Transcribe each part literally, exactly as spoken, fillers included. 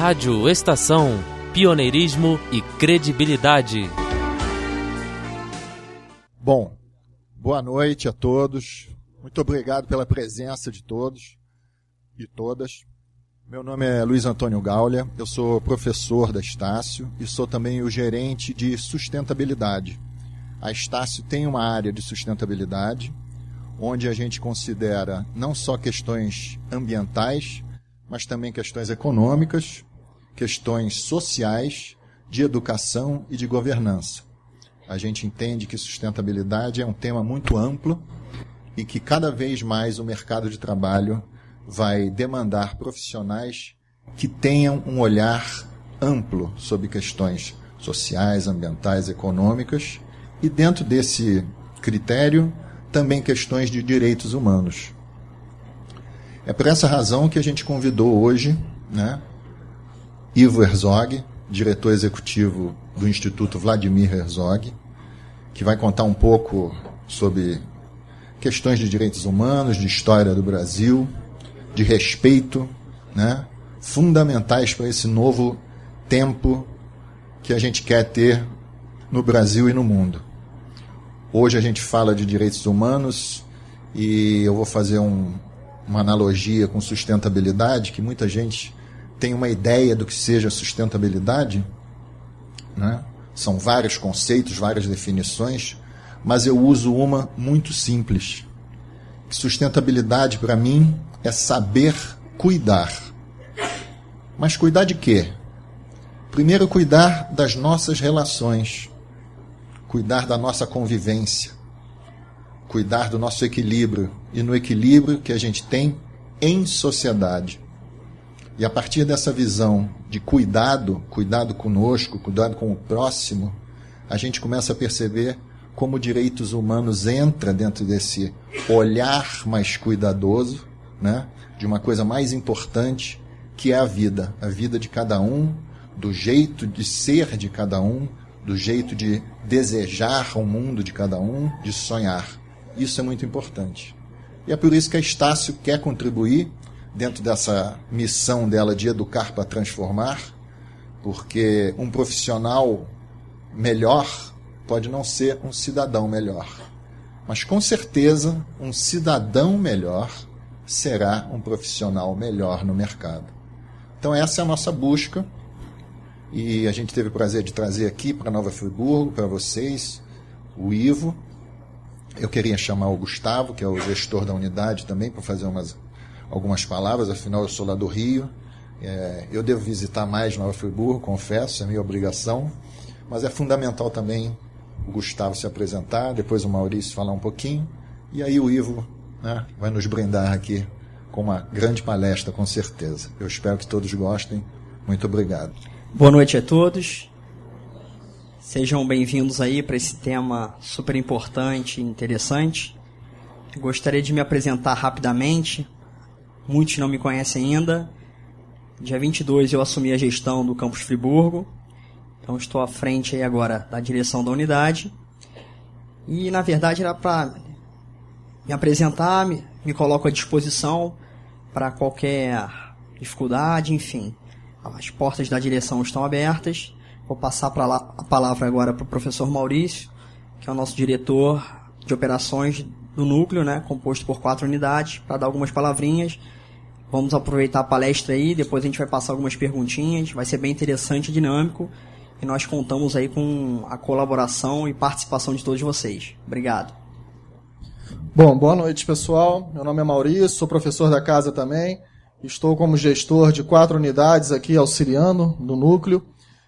Rádio Estação, pioneirismo e credibilidade. Bom, boa noite a todos. Muito obrigado pela presença de todos e todas. Meu nome é Luiz Antônio Gaulia, eu sou professor da Estácio e sou também o gerente de sustentabilidade. A Estácio tem uma área de sustentabilidade, onde a gente considera não só questões ambientais, mas também questões econômicas, questões sociais, de educação e de governança. A gente entende que sustentabilidade é um tema muito amplo e que cada vez mais o mercado de trabalho vai demandar profissionais que tenham um olhar amplo sobre questões sociais, ambientais, econômicas e, dentro desse critério, também questões de direitos humanos. É por essa razão que a gente convidou hoje, né, Ivo Herzog, diretor executivo do Instituto Vladimir Herzog, que vai contar um pouco sobre questões de direitos humanos, de história do Brasil, de respeito, né, fundamentais para esse novo tempo que a gente quer ter no Brasil e no mundo. Hoje a gente fala de direitos humanos e eu vou fazer um, uma analogia com sustentabilidade, que muita gente tem uma ideia do que seja sustentabilidade, né? São vários conceitos, várias definições, mas eu uso uma muito simples. Sustentabilidade, para mim, é saber cuidar. Mas cuidar de quê? Primeiro, cuidar das nossas relações, cuidar da nossa convivência, cuidar do nosso equilíbrio e no equilíbrio que a gente tem em sociedade. E a partir dessa visão de cuidado, cuidado conosco, cuidado com o próximo, a gente começa a perceber como direitos humanos entra dentro desse olhar mais cuidadoso, né, de uma coisa mais importante, que é a vida. A vida de cada um, do jeito de ser de cada um, do jeito de desejar o mundo de cada um, de sonhar. Isso é muito importante. E é por isso que a Estácio quer contribuir dentro dessa missão dela de educar para transformar, porque um profissional melhor pode não ser um cidadão melhor, mas com certeza um cidadão melhor será um profissional melhor no mercado. Então essa é a nossa busca e a gente teve o prazer de trazer aqui para Nova Friburgo, para vocês, o Ivo. Eu queria chamar o Gustavo, que é o gestor da unidade também, para fazer umas, algumas palavras, afinal eu sou lá do Rio. É, eu devo visitar mais Nova Friburgo, confesso, é minha obrigação, mas é fundamental também o Gustavo se apresentar, depois o Maurício falar um pouquinho, e aí o Ivo, né, vai nos brindar aqui com uma grande palestra, com certeza. Eu espero que todos gostem. Muito obrigado. Boa noite a todos. Sejam bem-vindos aí para esse tema super importante e interessante. Gostaria de me apresentar rapidamente. Muitos não me conhecem ainda. Dia vinte e dois eu assumi a gestão do Campus Friburgo. Então estou à frente aí agora da direção da unidade. E na verdade era para me apresentar, me, me coloco à disposição para qualquer dificuldade, enfim. As portas da direção estão abertas. Vou passar pra lá, a palavra agora para o professor Maurício, que é o nosso diretor de operações do núcleo, né, composto por quatro unidades, para dar algumas palavrinhas. Vamos aproveitar a palestra aí, depois a gente vai passar algumas perguntinhas, vai ser bem interessante e dinâmico. E nós contamos aí com a colaboração e participação de todos vocês. Obrigado. Bom, boa noite, pessoal. Meu nome é Maurício, sou professor da casa também. Estou como gestor de quatro unidades aqui, auxiliando do núcleo.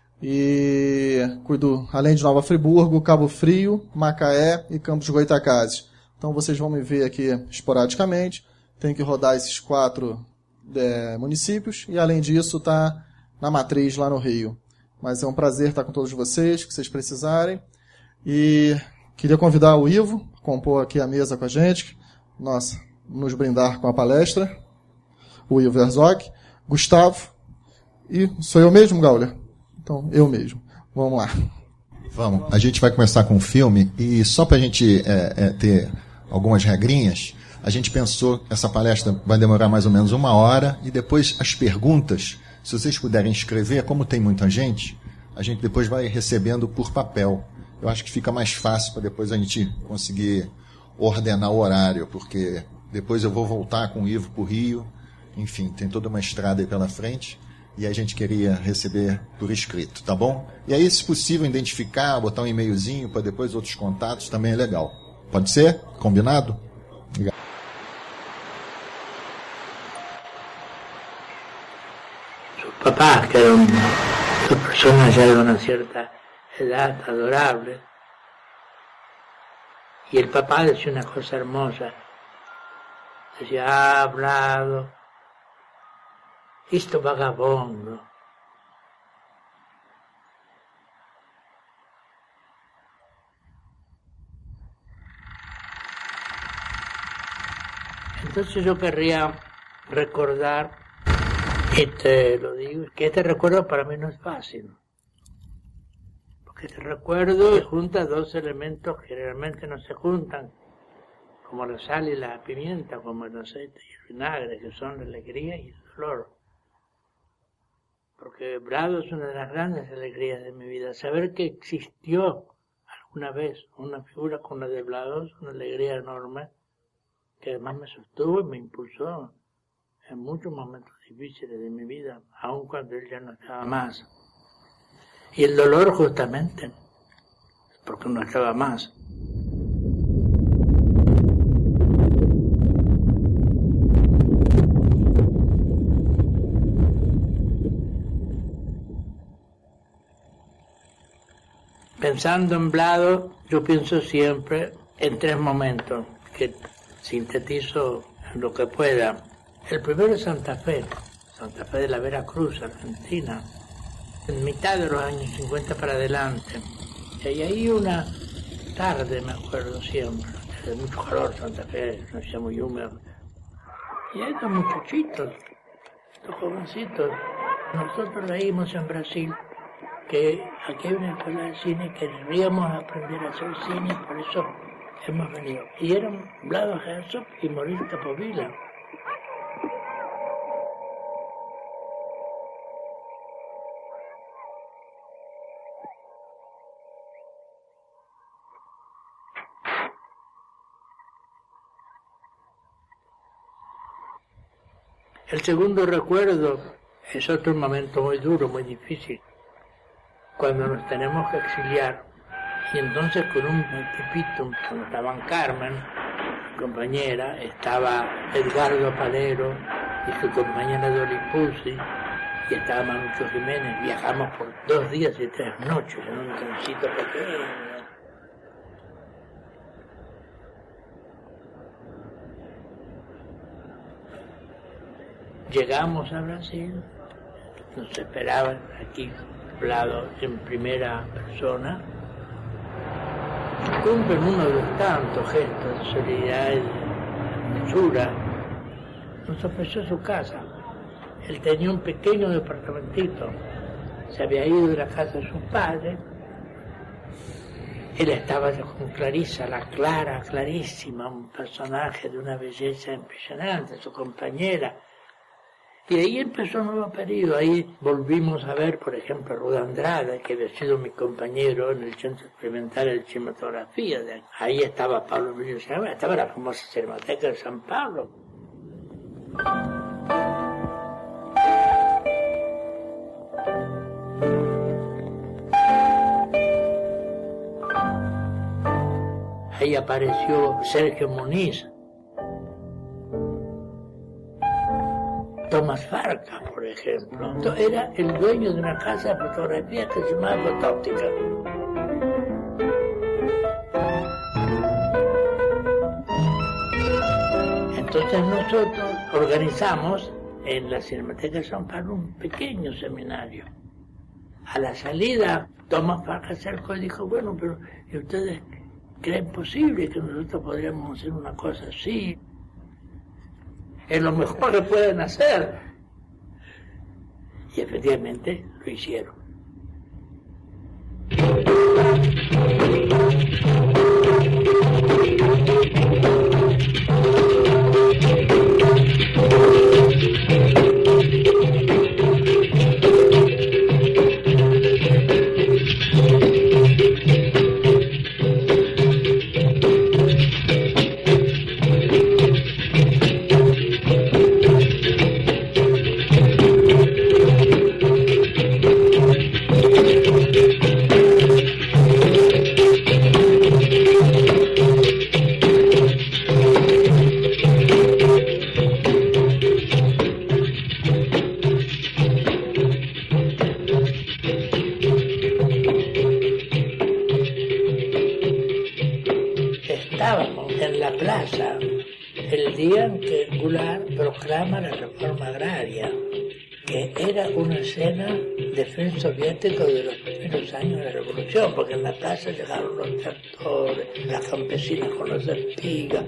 E cuido, além de Nova Friburgo, Cabo Frio, Macaé e Campos Goytacazes. Então vocês vão me ver aqui esporadicamente. Tenho que rodar esses quatro é, municípios. E além disso, está na matriz lá no Rio. Mas é um prazer estar com todos vocês, que vocês precisarem. E queria convidar o Ivo a compor aqui a mesa com a gente, nossa, nos brindar com a palestra. O Ivo Herzog, Gustavo, e sou eu mesmo, Gaulia? Então, eu mesmo. Vamos lá. Vamos. A gente vai começar com um filme, e só para a gente é, é, ter algumas regrinhas, a gente pensou que essa palestra vai demorar mais ou menos uma hora, e depois as perguntas Se vocês puderem escrever, como tem muita gente, a gente depois vai recebendo por papel. Eu acho que fica mais fácil para depois a gente conseguir ordenar o horário, porque depois eu vou voltar com o Ivo para o Rio, enfim, tem toda uma estrada aí pela frente, e a gente queria receber por escrito, tá bom? E aí, se possível, identificar, botar um e-mailzinho para depois outros contatos, também é legal. Pode ser? Combinado? Obrigado. Papás, que eran dos personas ya de una cierta edad, adorable. Y el papá decía una cosa hermosa. Decía, ha hablado, esto vagabundo. Entonces yo querría recordar, y te lo digo, que este recuerdo para mí no es fácil. Porque este recuerdo junta dos elementos que generalmente no se juntan, como la sal y la pimienta, como el aceite y el vinagre, que son la alegría y el dolor. Porque Brado es una de las grandes alegrías de mi vida. Saber que existió alguna vez una figura como la de Brado es una alegría enorme, que además me sostuvo y me impulsó en muchos momentos difíciles de mi vida, aun cuando él ya no estaba más. Y el dolor justamente, porque no estaba más. Pensando en Brado, yo pienso siempre en tres momentos que sintetizo en lo que pueda. El primero es Santa Fe, Santa Fe de la Veracruz, Argentina, en mitad de los años cincuenta para adelante. Y ahí una tarde, me acuerdo siempre, de mucho calor, Santa Fe, no hacía muy húmedo. Y hay dos muchachitos, estos jovencitos. Nosotros leímos en Brasil que aquí hay una escuela de cine que deberíamos aprender a hacer cine, por eso hemos venido. Y eran Vlado Herzog y Maurice Capovilla. El segundo recuerdo es otro momento muy duro, muy difícil, cuando nos tenemos que exiliar, y entonces con un tipito, cuando estaban Carmen, mi compañera, estaba Edgardo Palero y su compañera Dolly Pussy, y estaba Manucho Jiménez. Viajamos por dos días y tres noches en un trencito pequeño. Llegamos a Brasil, nos esperaban aquí, Vlado en primera persona. Cumplen uno de los tantos gestos de solidaridad y de mesura. Nos ofreció su casa. Él tenía un pequeño departamentito. Se había ido de la casa de sus padres. Él estaba con Clarisa, la Clara, clarísima, un personaje de una belleza impresionante, su compañera. Y ahí empezó un nuevo periodo. Ahí volvimos a ver, por ejemplo, a Ruda Andrade, que había sido mi compañero en el Centro Experimental de Cinematografía. Ahí estaba Pablo Emilio Cinematografía, estaba la famosa Cinemateca de San Pablo. Ahí apareció Sergio Muniz, Tomás Farca, por ejemplo. Era el dueño de una casa de fotografía que se llamaba Fotóptica. Entonces nosotros organizamos en la Cinemateca de San Pablo un pequeño seminario. A la salida, Tomás Farca se acercó y dijo, bueno, pero ¿y ustedes creen posible que nosotros podríamos hacer una cosa así? Es lo mejor que pueden hacer. Y efectivamente lo hicieron. programa la reforma agraria, que era una escena de fin soviético de los primeros años de la revolución, porque en la plaza llegaron los tractores, las campesinas con las espigas.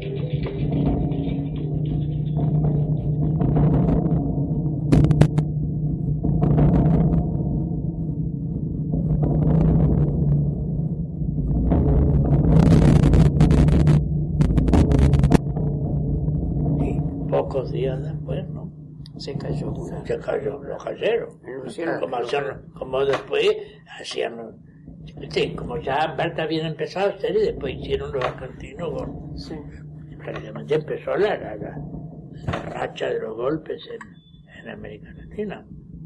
Pocos días después, ¿no? Se cayó. Se cayó, lo cayeron. Como, hacían, como después hacían, sí, como ya Berta habían empezado a hacer y después hicieron los argentinos con, sí. Prácticamente empezó la, la, la, la racha de los golpes en, en América Latina.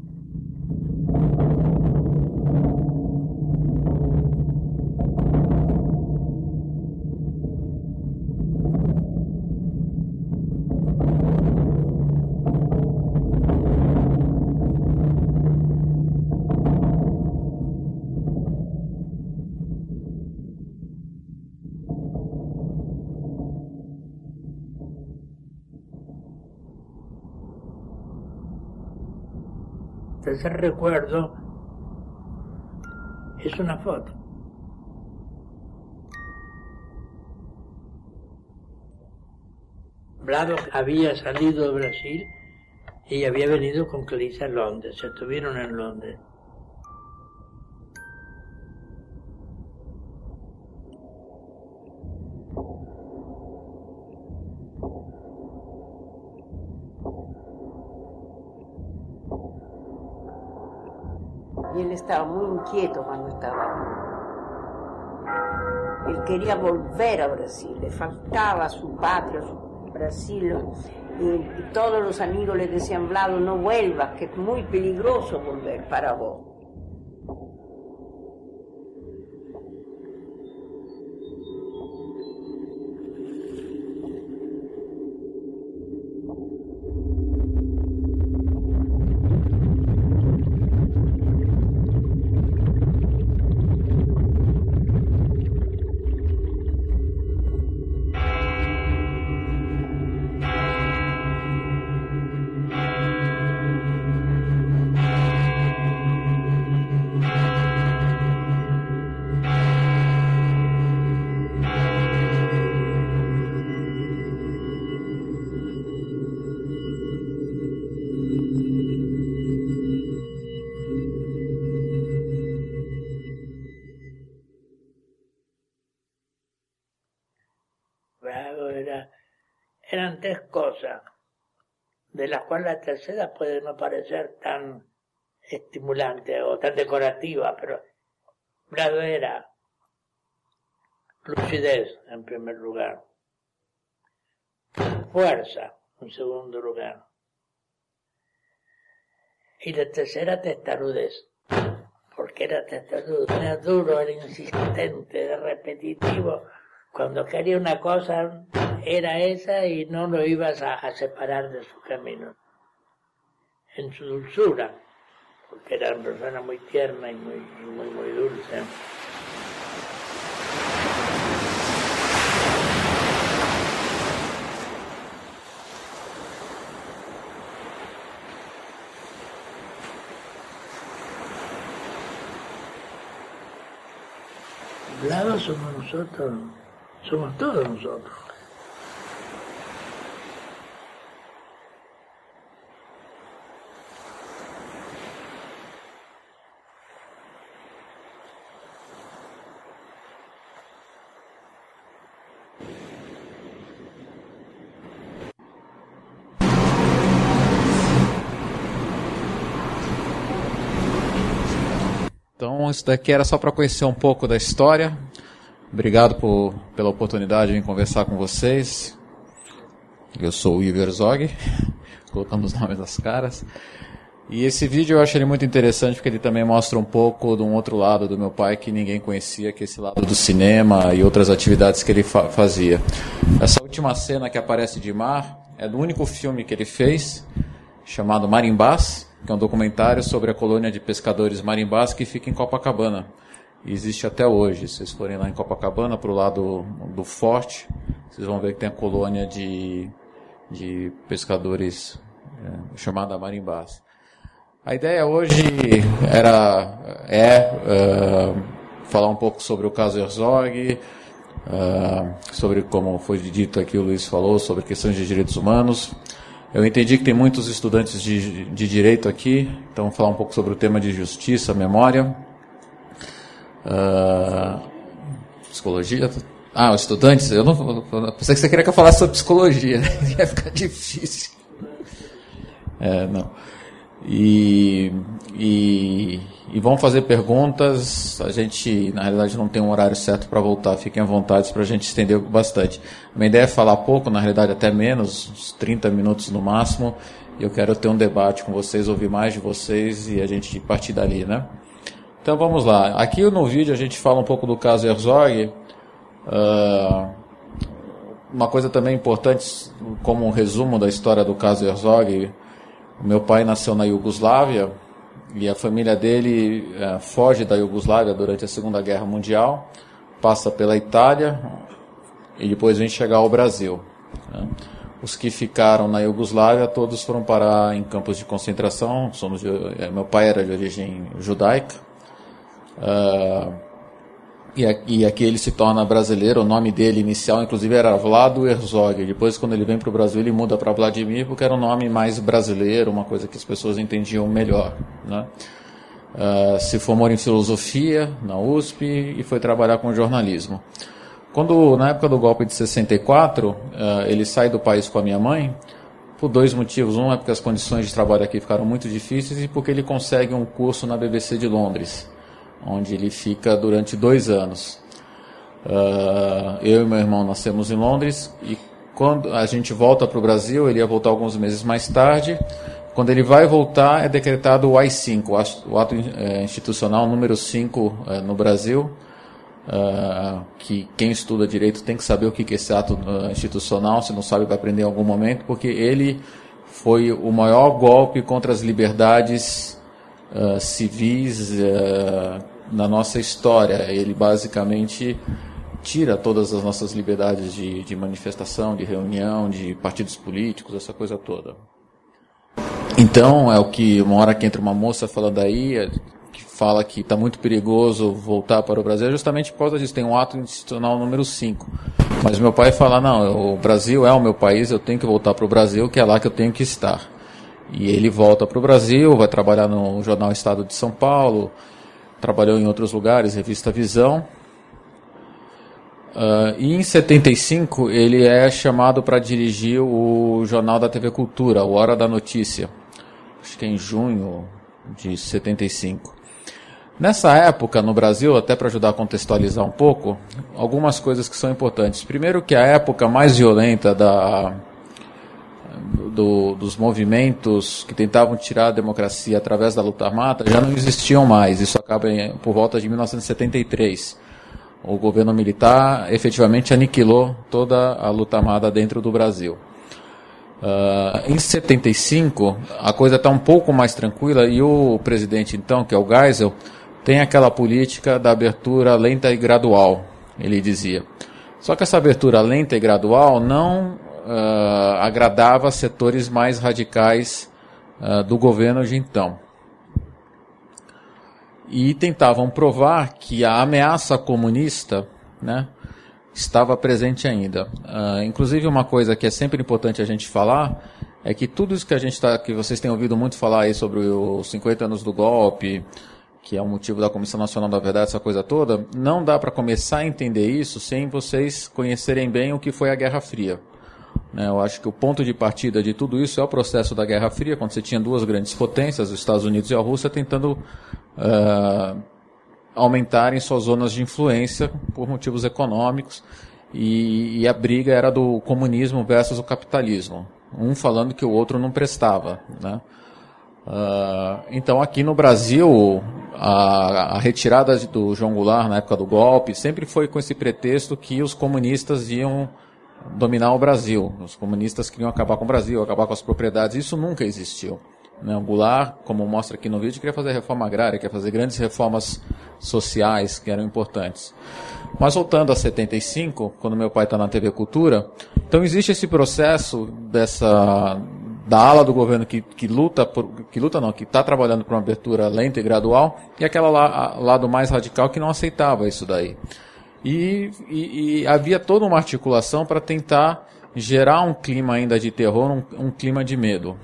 Tercer recuerdo es una foto. Blado había salido de Brasil y había venido con Clarissa a Londres, se estuvieron en Londres. Y él estaba muy inquieto cuando estaba. Él quería volver a Brasil, le faltaba su patria, su Brasil. Y, y todos los amigos le decían, Blado, no vuelvas, que es muy peligroso volver para vos. Eran tres cosas, de las cuales la tercera puede no parecer tan estimulante o tan decorativa, pero Blado era lucidez en primer lugar, fuerza en segundo lugar, y la tercera testarudez, porque era testarudo, era duro, era insistente, era repetitivo. Cuando quería una cosa era esa y no lo ibas a, a separar de su camino. En su dulzura, porque era una persona muy tierna y muy, muy, muy dulce. Blado somos nosotros. Somos todos nosotros. Então, isso daqui era só para conhecer um pouco da história. Obrigado por, pela oportunidade de vir conversar com vocês. Eu sou o Ivo Herzog, colocando os nomes das caras. E esse vídeo eu acho ele muito interessante porque ele também mostra um pouco de um outro lado do meu pai que ninguém conhecia, que é esse lado do cinema e outras atividades que ele fa- fazia. Essa última cena que aparece de mar é do único filme que ele fez, chamado Marimbás, que é um documentário sobre a colônia de pescadores marimbás que fica em Copacabana. E existe até hoje. Se vocês forem lá em Copacabana, para o lado do forte, vocês vão ver que tem a colônia de, de pescadores é, chamada marimbás. A ideia hoje era é uh, falar um pouco sobre o caso Herzog, uh, sobre, como foi dito aqui, o Luiz falou, sobre questões de direitos humanos. Eu entendi que tem muitos estudantes de, de direito aqui, então vou falar um pouco sobre o tema de justiça, memória, uh, psicologia. Ah, os estudantes, eu não eu pensei que você queria que eu falasse sobre psicologia, né? Ia ficar difícil. É, não. E, e, e vão fazer perguntas. A gente, na realidade, não tem um horário certo para voltar. Fiquem à vontade para a gente estender bastante. A minha ideia é falar pouco, na realidade até menos, uns trinta minutos no máximo. E eu quero ter um debate com vocês, ouvir mais de vocês e a gente partir dali, né? Então vamos lá. Aqui no vídeo a gente fala um pouco do caso Herzog. Uh, uma coisa também importante, como um resumo da história do caso Herzog. O meu pai nasceu na Iugoslávia e a família dele uh, foge da Iugoslávia durante a Segunda Guerra Mundial, passa pela Itália e depois vem chegar ao Brasil, né? Os que ficaram na Iugoslávia todos foram parar em campos de concentração. Somos de, meu pai era de origem judaica. Uh, E aqui ele se torna brasileiro. O nome dele inicial, inclusive, era Vlado Herzog. Depois, quando ele vem para o Brasil, ele muda para Vladimir, porque era um nome mais brasileiro, uma coisa que as pessoas entendiam melhor, né? Uh, se formou em filosofia na U S P e foi trabalhar com jornalismo. Quando, na época do golpe de sessenta e quatro, uh, ele sai do país com a minha mãe, por dois motivos. Um é porque as condições de trabalho aqui ficaram muito difíceis e porque ele consegue um curso na B B C de Londres, onde ele fica durante dois anos. Uh, eu e meu irmão nascemos em Londres, e quando a gente volta para o Brasil, ele ia voltar alguns meses mais tarde. Quando ele vai voltar, é decretado o A I cinco, o ato institucional número cinco uh, no Brasil, uh, que quem estuda direito tem que saber o que é esse ato uh, institucional, se não sabe vai aprender em algum momento, porque ele foi o maior golpe contra as liberdades uh, civis uh, na nossa história. Ele basicamente tira todas as nossas liberdades de, de manifestação, de reunião, de partidos políticos, essa coisa toda. Então, é o que, uma hora que entra uma moça falando aí, que fala que está muito perigoso voltar para o Brasil, justamente por causa disso, tem um ato institucional número cinco. Mas meu pai fala, não, o Brasil é o meu país, eu tenho que voltar para o Brasil, que é lá que eu tenho que estar. E ele volta para o Brasil, vai trabalhar no jornal Estado de São Paulo, trabalhou em outros lugares, revista Visão. Uh, e em setenta e cinco ele é chamado para dirigir o jornal da T V Cultura, o Hora da Notícia. Acho que é em junho de setenta e cinco. Nessa época, no Brasil, até para ajudar a contextualizar um pouco, algumas coisas que são importantes. Primeiro que a época mais violenta da, do, dos movimentos que tentavam tirar a democracia através da luta armada já não existiam mais. Isso acaba em, por volta de mil novecentos e setenta e três. O governo militar efetivamente aniquilou toda a luta armada dentro do Brasil. Uh, em setenta e cinco, a coisa está um pouco mais tranquila e o presidente, então, que é o Geisel, tem aquela política da abertura lenta e gradual, ele dizia. Só que essa abertura lenta e gradual não uh, agradava setores mais radicais uh, do governo de então. E tentavam provar que a ameaça comunista, né, estava presente ainda. Uh, inclusive, uma coisa que é sempre importante a gente falar é que tudo isso que a gente tá, que vocês têm ouvido muito falar aí sobre os cinquenta anos do golpe, que é o motivo da Comissão Nacional da Verdade, essa coisa toda, não dá para começar a entender isso sem vocês conhecerem bem o que foi a Guerra Fria. Né, eu acho que o ponto de partida de tudo isso é o processo da Guerra Fria, quando você tinha duas grandes potências, os Estados Unidos e a Rússia, tentando uh, aumentarem suas zonas de influência por motivos econômicos, e, e a briga era do comunismo versus o capitalismo, um falando que o outro não prestava, né? Uh, então aqui no Brasil a, a retirada do João Goulart na época do golpe sempre foi com esse pretexto que os comunistas iam dominar o Brasil, os comunistas queriam acabar com o Brasil, acabar com as propriedades. Isso nunca existiu. né? O Goulart, como mostra aqui no vídeo, queria fazer reforma agrária, queria fazer grandes reformas sociais que eram importantes. Mas voltando a setenta e cinco, quando meu pai está na T V Cultura, então existe esse processo dessa, da ala do governo que, que luta, por, que luta não, que está trabalhando por uma abertura lenta e gradual, e aquela lá, lado mais radical que não aceitava isso daí. E, e, e havia toda uma articulação para tentar gerar um clima ainda de terror, um, um clima de medo.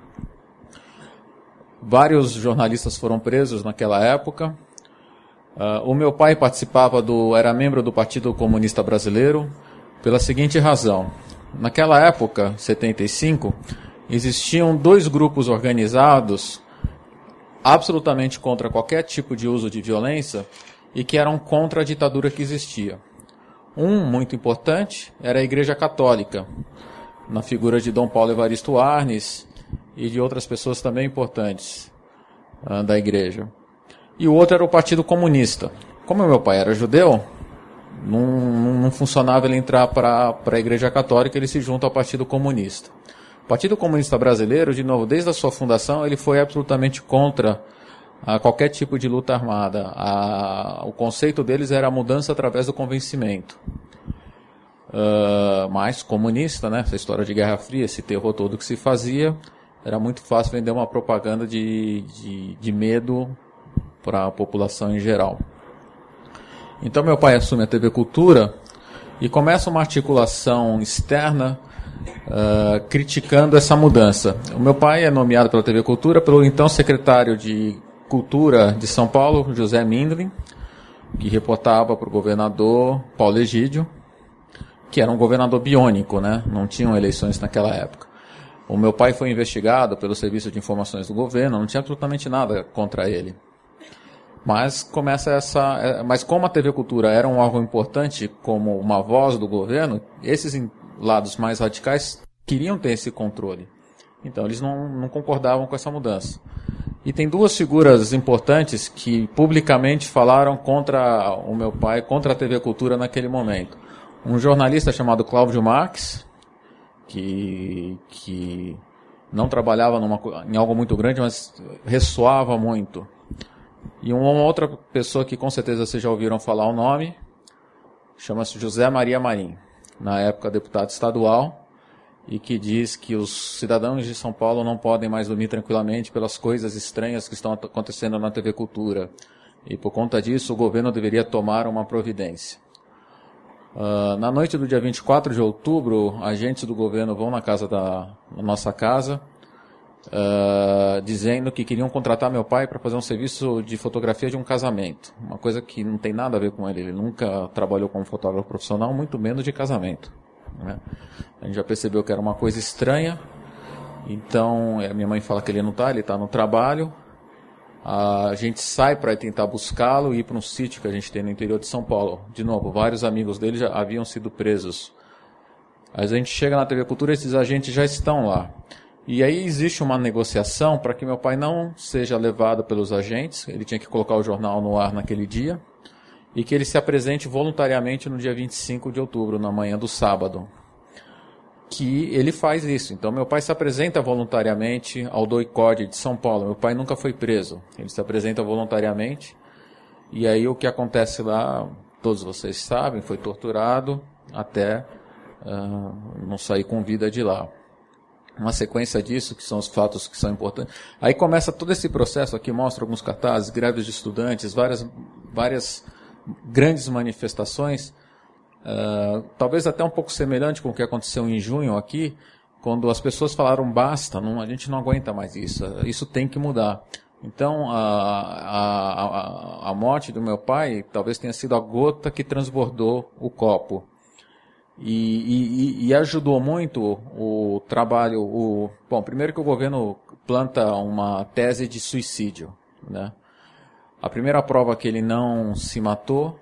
Vários jornalistas foram presos naquela época. Uh, o meu pai participava do, era membro do Partido Comunista Brasileiro pela seguinte razão. Naquela época, setenta e cinco, existiam dois grupos organizados absolutamente contra qualquer tipo de uso de violência e que eram contra a ditadura que existia. Um, muito importante, era a Igreja Católica, na figura de Dom Paulo Evaristo Arnes e de outras pessoas também importantes uh, da Igreja. E o outro era o Partido Comunista. Como meu pai era judeu, não, não funcionava ele entrar para a Igreja Católica, ele se junta ao Partido Comunista. O Partido Comunista Brasileiro, de novo, desde a sua fundação, ele foi absolutamente contra a qualquer tipo de luta armada. A, o conceito deles era a mudança através do convencimento. Uh, mas comunista, né? Essa história de Guerra Fria, esse terror todo que se fazia, era muito fácil vender uma propaganda de, de, de medo para a população em geral. Então meu pai assume a T V Cultura e começa uma articulação externa uh, criticando essa mudança. O meu pai é nomeado pela T V Cultura pelo então secretário de Cultura de São Paulo, José Mindlin, que reportava para o governador Paulo Egídio, que era um governador biônico, né? Não tinham eleições naquela época. O meu pai foi investigado pelo Serviço de Informações do Governo, não tinha absolutamente nada contra ele. Mas começa essa, mas como a T V Cultura era um órgão importante como uma voz do governo, esses lados mais radicais queriam ter esse controle. Então eles não, não concordavam com essa mudança. E tem duas figuras importantes que publicamente falaram contra o meu pai, contra a T V Cultura naquele momento. Um jornalista chamado Cláudio Marques, que, que não trabalhava numa, em algo muito grande, mas ressoava muito. E uma outra pessoa que com certeza vocês já ouviram falar o nome, chama-se José Maria Marim, na época deputado estadual, e que diz que os cidadãos de São Paulo não podem mais dormir tranquilamente pelas coisas estranhas que estão acontecendo na T V Cultura. E por conta disso o governo deveria tomar uma providência. Uh, na noite do dia vinte e quatro de outubro, agentes do governo vão na casa da na nossa casa, Uh, dizendo que queriam contratar meu pai para fazer um serviço de fotografia de um casamento. Uma coisa que não tem nada a ver com ele. Ele nunca trabalhou como fotógrafo profissional, muito menos de casamento, né? A gente já percebeu que era uma coisa estranha. Então, a minha mãe fala que ele não está, ele está no trabalho. A gente sai para tentar buscá-lo e ir para um sítio que a gente tem no interior de São Paulo. De novo, vários amigos dele já haviam sido presos. Aí a gente chega na T V Cultura e esses agentes já estão lá. E aí existe uma negociação para que meu pai não seja levado pelos agentes, ele tinha que colocar o jornal no ar naquele dia, e que ele se apresente voluntariamente no dia vinte e cinco de outubro, na manhã do sábado. Que ele faz isso. Então meu pai se apresenta voluntariamente ao D O I-C O D de São Paulo. Meu pai nunca foi preso, ele se apresenta voluntariamente, e aí o que acontece lá, todos vocês sabem, foi torturado até uh, não sair com vida de lá. Uma sequência disso, que são os fatos que são importantes. Aí começa todo esse processo, aqui mostra alguns cartazes, greves de estudantes, várias, várias grandes manifestações, uh, talvez até um pouco semelhante com o que aconteceu em junho aqui, quando as pessoas falaram basta, não, a gente não aguenta mais isso, isso tem que mudar. Então a, a, a, a morte do meu pai talvez tenha sido a gota que transbordou o copo. E, e, e ajudou muito o trabalho, o, bom, primeiro que o governo planta uma tese de suicídio, né? A primeira prova que ele não se matou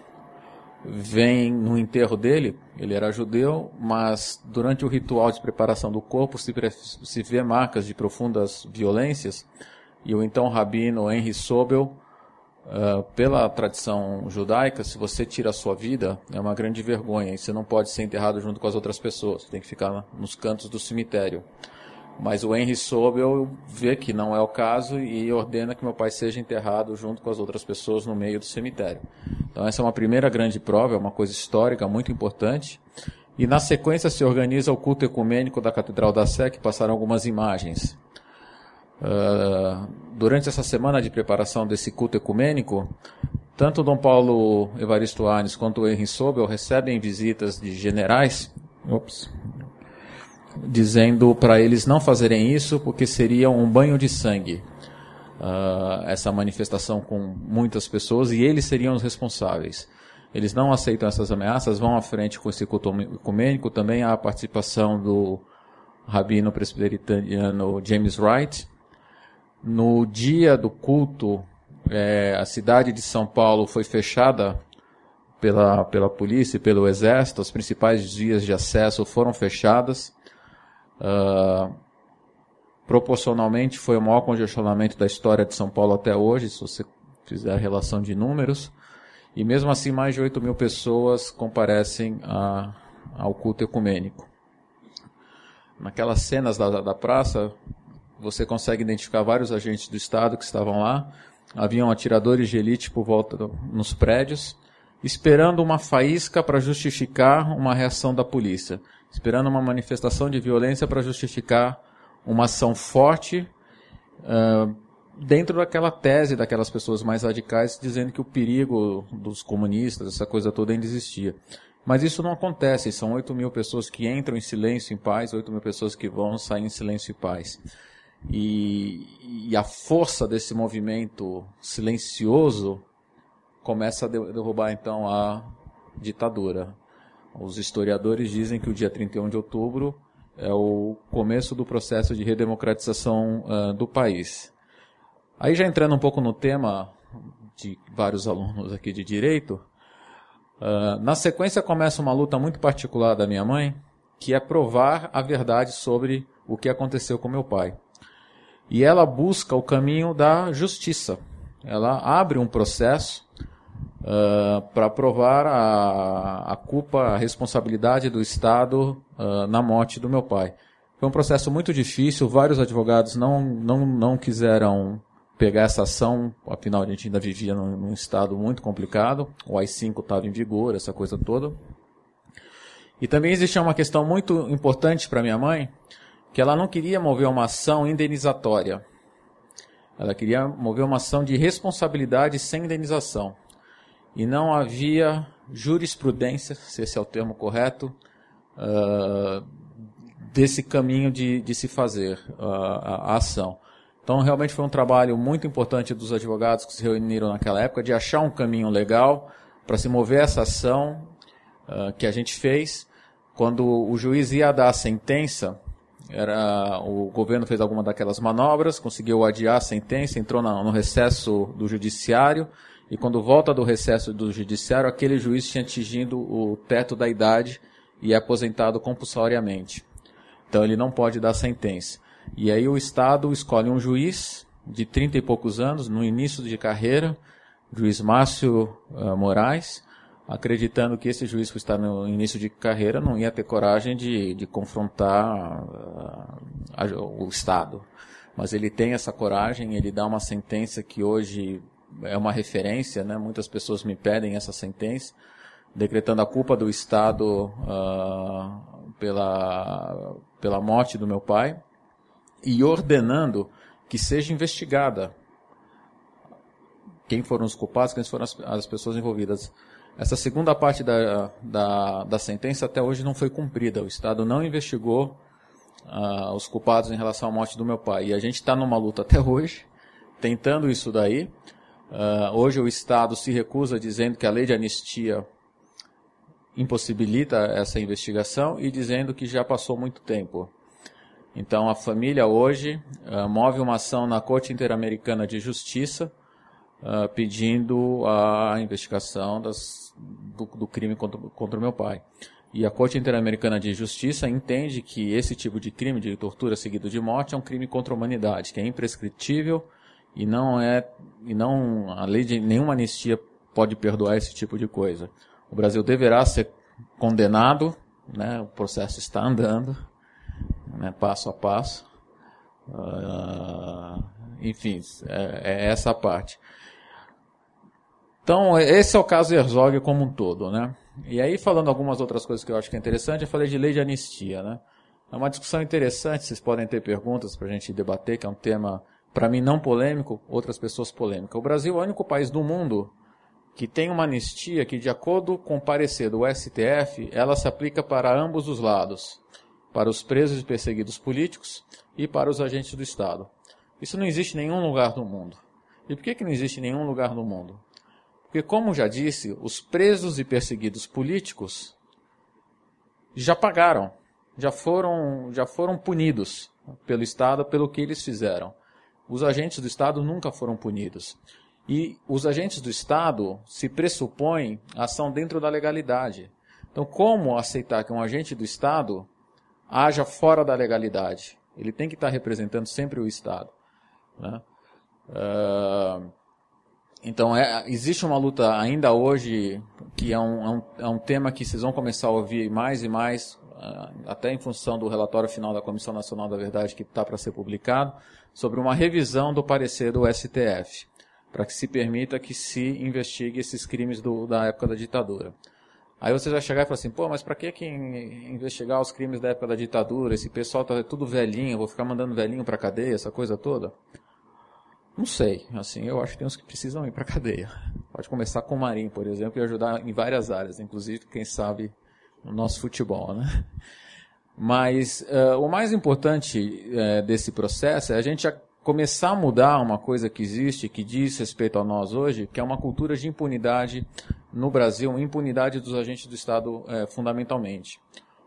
vem no enterro dele. Ele era judeu, mas durante o ritual de preparação do corpo se, se vê marcas de profundas violências, e o então rabino Henry Sobel, Uh, pela tradição judaica, se você tira a sua vida, é uma grande vergonha, e você não pode ser enterrado junto com as outras pessoas, você tem que ficar nos cantos do cemitério. Mas o Henry Sobel vê que não é o caso e ordena que meu pai seja enterrado junto com as outras pessoas no meio do cemitério. Então essa é uma primeira grande prova, é uma coisa histórica muito importante. E na sequência se organiza o culto ecumênico da Catedral da Sé, que passaram algumas imagens. Uh, durante essa semana de preparação desse culto ecumênico, tanto Dom Paulo Evaristo Arnes quanto o Henry Sobel recebem visitas de generais, ops, dizendo para eles não fazerem isso porque seria um banho de sangue, uh, essa manifestação com muitas pessoas, e eles seriam os responsáveis. Eles não aceitam essas ameaças, vão à frente com esse culto ecumênico. Também há a participação do rabino presbiteriano James Wright. No dia do culto, é, a cidade de São Paulo foi fechada pela, pela polícia e pelo exército, as principais vias de acesso foram fechadas. Uh, proporcionalmente foi o maior congestionamento da história de São Paulo até hoje, se você fizer a relação de números, e mesmo assim mais de oito mil pessoas comparecem a, ao culto ecumênico. Naquelas cenas da, da praça, você consegue identificar vários agentes do Estado que estavam lá. Haviam atiradores de elite por volta do, nos prédios, esperando uma faísca para justificar uma reação da polícia, esperando uma manifestação de violência para justificar uma ação forte, uh, dentro daquela tese daquelas pessoas mais radicais, dizendo que o perigo dos comunistas, essa coisa toda ainda existia. Mas isso não acontece, são oito mil pessoas que entram em silêncio e em paz, oito mil pessoas que vão sair em silêncio e paz. E, e a força desse movimento silencioso começa a derrubar então a ditadura. Os historiadores dizem que o dia trinta e um de outubro é o começo do processo de redemocratização uh, do país. Aí já entrando um pouco no tema de vários alunos aqui de direito, uh, na sequência começa uma luta muito particular da minha mãe, que é provar a verdade sobre o que aconteceu com meu pai. E ela busca o caminho da justiça. Ela abre um processo uh, para provar a, a culpa, a responsabilidade do Estado uh, na morte do meu pai. Foi um processo muito difícil, vários advogados não, não, não quiseram pegar essa ação, afinal a gente ainda vivia num, num estado muito complicado, o A I cinco estava em vigor, essa coisa toda. E também existia uma questão muito importante para minha mãe, que ela não queria mover uma ação indenizatória. Ela queria mover uma ação de responsabilidade sem indenização. E não havia jurisprudência, se esse é o termo correto, uh, desse caminho de, de se fazer uh, a, a ação. Então, realmente foi um trabalho muito importante dos advogados que se reuniram naquela época, de achar um caminho legal para se mover essa ação uh, que a gente fez. Quando o juiz ia dar a sentença, era, o governo fez alguma daquelas manobras, conseguiu adiar a sentença, entrou na, no recesso do judiciário, e quando volta do recesso do judiciário, aquele juiz tinha atingido o teto da idade e é aposentado compulsoriamente. Então ele não pode dar sentença. E aí o Estado escolhe um juiz de trinta e poucos anos, no início de carreira, juiz Márcio uh, Moraes, acreditando que esse juiz que está no início de carreira não ia ter coragem de, de confrontar uh, a, o Estado. Mas ele tem essa coragem, ele dá uma sentença que hoje é uma referência, né? Muitas pessoas me pedem essa sentença, decretando a culpa do Estado uh, pela, pela morte do meu pai e ordenando que seja investigada quem foram os culpados, quem foram as, as pessoas envolvidas. Essa segunda parte da, da, da sentença até hoje não foi cumprida. O Estado não investigou uh, os culpados em relação à morte do meu pai. E a gente está numa luta até hoje, tentando isso daí. Uh, hoje o Estado se recusa, dizendo que a lei de anistia impossibilita essa investigação e dizendo que já passou muito tempo. Então a família hoje uh, move uma ação na Corte Interamericana de Justiça, uh, pedindo a investigação das, do, do crime contra, contra o meu pai. E a Corte Interamericana de Justiça entende que esse tipo de crime de tortura seguido de morte é um crime contra a humanidade, que é imprescritível e não é, e não, a lei de nenhuma anistia pode perdoar esse tipo de coisa. O Brasil deverá ser condenado, né, o processo está andando, né, passo a passo, Uh, enfim, é, é essa a parte. Então, esse é o caso Herzog como um todo, né? E aí, falando algumas outras coisas que eu acho que é interessante, eu falei de lei de anistia, né? É uma discussão interessante, vocês podem ter perguntas para a gente debater, que é um tema, para mim, não polêmico, outras pessoas polêmico. O Brasil é o único país do mundo que tem uma anistia que, de acordo com o parecer do S T F, ela se aplica para ambos os lados, para os presos e perseguidos políticos e para os agentes do Estado. Isso não existe em nenhum lugar do mundo. E por que que não existe em nenhum lugar do mundo? Porque, como já disse, os presos e perseguidos políticos já pagaram, já foram, já foram punidos pelo Estado pelo que eles fizeram. Os agentes do Estado nunca foram punidos. E os agentes do Estado se pressupõem ação dentro da legalidade. Então, como aceitar que um agente do Estado haja fora da legalidade? Ele tem que estar representando sempre o Estado, né? Uh, então, é, existe uma luta ainda hoje, que é um, é, um, é um tema que vocês vão começar a ouvir mais e mais, uh, até em função do relatório final da Comissão Nacional da Verdade, que está para ser publicado, sobre uma revisão do parecer do S T F, para que se permita que se investigue esses crimes do, da época da ditadura. Aí você vai chegar e falar assim, pô, mas para que, que investigar os crimes da época da ditadura? Esse pessoal tá tudo velhinho, vou ficar mandando velhinho para cadeia, essa coisa toda? Não sei, assim, eu acho que tem uns que precisam ir para cadeia. Pode começar com o Marinho, por exemplo, e ajudar em várias áreas, inclusive, quem sabe, no nosso futebol, né? Mas uh, o mais importante uh, desse processo é a gente começar a mudar uma coisa que existe, que diz respeito a nós hoje, que é uma cultura de impunidade no Brasil, impunidade dos agentes do Estado uh, fundamentalmente.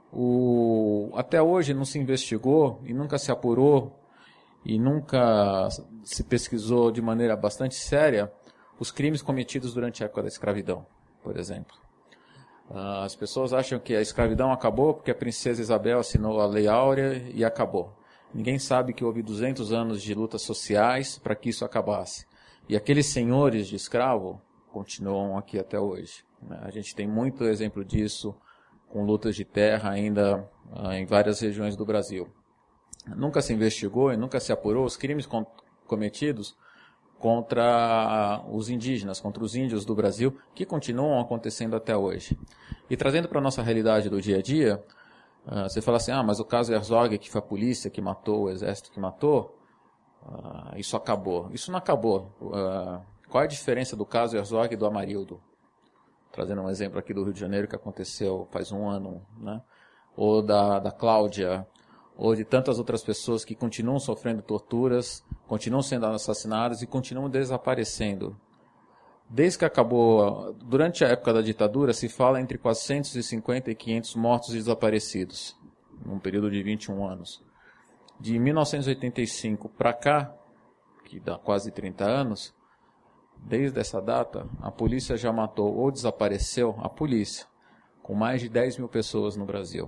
O, até hoje não se investigou e nunca se apurou e nunca se pesquisou de maneira bastante séria os crimes cometidos durante a época da escravidão, por exemplo. As pessoas acham que a escravidão acabou porque a princesa Isabel assinou a Lei Áurea e acabou. Ninguém sabe que houve duzentos anos de lutas sociais para que isso acabasse. E aqueles senhores de escravo continuam aqui até hoje. A gente tem muito exemplo disso com lutas de terra ainda em várias regiões do Brasil. Nunca se investigou e nunca se apurou os crimes cometidos contra os indígenas, contra os índios do Brasil, que continuam acontecendo até hoje. E trazendo para a nossa realidade do dia a dia, uh, você fala assim, ah, mas o caso Herzog, que foi a polícia que matou, o exército que matou, uh, isso acabou. Isso não acabou. Uh, qual é a diferença do caso Herzog e do Amarildo? Trazendo um exemplo aqui do Rio de Janeiro que aconteceu faz um ano, né? Ou da, da Cláudia, ou de tantas outras pessoas que continuam sofrendo torturas, continuam sendo assassinadas e continuam desaparecendo. Desde que acabou, durante a época da ditadura, se fala entre quatrocentos e cinquenta e quinhentos mortos e desaparecidos, num período de vinte e um anos. De mil novecentos e oitenta e cinco para cá, que dá quase trinta anos, desde essa data, a polícia já matou ou desapareceu, a polícia, com mais de dez mil pessoas no Brasil.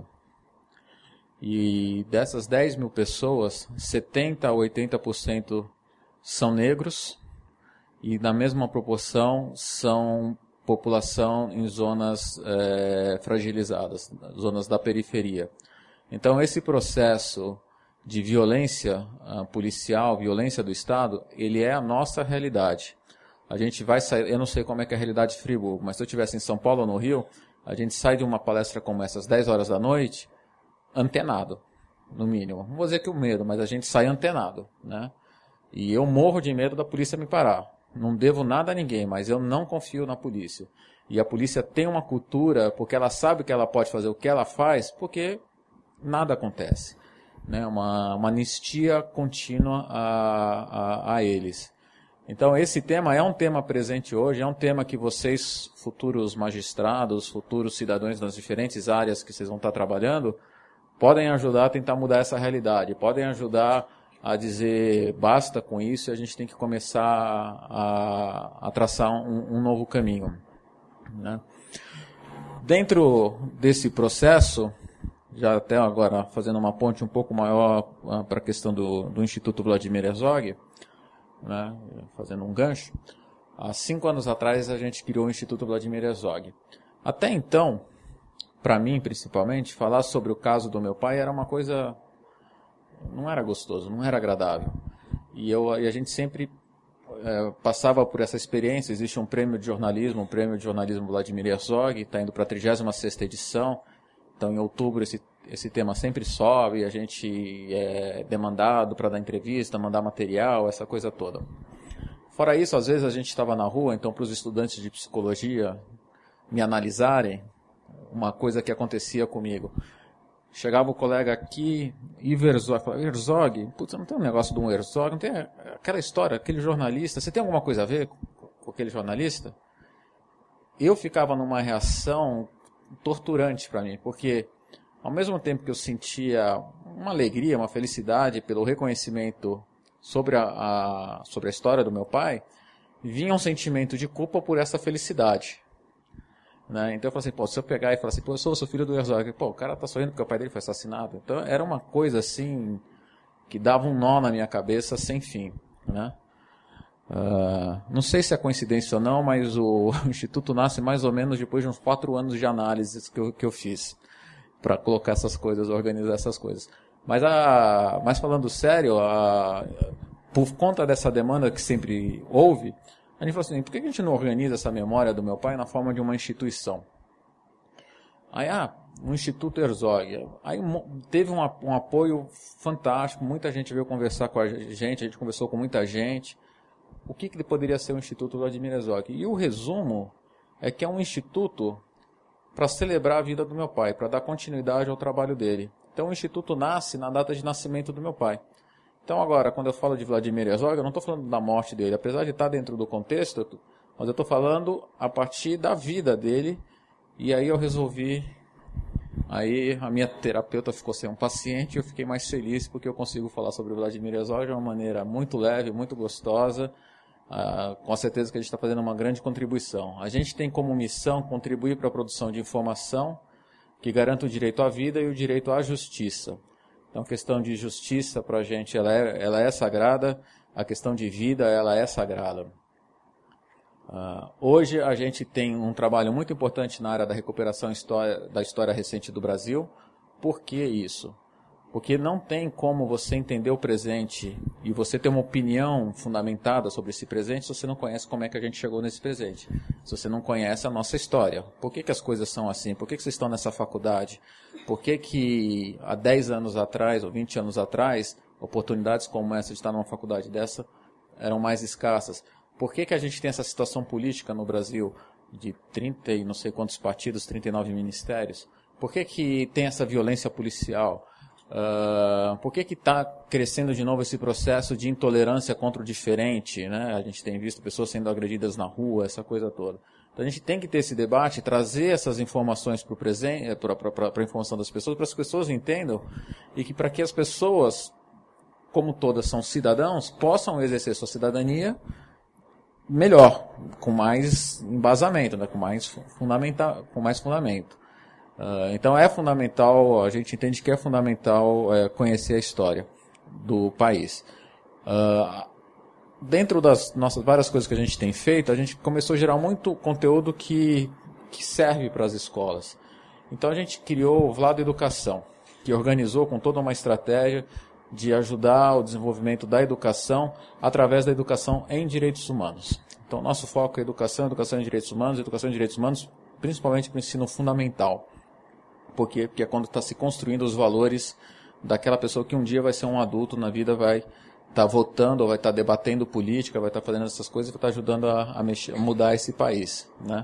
E dessas dez mil pessoas, setenta a oitenta por cento são negros e na mesma proporção são população em zonas é, fragilizadas, zonas da periferia. Então esse processo de violência uh, policial, violência do Estado, ele é a nossa realidade. A gente vai sair, eu não sei como é que é a realidade de Friburgo, mas se eu estivesse em São Paulo ou no Rio, a gente sai de uma palestra como essa às dez horas da noite, antenado, no mínimo. Não vou dizer que o medo, mas a gente sai antenado, né? E eu morro de medo da polícia me parar. Não devo nada a ninguém, mas eu não confio na polícia. E a polícia tem uma cultura, porque ela sabe que ela pode fazer o que ela faz, porque nada acontece, né? Uma, uma anistia contínua a, a, a eles. Então esse tema é um tema presente hoje, é um tema que vocês, futuros magistrados, futuros cidadãos das diferentes áreas que vocês vão estar trabalhando, podem ajudar a tentar mudar essa realidade, podem ajudar a dizer basta com isso e a gente tem que começar a, a traçar um, um novo caminho, né? Dentro desse processo, já até agora fazendo uma ponte um pouco maior para a questão do, do Instituto Vladimir Herzog, né, fazendo um gancho, há cinco anos atrás a gente criou o Instituto Vladimir Herzog. Até então, para mim principalmente, falar sobre o caso do meu pai era uma coisa não era gostoso, não era agradável. E, eu, e a gente sempre é, passava por essa experiência. Existe um prêmio de jornalismo, um prêmio de jornalismo Vladimir Herzog, está indo para a trigésima sexta edição. Então, em outubro, esse, esse tema sempre sobe, a gente é demandado para dar entrevista, mandar material, essa coisa toda. Fora isso, às vezes a gente estava na rua, então para os estudantes de psicologia me analisarem, uma coisa que acontecia comigo. Chegava o colega aqui, Ivo Herzog, falava, Herzog, putz, não tem um negócio de um Herzog, não tem aquela história, aquele jornalista, você tem alguma coisa a ver com, com aquele jornalista? Eu ficava numa reação torturante para mim, porque ao mesmo tempo que eu sentia uma alegria, uma felicidade pelo reconhecimento sobre a, a, sobre a história do meu pai, vinha um sentimento de culpa por essa felicidade. Né? Então eu falei assim, pô, se eu pegar e falar assim, pô, eu sou, eu sou filho do Herzog, pô, o cara tá sorrindo porque o pai dele foi assassinado. Então era uma coisa assim, que dava um nó na minha cabeça sem fim. Né? Uh, não sei se é coincidência ou não, mas o, o Instituto nasce mais ou menos depois de uns quatro anos de análises que eu, que eu fiz, para colocar essas coisas, organizar essas coisas. Mas, a, mas falando sério, a, por conta dessa demanda que sempre houve, a gente falou assim, por que a gente não organiza essa memória do meu pai na forma de uma instituição? Aí, ah, um Instituto Herzog. Aí teve um, um apoio fantástico, muita gente veio conversar com a gente, a gente conversou com muita gente. O que, que poderia ser o Instituto Vladimir Herzog? E o resumo é que é um instituto para celebrar a vida do meu pai, para dar continuidade ao trabalho dele. Então o Instituto nasce na data de nascimento do meu pai. Então agora, quando eu falo de Vladimir Herzog, eu não estou falando da morte dele, apesar de estar dentro do contexto, mas eu estou falando a partir da vida dele, e aí eu resolvi, aí a minha terapeuta ficou sem um paciente, e eu fiquei mais feliz porque eu consigo falar sobre o Vladimir Herzog de uma maneira muito leve, muito gostosa, ah, com certeza que a gente está fazendo uma grande contribuição. A gente tem como missão contribuir para a produção de informação que garanta o direito à vida e o direito à justiça. Então, a questão de justiça para a gente ela é, ela é sagrada, a questão de vida ela é sagrada. Uh, hoje a gente tem um trabalho muito importante na área da recuperação história, da história recente do Brasil. Por que isso? Porque não tem como você entender o presente e você ter uma opinião fundamentada sobre esse presente se você não conhece como é que a gente chegou nesse presente. Se você não conhece a nossa história. Por que que as coisas são assim? Por que que vocês estão nessa faculdade? Por que que há dez anos atrás ou vinte anos atrás, oportunidades como essa de estar numa faculdade dessa eram mais escassas? Por que que a gente tem essa situação política no Brasil de trinta e não sei quantos partidos, trinta e nove ministérios? Por que que tem essa violência policial? Uh, por que que está crescendo de novo esse processo de intolerância contra o diferente, né? A gente tem visto pessoas sendo agredidas na rua, essa coisa toda. Então a gente tem que ter esse debate, trazer essas informações para o presente, para a informação das pessoas, para as pessoas entendam e que para que as pessoas, como todas são cidadãos, possam exercer sua cidadania melhor, com mais embasamento, né? com mais fundamenta, com mais fundamento. Uh, então é fundamental, a gente entende que é fundamental é, conhecer a história do país. Uh, dentro das nossas várias coisas que a gente tem feito, a gente começou a gerar muito conteúdo que, que serve para as escolas. Então a gente criou o Vlado Educação, que organizou com toda uma estratégia de ajudar o desenvolvimento da educação através da educação em direitos humanos. Então nosso foco é educação, educação em direitos humanos, educação em direitos humanos, principalmente para o ensino fundamental. Por quê? Porque é quando está se construindo os valores daquela pessoa que um dia vai ser um adulto na vida, vai estar tá votando, ou vai estar tá debatendo política, vai estar tá fazendo essas coisas, vai estar tá ajudando a, a, mexer, a mudar esse país. Né?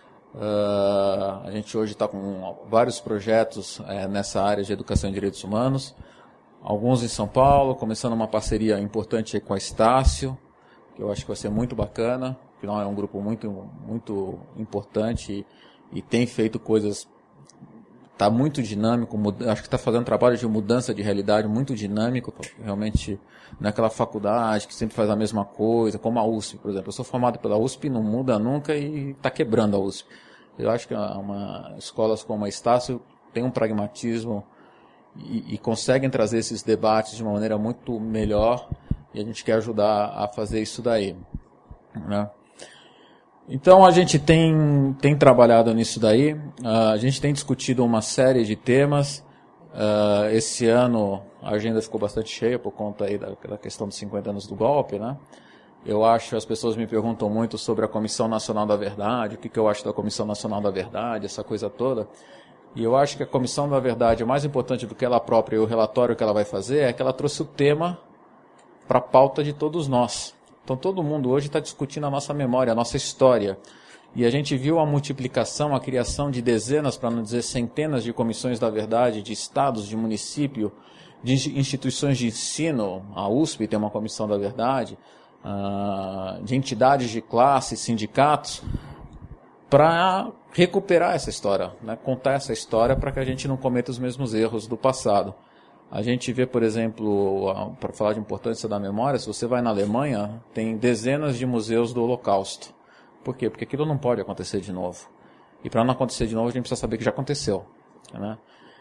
Uh, a gente hoje está com vários projetos é, nessa área de educação e direitos humanos, alguns em São Paulo, começando uma parceria importante aí com a Estácio, que eu acho que vai ser muito bacana, afinal é um grupo muito, muito importante e, e tem feito coisas. Está muito dinâmico, acho que está fazendo um trabalho de mudança de realidade muito dinâmico, realmente naquela faculdade que sempre faz a mesma coisa, como a U S P, por exemplo. Eu sou formado pela U S P, não muda nunca e está quebrando a U S P. Eu acho que uma, escolas como a Estácio têm um pragmatismo e, e conseguem trazer esses debates de uma maneira muito melhor e a gente quer ajudar a fazer isso daí. Né? Então a gente tem, tem trabalhado nisso daí, uh, a gente tem discutido uma série de temas, Uh, esse ano a agenda ficou bastante cheia por conta aí da, da questão dos cinquenta anos do golpe, né? Eu acho, as pessoas me perguntam muito sobre a Comissão Nacional da Verdade, o que, que eu acho da Comissão Nacional da Verdade, essa coisa toda. E eu acho que a Comissão da Verdade, mais importante do que ela própria e o relatório que ela vai fazer, é que ela trouxe o tema para a pauta de todos nós. Então todo mundo hoje está discutindo a nossa memória, a nossa história. E a gente viu a multiplicação, a criação de dezenas, para não dizer centenas de comissões da verdade, de estados, de município, de instituições de ensino. A U S P tem uma comissão da verdade, uh, de entidades de classe, sindicatos, para recuperar essa história, né? Contar essa história para que a gente não cometa os mesmos erros do passado. A gente vê, por exemplo, para falar de importância da memória, se você vai na Alemanha, tem dezenas de museus do Holocausto. Por quê? Porque aquilo não pode acontecer de novo. E para não acontecer de novo, a gente precisa saber que já aconteceu, né?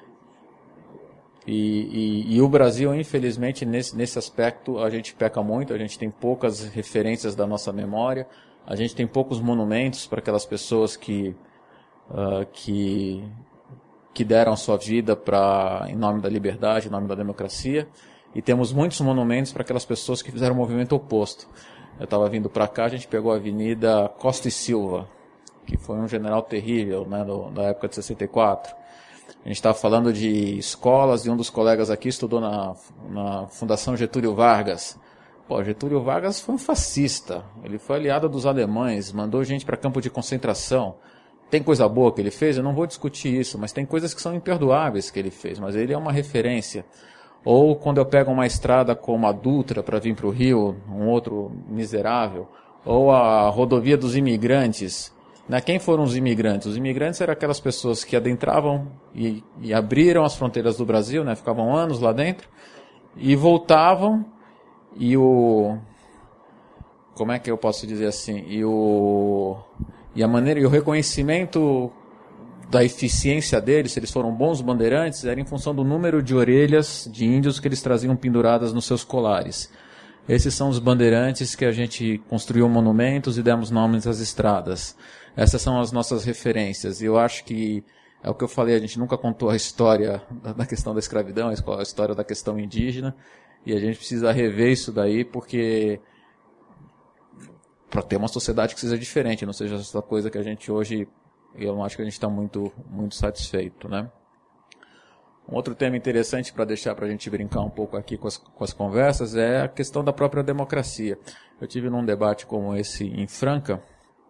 E, e, e o Brasil, infelizmente, nesse, nesse aspecto, a gente peca muito, a gente tem poucas referências da nossa memória, a gente tem poucos monumentos para aquelas pessoas que, uh, que, que deram a sua vida pra, em nome da liberdade, em nome da democracia, e temos muitos monumentos para aquelas pessoas que fizeram o movimento oposto. Eu estava vindo para cá, a gente pegou a Avenida Costa e Silva, que foi um general terrível, né, do, da época de sessenta e quatro. A gente estava falando de escolas, e um dos colegas aqui estudou na, na Fundação Getúlio Vargas. Pô, Getúlio Vargas foi um fascista, ele foi aliado dos alemães, mandou gente para campo de concentração. Tem coisa boa que ele fez? Eu não vou discutir isso, mas tem coisas que são imperdoáveis que ele fez, mas ele é uma referência. Ou quando eu pego uma estrada como a Dutra para vir para o Rio, um outro miserável, ou a rodovia dos imigrantes. Né? Quem foram os imigrantes? Os imigrantes eram aquelas pessoas que adentravam e, e abriram as fronteiras do Brasil, né? Ficavam anos lá dentro, e voltavam, e o... Como é que eu posso dizer assim? E, o, e a maneira e o reconhecimento da eficiência deles, se eles foram bons bandeirantes, era em função do número de orelhas de índios que eles traziam penduradas nos seus colares. Esses são os bandeirantes que a gente construiu monumentos e demos nomes às estradas. Essas são as nossas referências. E eu acho que, é o que eu falei, a gente nunca contou a história da questão da escravidão, a história da questão indígena, e a gente precisa rever isso daí, porque para ter uma sociedade que seja diferente, não seja essa coisa que a gente hoje... eu não acho que a gente está muito, muito satisfeito, né? Um outro tema interessante para deixar para a gente brincar um pouco aqui com as, com as conversas é a questão da própria democracia. Eu tive num debate como esse em Franca,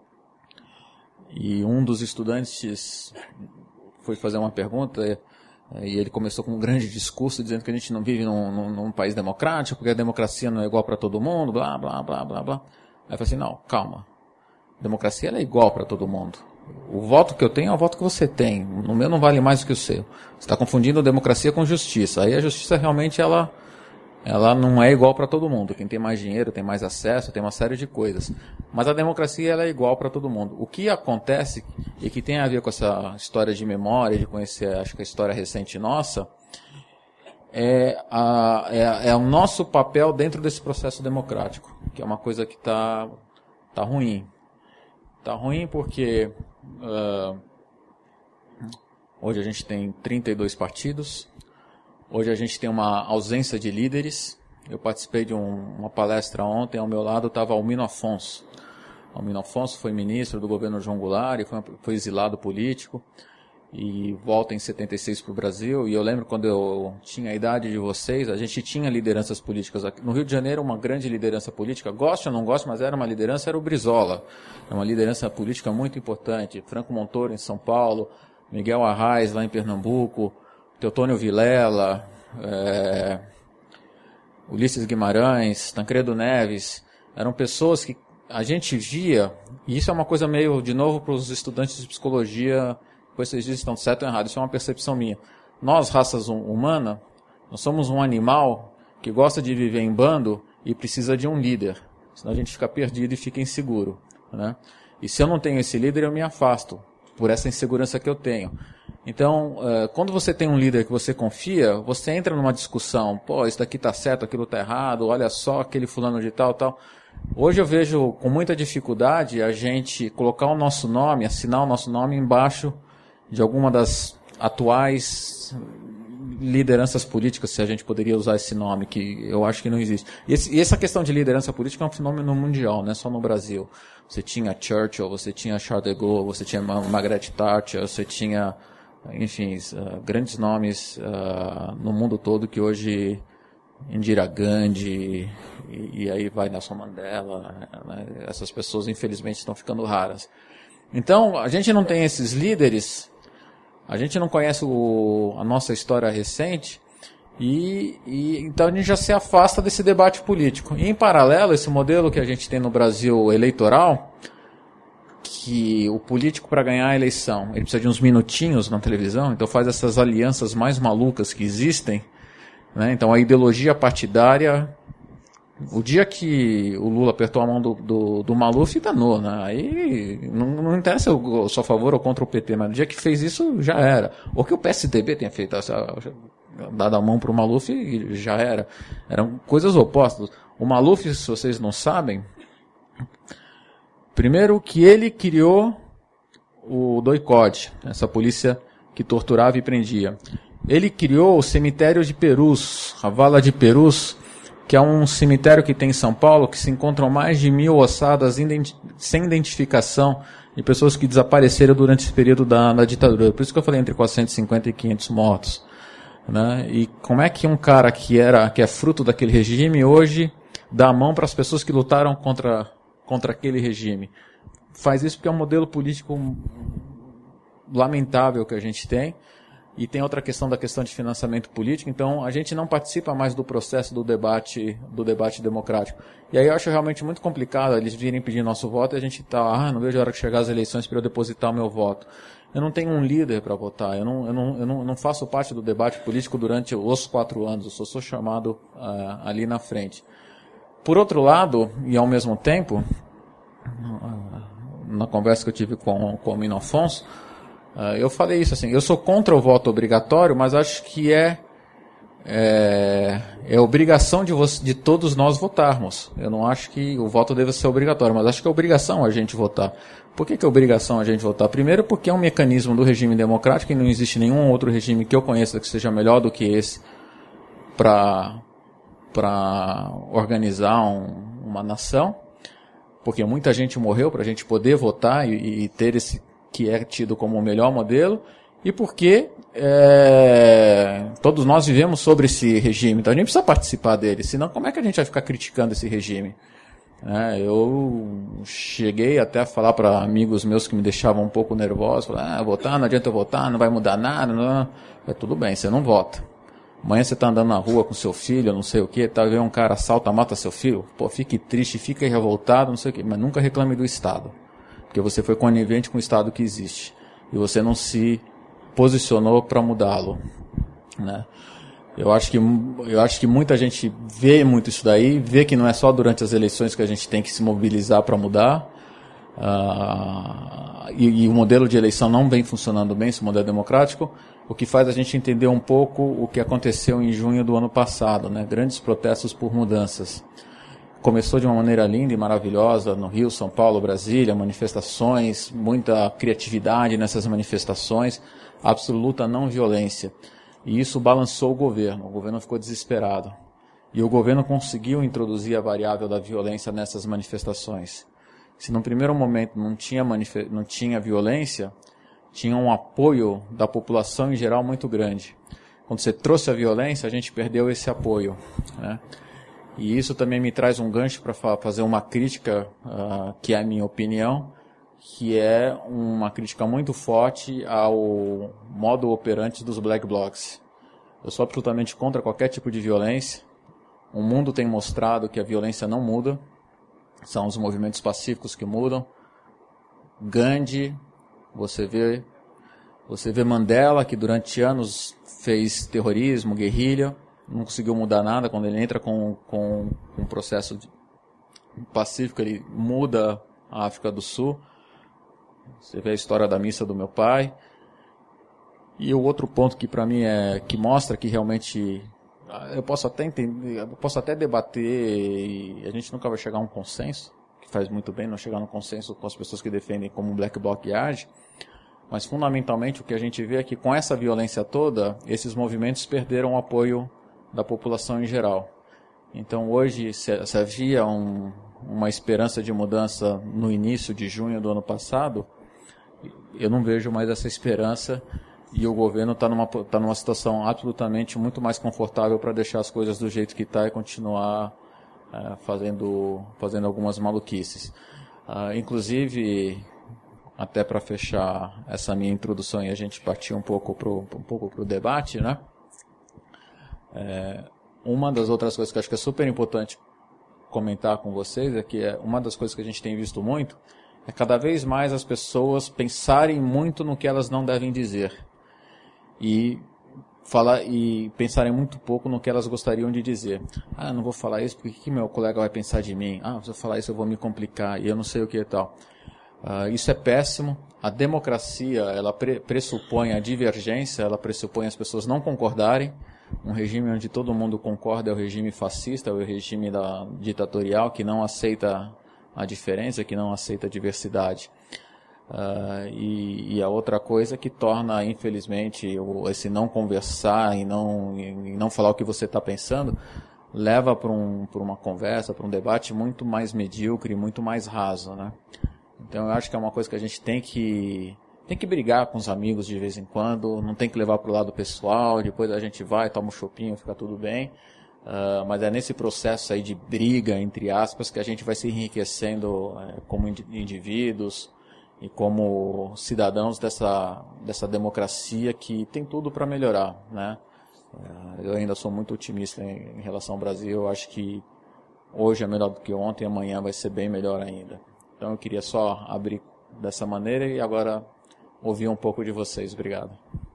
e um dos estudantes foi fazer uma pergunta, e ele começou com um grande discurso dizendo que a gente não vive num, num, num país democrático, porque a democracia não é igual para todo mundo, blá, blá, blá, blá, blá. Aí eu falei assim, não, calma, a democracia ela é igual para todo mundo. O voto que eu tenho é o voto que você tem. O meu não vale mais do que o seu. Você está confundindo democracia com justiça. Aí a justiça realmente ela, ela não é igual para todo mundo. Quem tem mais dinheiro, tem mais acesso, tem uma série de coisas. Mas a democracia ela é igual para todo mundo. O que acontece, e que tem a ver com essa história de memória, de conhecer, acho que a história recente nossa, é, a, é, é o nosso papel dentro desse processo democrático, que é uma coisa que está tá ruim. Está ruim porque... Uh, hoje a gente tem trinta e dois partidos, hoje a gente tem uma ausência de líderes. Eu participei de um, uma palestra ontem, ao meu lado estava Almino Afonso. Almino Afonso foi ministro do governo João Goulart, e foi, foi exilado político, e volta em setenta e seis para o Brasil. E eu lembro quando eu tinha a idade de vocês, a gente tinha lideranças políticas aqui. No Rio de Janeiro, uma grande liderança política, gosto ou não gosto, mas era uma liderança, era o Brizola. É uma liderança política muito importante. Franco Montoro em São Paulo, Miguel Arraes lá em Pernambuco, Teotônio Vilela, é, Ulisses Guimarães, Tancredo Neves. Eram pessoas que a gente via, e isso é uma coisa meio, de novo, para os estudantes de psicologia, depois vocês dizem se estão certo ou errado, isso é uma percepção minha. Nós, raças humanas, nós somos um animal que gosta de viver em bando e precisa de um líder, senão a gente fica perdido e fica inseguro, né? E se eu não tenho esse líder, eu me afasto, por essa insegurança que eu tenho. Então, quando você tem um líder que você confia, você entra numa discussão, pô, isso daqui está certo, aquilo está errado, olha só aquele fulano de tal, tal. Hoje eu vejo com muita dificuldade a gente colocar o nosso nome, assinar o nosso nome embaixo de alguma das atuais lideranças políticas, se a gente poderia usar esse nome, que eu acho que não existe. E, esse, e essa questão de liderança política é um fenômeno mundial, não é só no Brasil. Você tinha Churchill, você tinha Charles de Gaulle, você tinha Margaret Thatcher, você tinha, enfim, uh, grandes nomes uh, no mundo todo que hoje, Indira Gandhi, e, e aí vai Nelson Mandela, né? Essas pessoas infelizmente estão ficando raras. Então, a gente não tem esses líderes, a gente não conhece o, a nossa história recente, e, e então a gente já se afasta desse debate político. E em paralelo, esse modelo que a gente tem no Brasil eleitoral, que o político para ganhar a eleição, ele precisa de uns minutinhos na televisão, então faz essas alianças mais malucas que existem, né? Então a ideologia partidária, o dia que o Lula apertou a mão do, do, do Maluf, danou, né? Aí não, não interessa eu sou a favor ou contra o P T, mas no dia que fez isso, já era. Ou que o P S D B tenha feito essa, dado a mão para o Maluf, já era. Eram coisas opostas. O Maluf, se vocês não sabem, primeiro que ele criou o doicode, essa polícia que torturava e prendia. Ele criou o cemitério de Perus, a Vala de Perus, que é um cemitério que tem em São Paulo, que se encontram mais de mil ossadas identi- sem identificação de pessoas que desapareceram durante esse período da, da ditadura. Por isso que eu falei entre quatrocentos e cinquenta e quinhentos mortos, né? E como é que um cara que, era, que é fruto daquele regime hoje dá a mão para as pessoas que lutaram contra, contra aquele regime? Faz isso porque é um modelo político lamentável que a gente tem. E tem outra questão da questão de financiamento político, então a gente não participa mais do processo do debate, do debate democrático. E aí eu acho realmente muito complicado eles virem pedir nosso voto e a gente tá, ah, não vejo a hora que chegar as eleições para eu depositar o meu voto. Eu não tenho um líder para votar, eu não, eu, não, eu, não, eu não faço parte do debate político durante os quatro anos, eu só sou chamado uh, ali na frente. Por outro lado, e ao mesmo tempo, na conversa que eu tive com, com o Mino Afonso, Uh, eu falei isso assim, eu sou contra o voto obrigatório, mas acho que é, é, é obrigação de, você, de todos nós votarmos. Eu não acho que o voto deva ser obrigatório, mas acho que é obrigação a gente votar. Por que, que é obrigação a gente votar? Primeiro porque é um mecanismo do regime democrático e não existe nenhum outro regime que eu conheça que seja melhor do que esse para para organizar um, uma nação, porque muita gente morreu para a gente poder votar e, e ter esse que é tido como o melhor modelo, e porque é, todos nós vivemos sobre esse regime, então a gente precisa participar dele, senão como é que a gente vai ficar criticando esse regime? É, eu cheguei até a falar para amigos meus que me deixavam um pouco nervosos, falar, ah, votar, não adianta eu votar, não vai mudar nada, não. É, tudo bem, você não vota. Amanhã você está andando na rua com seu filho, não sei o que, tá vendo um cara assalta, mata seu filho, pô, fique triste, fique revoltado, não sei o que, mas nunca reclame do Estado. Porque você foi conivente com o Estado que existe. E você não se posicionou para mudá-lo, né? Eu acho que, eu acho que muita gente vê muito isso daí, vê que não é só durante as eleições que a gente tem que se mobilizar para mudar. Uh, e, e o modelo de eleição não vem funcionando bem, esse modelo democrático, o que faz a gente entender um pouco o que aconteceu em junho do ano passado, né? Grandes protestos por mudanças. Começou de uma maneira linda e maravilhosa no Rio, São Paulo, Brasília, manifestações, muita criatividade nessas manifestações, absoluta não violência. E isso balançou o governo, o governo ficou desesperado. E o governo conseguiu introduzir a variável da violência nessas manifestações. Se no primeiro momento não tinha, manif- não tinha violência, tinha um apoio da população em geral muito grande. Quando você trouxe a violência, a gente perdeu esse apoio, né? E isso também me traz um gancho para fazer uma crítica, uh, que é a minha opinião, que é uma crítica muito forte ao modo operante dos black blocs. Eu sou absolutamente contra qualquer tipo de violência. O mundo tem mostrado que a violência não muda, são os movimentos pacíficos que mudam. Gandhi, você vê, você vê Mandela, que durante anos fez terrorismo, guerrilha, não conseguiu mudar nada. Quando ele entra com, com, com um processo de pacífico, ele muda a África do Sul. Você vê a história da missa do meu pai. E o outro ponto que para mim é que mostra que realmente eu posso até entender, eu posso até debater e a gente nunca vai chegar a um consenso, que faz muito bem não chegar num consenso com as pessoas que defendem como o Black Bloc age, Mas, fundamentalmente, o que a gente vê é que, com essa violência toda, esses movimentos perderam o apoio da população em geral. Então, hoje, se, se havia um, uma esperança de mudança no início de junho do ano passado, eu não vejo mais essa esperança, e o governo está numa, tá numa situação absolutamente muito mais confortável para deixar as coisas do jeito que está e continuar é, fazendo, fazendo algumas maluquices. Uh, inclusive, até para fechar essa minha introdução e a gente partir um pouco para um pouco pro debate, né? É, uma das outras coisas que eu acho que é super importante comentar com vocês é que é uma das coisas que a gente tem visto muito é cada vez mais as pessoas pensarem muito no que elas não devem dizer e falar e pensarem muito pouco no que elas gostariam de dizer. Ah, eu não vou falar isso porque o que meu colega vai pensar de mim? Ah, se eu falar isso eu vou me complicar e eu não sei o que e tal. Uh, isso é péssimo. A democracia, ela pre- pressupõe a divergência, ela pressupõe as pessoas não concordarem. Um regime onde todo mundo concorda é o regime fascista, é o regime da, ditatorial, que não aceita a diferença, que não aceita a diversidade. Uh, e, e a outra coisa que torna, infelizmente, o, esse não conversar e não, e não falar o que você está pensando, leva para um, para uma conversa, para um debate muito mais medíocre, muito mais raso, né? Então eu acho que é uma coisa que a gente tem que, tem que brigar com os amigos de vez em quando, não tem que levar para o lado pessoal, depois a gente vai, toma um chopinho, fica tudo bem. Uh, mas é nesse processo aí de briga, entre aspas, que a gente vai se enriquecendo uh, como indivíduos e como cidadãos dessa, dessa democracia que tem tudo para melhorar, né? Uh, eu ainda sou muito otimista em, em relação ao Brasil, eu acho que hoje é melhor do que ontem, amanhã vai ser bem melhor ainda. Então eu queria só abrir dessa maneira e agora ouvir um pouco de vocês. Obrigado.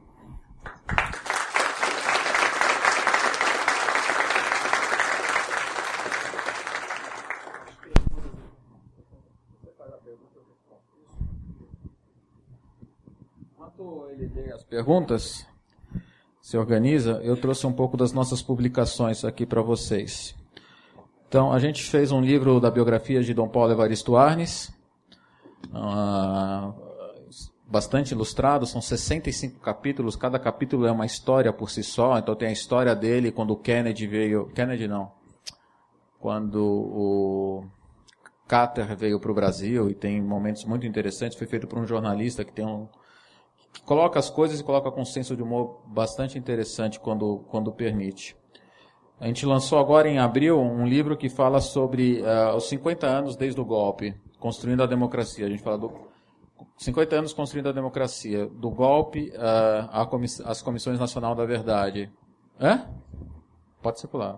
Enquanto ele lê as perguntas, se organiza, eu trouxe um pouco das nossas publicações aqui para vocês. Então, a gente fez um livro da biografia de Dom Paulo Evaristo Arnes, uh, bastante ilustrado, são sessenta e cinco capítulos, cada capítulo é uma história por si só, então tem a história dele quando o Kennedy veio, Kennedy não, quando o Carter veio para o Brasil, e tem momentos muito interessantes, foi feito por um jornalista que tem um, que coloca as coisas e coloca com um senso de humor bastante interessante quando, quando permite. A gente lançou agora em abril um livro que fala sobre uh, os cinquenta anos desde o golpe, construindo a democracia. A gente fala do cinquenta anos construindo a democracia, do golpe uh, à comiss- às Comissões Nacional da Verdade. Hã? Pode circular.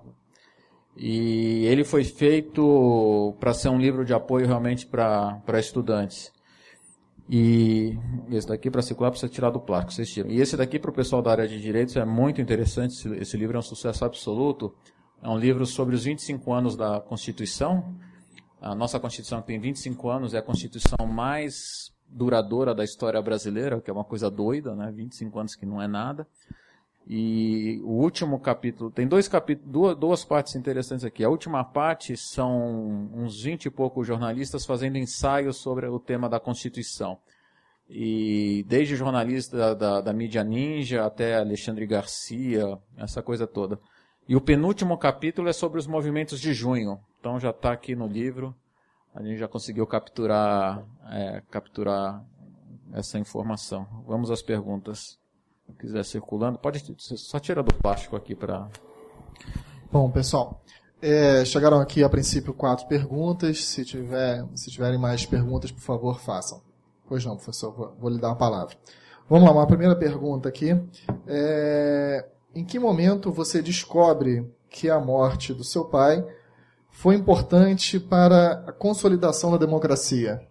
E ele foi feito para ser um livro de apoio realmente para estudantes. E esse daqui para circular precisa tirar do plástico, vocês tiram. E esse daqui para o pessoal da área de direitos é muito interessante, esse, esse livro é um sucesso absoluto. É um livro sobre os vinte e cinco anos da Constituição. A nossa Constituição que tem vinte e cinco anos é a Constituição mais duradoura da história brasileira, que é uma coisa doida, né? vinte e cinco anos que não é nada. E o último capítulo, tem dois capítulos, duas, duas partes interessantes aqui. A última parte são uns vinte e poucos jornalistas fazendo ensaios sobre o tema da Constituição. E desde jornalista da, da, da mídia ninja até Alexandre Garcia, essa coisa toda. E o penúltimo capítulo é sobre os movimentos de junho. Então já está aqui no livro, a gente já conseguiu capturar, é, capturar essa informação. Vamos às perguntas. Se quiser circulando, pode só tirar do plástico aqui para... Bom, pessoal, é, chegaram aqui a princípio quatro perguntas. Se, tiver, se tiverem mais perguntas, por favor, façam. Pois não, professor, vou, vou lhe dar a palavra. Vamos lá, uma primeira pergunta aqui. É, em que momento você descobre que a morte do seu pai foi importante para a consolidação da democracia?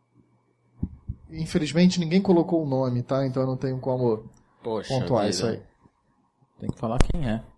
Infelizmente, ninguém colocou o nome, tá? Então eu não tenho como... Poxa pontuar vida. Isso aí. Tem que falar quem é.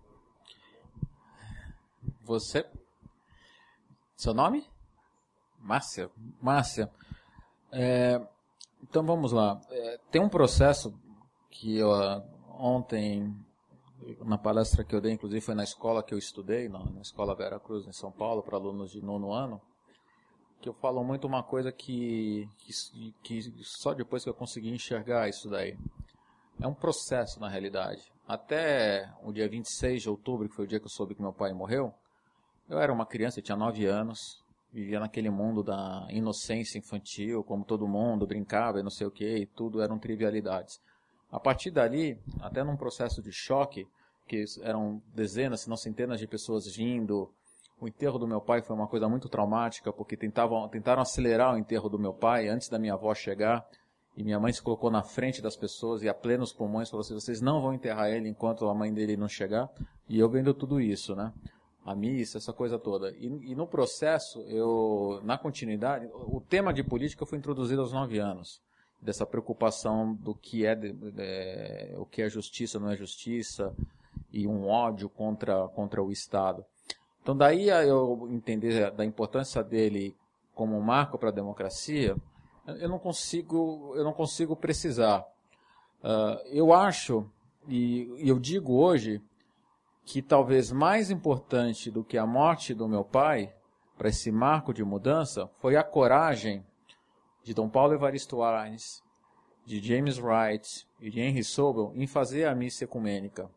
Você? Seu nome? Márcia. Márcia. É, então vamos lá. É, tem um processo que eu, ontem, na palestra que eu dei, inclusive foi na escola que eu estudei, na, na Escola Vera Cruz, em São Paulo, para alunos de nono ano, que eu falo muito uma coisa que, que, que só depois que eu consegui enxergar isso daí. É um processo, na realidade. Até o dia vinte e seis de outubro, que foi o dia que eu soube que meu pai morreu, eu era uma criança, eu tinha nove anos, vivia naquele mundo da inocência infantil, como todo mundo, brincava e não sei o que, e tudo eram trivialidades. A partir dali, até num processo de choque, que eram dezenas, se não centenas de pessoas vindo, o enterro do meu pai foi uma coisa muito traumática, porque tentavam, tentaram acelerar o enterro do meu pai antes da minha avó chegar, e minha mãe se colocou na frente das pessoas e a plenos pulmões falou assim, vocês não vão enterrar ele enquanto a mãe dele não chegar, e eu vendo tudo isso, né? A missa, essa coisa toda. E, e no processo, eu, na continuidade, o tema de política foi introduzido aos nove anos, dessa preocupação do que é, de, de, o que é justiça, não é justiça, e um ódio contra, contra o Estado. Então daí eu entender da importância dele como um marco para a democracia, eu não consigo, eu não consigo precisar. Uh, eu acho, e, e eu digo hoje, que talvez mais importante do que a morte do meu pai, para esse marco de mudança, foi a coragem de Dom Paulo Evaristo Arnes, de James Wright e de Henry Sobel em fazer a missa ecumênica.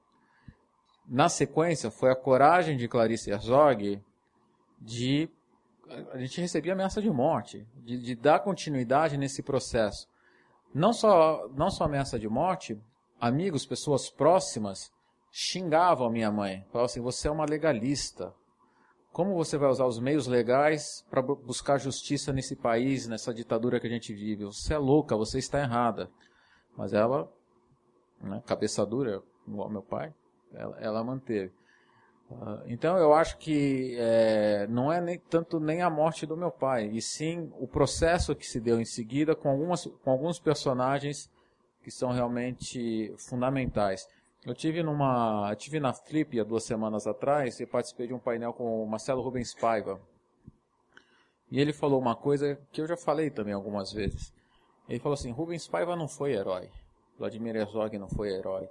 Na sequência, foi a coragem de Clarice Herzog de... A gente recebia ameaça de morte, de, de dar continuidade nesse processo. Não só, não só ameaça de morte, amigos, pessoas próximas, xingavam a minha mãe. Falavam assim, você é uma legalista. Como você vai usar os meios legais para buscar justiça nesse país, nessa ditadura que a gente vive? Você é louca, você está errada. Mas ela, né, cabeça dura, igual meu pai, ela, ela manteve. Uh, então eu acho que é, não é nem, tanto nem a morte do meu pai, e sim o processo que se deu em seguida com, algumas, com alguns personagens que são realmente fundamentais. Eu tive, numa, eu tive na Flip há duas semanas atrás e participei de um painel com o Marcelo Rubens Paiva. E ele falou uma coisa que eu já falei também algumas vezes. Ele falou assim, Rubens Paiva não foi herói, Vladimir Herzog não foi herói.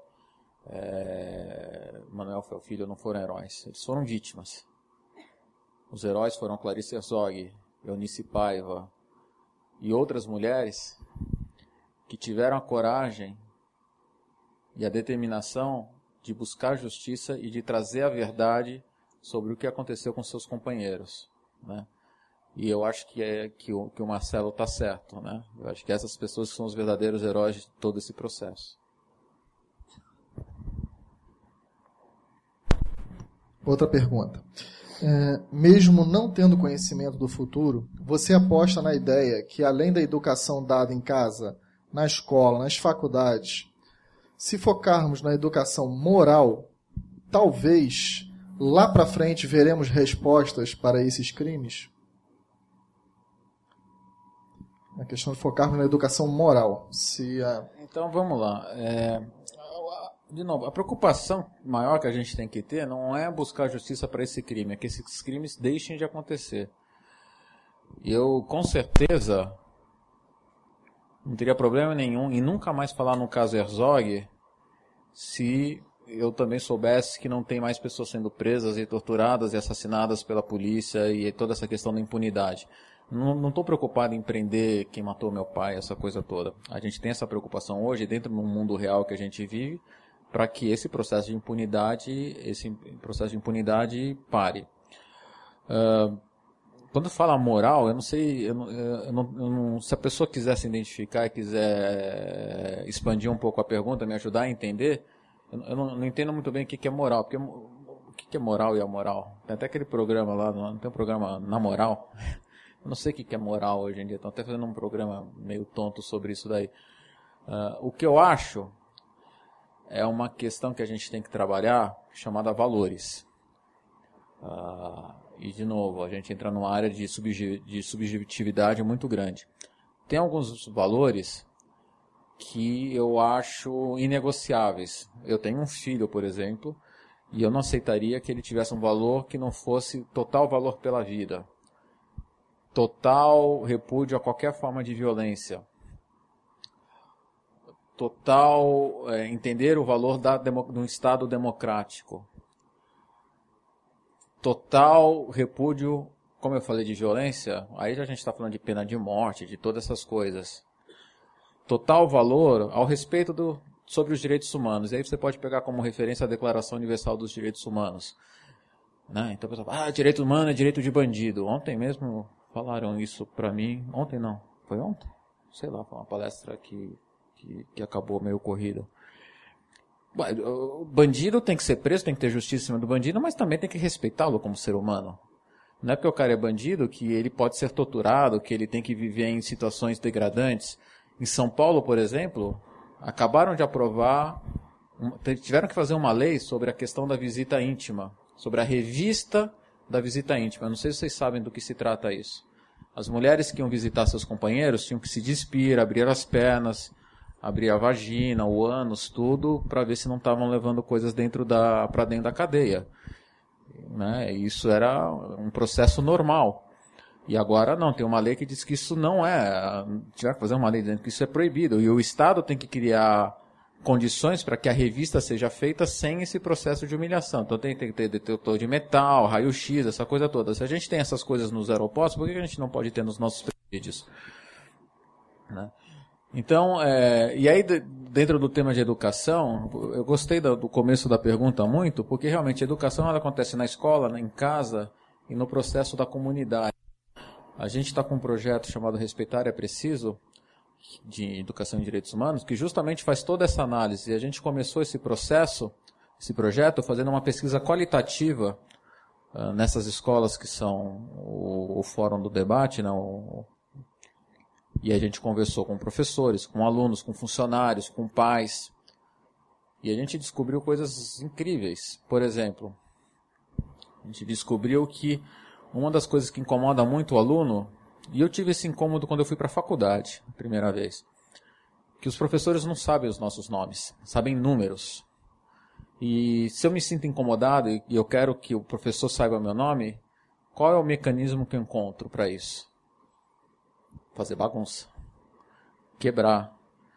É, Manuel Felfilho não foram heróis, eles foram vítimas. Os heróis foram Clarice Herzog, Eunice Paiva e outras mulheres que tiveram a coragem e a determinação de buscar justiça e de trazer a verdade sobre o que aconteceu com seus companheiros, né? E eu acho que, é, que, o, que o Marcelo está certo, né? Eu acho que essas pessoas são os verdadeiros heróis de todo esse processo. Outra pergunta. É, mesmo não tendo conhecimento do futuro, você aposta na ideia que, além da educação dada em casa, na escola, nas faculdades, se focarmos na educação moral, talvez lá para frente veremos respostas para esses crimes? A questão de focarmos na educação moral. Se a... Então vamos lá. É... De novo, a preocupação maior que a gente tem que ter não é buscar justiça para esse crime, é que esses crimes deixem de acontecer. Eu, com certeza, não teria problema nenhum em nunca mais falar no caso Herzog se eu também soubesse que não tem mais pessoas sendo presas e torturadas e assassinadas pela polícia e toda essa questão da impunidade. Não estou preocupado em prender quem matou meu pai, essa coisa toda. A gente tem essa preocupação hoje, dentro do mundo real que a gente vive, para que esse processo de impunidade, esse processo de impunidade pare. Uh, quando fala moral, eu não sei, eu não, eu não, eu não, se a pessoa quiser se identificar e quiser expandir um pouco a pergunta, me ajudar a entender, eu, eu não, não entendo muito bem o que, que é moral, porque o que, que é moral e amoral? Tem até aquele programa lá, não tem um programa Na Moral? Eu não sei o que, que é moral hoje em dia, estão até fazendo um programa meio tonto sobre isso daí. Uh, o que eu acho é uma questão que a gente tem que trabalhar, chamada valores. Uh, e, de novo, a gente entra numa área de, subje de subjetividade muito grande. Tem alguns valores que eu acho inegociáveis. Eu tenho um filho, por exemplo, e eu não aceitaria que ele tivesse um valor que não fosse total valor pela vida. Total repúdio a qualquer forma de violência. Total é, entender o valor da, de um Estado democrático. Total repúdio como eu falei de violência, aí já a gente está falando de pena de morte, de todas essas coisas. Total valor ao respeito do, sobre os direitos humanos. E aí você pode pegar como referência a Declaração Universal dos Direitos Humanos. Né? Então a pessoa fala, ah, direito humano é direito de bandido. Ontem mesmo falaram isso para mim. Ontem não, foi ontem? Sei lá, foi uma palestra que, que, que acabou meio corrida. O bandido tem que ser preso, tem que ter justiça em cima do bandido, mas também tem que respeitá-lo como ser humano. Não é porque o cara é bandido que ele pode ser torturado, que ele tem que viver em situações degradantes. Em São Paulo, por exemplo, acabaram de aprovar, tiveram que fazer uma lei sobre a questão da visita íntima, sobre a revista da visita íntima. Eu não sei se vocês sabem do que se trata isso. As mulheres que iam visitar seus companheiros tinham que se despir, abrir as pernas, abrir a vagina, o ânus, tudo, para ver se não estavam levando coisas dentro da, para dentro da cadeia. Né? Isso era um processo normal. E agora não, tem uma lei que diz que isso não é, tiver que fazer uma lei dizendo que isso é proibido. E o Estado tem que criar condições para que a revista seja feita sem esse processo de humilhação. Então tem, tem que ter detetor de metal, raio-x, essa coisa toda. Se a gente tem essas coisas nos aeroportos, por que a gente não pode ter nos nossos presídios? Né? Então, é, e aí dentro do tema de educação, eu gostei do, do começo da pergunta muito, porque realmente a educação ela acontece na escola, em casa e no processo da comunidade. A gente está com um projeto chamado Respeitar é Preciso, de Educação em Direitos Humanos, que justamente faz toda essa análise. E a gente começou esse processo, esse projeto, fazendo uma pesquisa qualitativa uh, nessas escolas que são o, o Fórum do Debate, né, o, e a gente conversou com professores, com alunos, com funcionários, com pais. E a gente descobriu coisas incríveis. Por exemplo, a gente descobriu que uma das coisas que incomoda muito o aluno, e eu tive esse incômodo quando eu fui para a faculdade, a primeira vez, que os professores não sabem os nossos nomes, sabem números. E se eu me sinto incomodado e eu quero que o professor saiba meu nome, qual é o mecanismo que eu encontro para isso? Fazer bagunça, quebrar,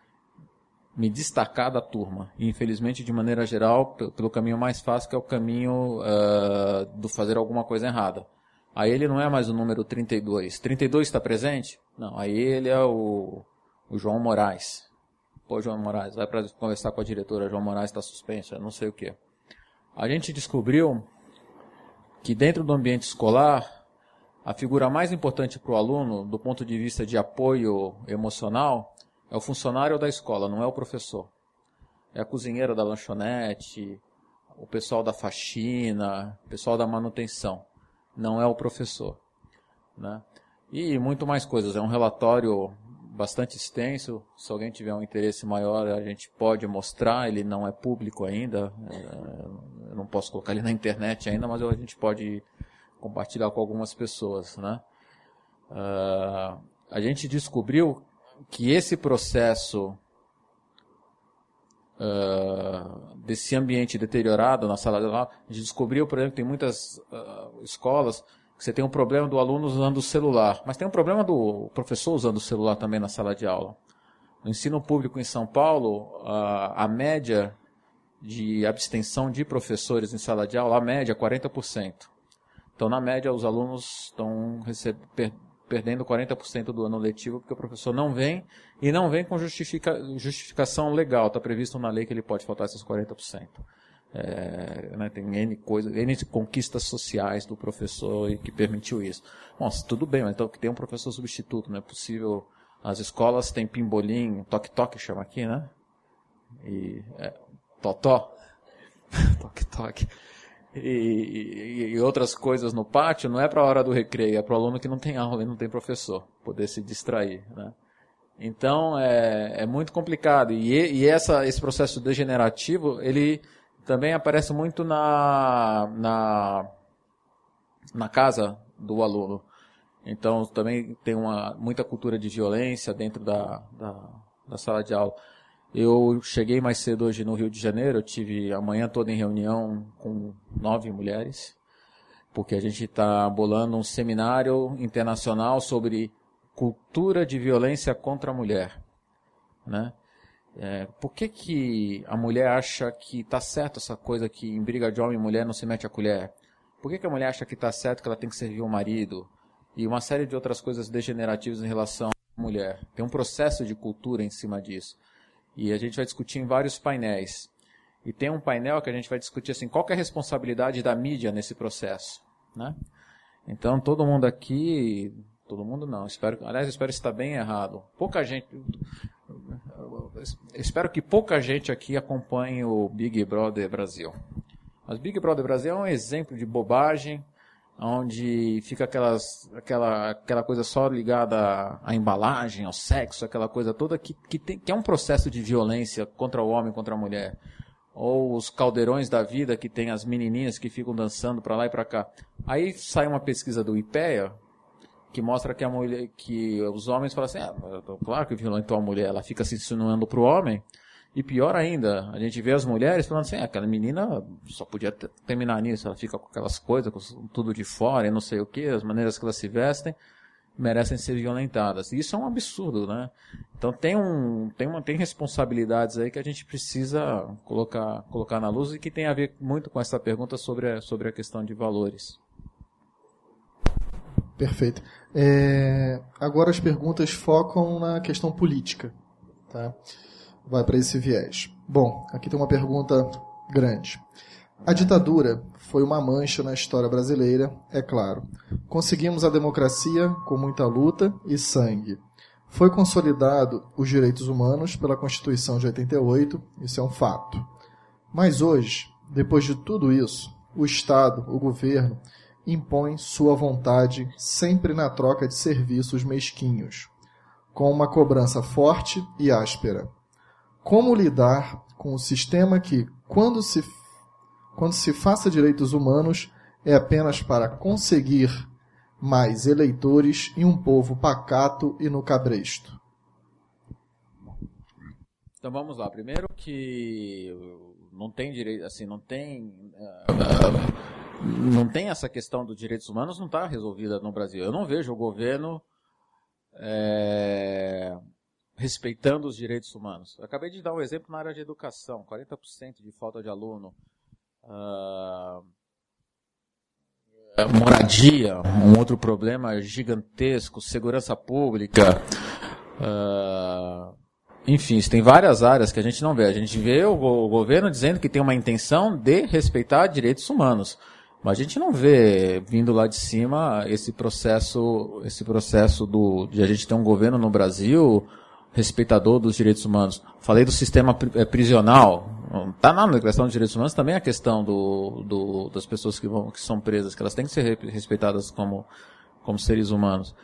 me destacar da turma. E infelizmente, de maneira geral, pelo caminho mais fácil, que é o caminho uh, do fazer alguma coisa errada. Aí ele não é mais o número trinta e dois. trinta e dois está presente? Não, aí ele é o, o João Moraes. Pô, João Moraes, vai para conversar com a diretora, João Moraes está suspenso, eu não sei o quê. A gente descobriu que dentro do ambiente escolar, a figura mais importante para o aluno, do ponto de vista de apoio emocional, é o funcionário da escola, não é o professor. É a cozinheira da lanchonete, o pessoal da faxina, o pessoal da manutenção. Não é o professor. Né? E muito mais coisas. É um relatório bastante extenso. Se alguém tiver um interesse maior, a gente pode mostrar. Ele não é público ainda. Eu não posso colocar ele na internet ainda, mas a gente pode compartilhar com algumas pessoas. Né? Uh, a gente descobriu que esse processo uh, desse ambiente deteriorado na sala de aula, a gente descobriu, por exemplo, que tem muitas uh, escolas que você tem um problema do aluno usando o celular, mas tem um problema do professor usando o celular também na sala de aula. No ensino público em São Paulo, uh, a média de abstenção de professores em sala de aula, a média é quarenta por cento. Então, na média, os alunos estão receb- per- perdendo quarenta por cento do ano letivo porque o professor não vem e não vem com justifica- justificação legal. Está previsto na lei que ele pode faltar esses quarenta por cento. É, né, tem N, coisa, N conquistas sociais do professor e que permitiu isso. Nossa, tudo bem, mas então que tem um professor substituto, não é possível. As escolas têm pimbolim, toque-toque chama aqui, né? E é, totó, toque-toque. E, e, e outras coisas no pátio, não é para a hora do recreio, é para o aluno que não tem aula e não tem professor, poder se distrair. Né? Então, é, é muito complicado. E, e essa, esse processo degenerativo, ele também aparece muito na, na, na casa do aluno. Então, também tem uma, muita cultura de violência dentro da, da, da sala de aula. Eu cheguei mais cedo hoje no Rio de Janeiro, eu tive a manhã toda em reunião com nove mulheres, porque a gente está bolando um seminário internacional sobre cultura de violência contra a mulher. Né? É, por que, que a mulher acha que está certo essa coisa que em briga de homem e mulher não se mete a colher? Por que, que a mulher acha que está certo que ela tem que servir o marido? e uma série de outras coisas degenerativas em relação à mulher. Tem um processo de cultura em cima disso. E a gente vai discutir em vários painéis. E tem um painel que a gente vai discutir assim, qual que é a responsabilidade da mídia nesse processo, né? Então, todo mundo aqui... Todo mundo não. Espero, aliás, espero estar bem errado. Pouca gente... Espero que pouca gente aqui acompanhe o Big Brother Brasil. Mas Big Brother Brasil é um exemplo de bobagem, onde fica aquelas, aquela, aquela coisa só ligada à, à embalagem, ao sexo, aquela coisa toda que, que, tem, que é um processo de violência contra o homem, contra a mulher. Ou os caldeirões da vida que tem as menininhas que ficam dançando para lá e para cá. Aí sai uma pesquisa do IPEA que mostra que, a mulher, que os homens falam assim, ah, claro que violentou a mulher, ela fica se insinuando para o homem. E pior ainda, a gente vê as mulheres falando assim, ah, aquela menina só podia ter, terminar nisso, ela fica com aquelas coisas, com tudo de fora e não sei o que, as maneiras que elas se vestem, merecem ser violentadas. E isso é um absurdo, né? Então tem, um, tem, uma, tem responsabilidades aí que a gente precisa colocar, colocar na luz e que tem a ver muito com essa pergunta sobre a, sobre a questão de valores. Perfeito. É, agora as perguntas focam na questão política, tá? Vai para esse viés. Bom, aqui tem uma pergunta grande. A ditadura foi uma mancha na história brasileira, é claro. Conseguimos a democracia com muita luta e sangue. Foi consolidado os direitos humanos pela Constituição de oitenta e oito, isso é um fato. Mas hoje, depois de tudo isso, o Estado, o governo, impõe sua vontade sempre na troca de serviços mesquinhos, com uma cobrança forte e áspera. Como lidar com o sistema que, quando se, quando se faça direitos humanos, é apenas para conseguir mais eleitores e um povo pacato e no cabresto? Então vamos lá. Primeiro que não tem direito, assim, não tem, não tem essa questão dos direitos humanos, não está resolvida no Brasil. Eu não vejo o governo é, respeitando os direitos humanos. Eu acabei de dar um exemplo na área de educação, quarenta por cento de falta de aluno, uh, moradia, um outro problema gigantesco, segurança pública, uh, enfim, tem várias áreas que a gente não vê. A gente vê o, o governo dizendo que tem uma intenção de respeitar direitos humanos, mas a gente não vê vindo lá de cima esse processo, esse processo do, de a gente ter um governo no Brasil respeitador dos direitos humanos. Falei do sistema prisional. Está na questão dos direitos humanos também a questão do, do, das pessoas que, vão, que são presas, que elas têm que ser respeitadas como, como seres humanos.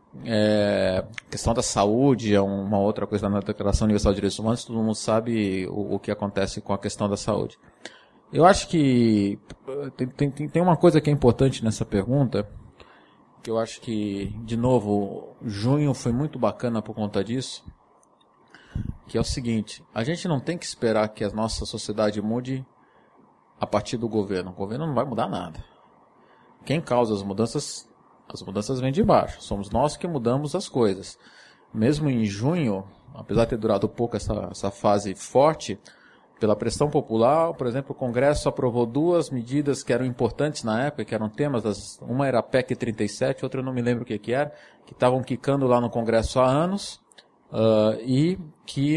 É, a questão da saúde é uma outra coisa na Declaração Universal de Direitos Humanos. Todo mundo sabe o, o que acontece com a questão da saúde. Eu acho que tem, tem, tem uma coisa que é importante nessa pergunta, que eu acho que, de novo, junho foi muito bacana por conta disso, que é o seguinte: a gente não tem que esperar que a nossa sociedade mude a partir do governo. O governo não vai mudar nada. Quem causa as mudanças, as mudanças vêm de baixo. Somos nós que mudamos as coisas. Mesmo em junho, apesar de ter durado pouco essa, essa fase forte, pela pressão popular, por exemplo, o Congresso aprovou duas medidas que eram importantes na época, que eram temas, das, uma era a P E C trinta e sete, outra eu não me lembro o que, que era, que estavam quicando lá no Congresso há anos, uh, e que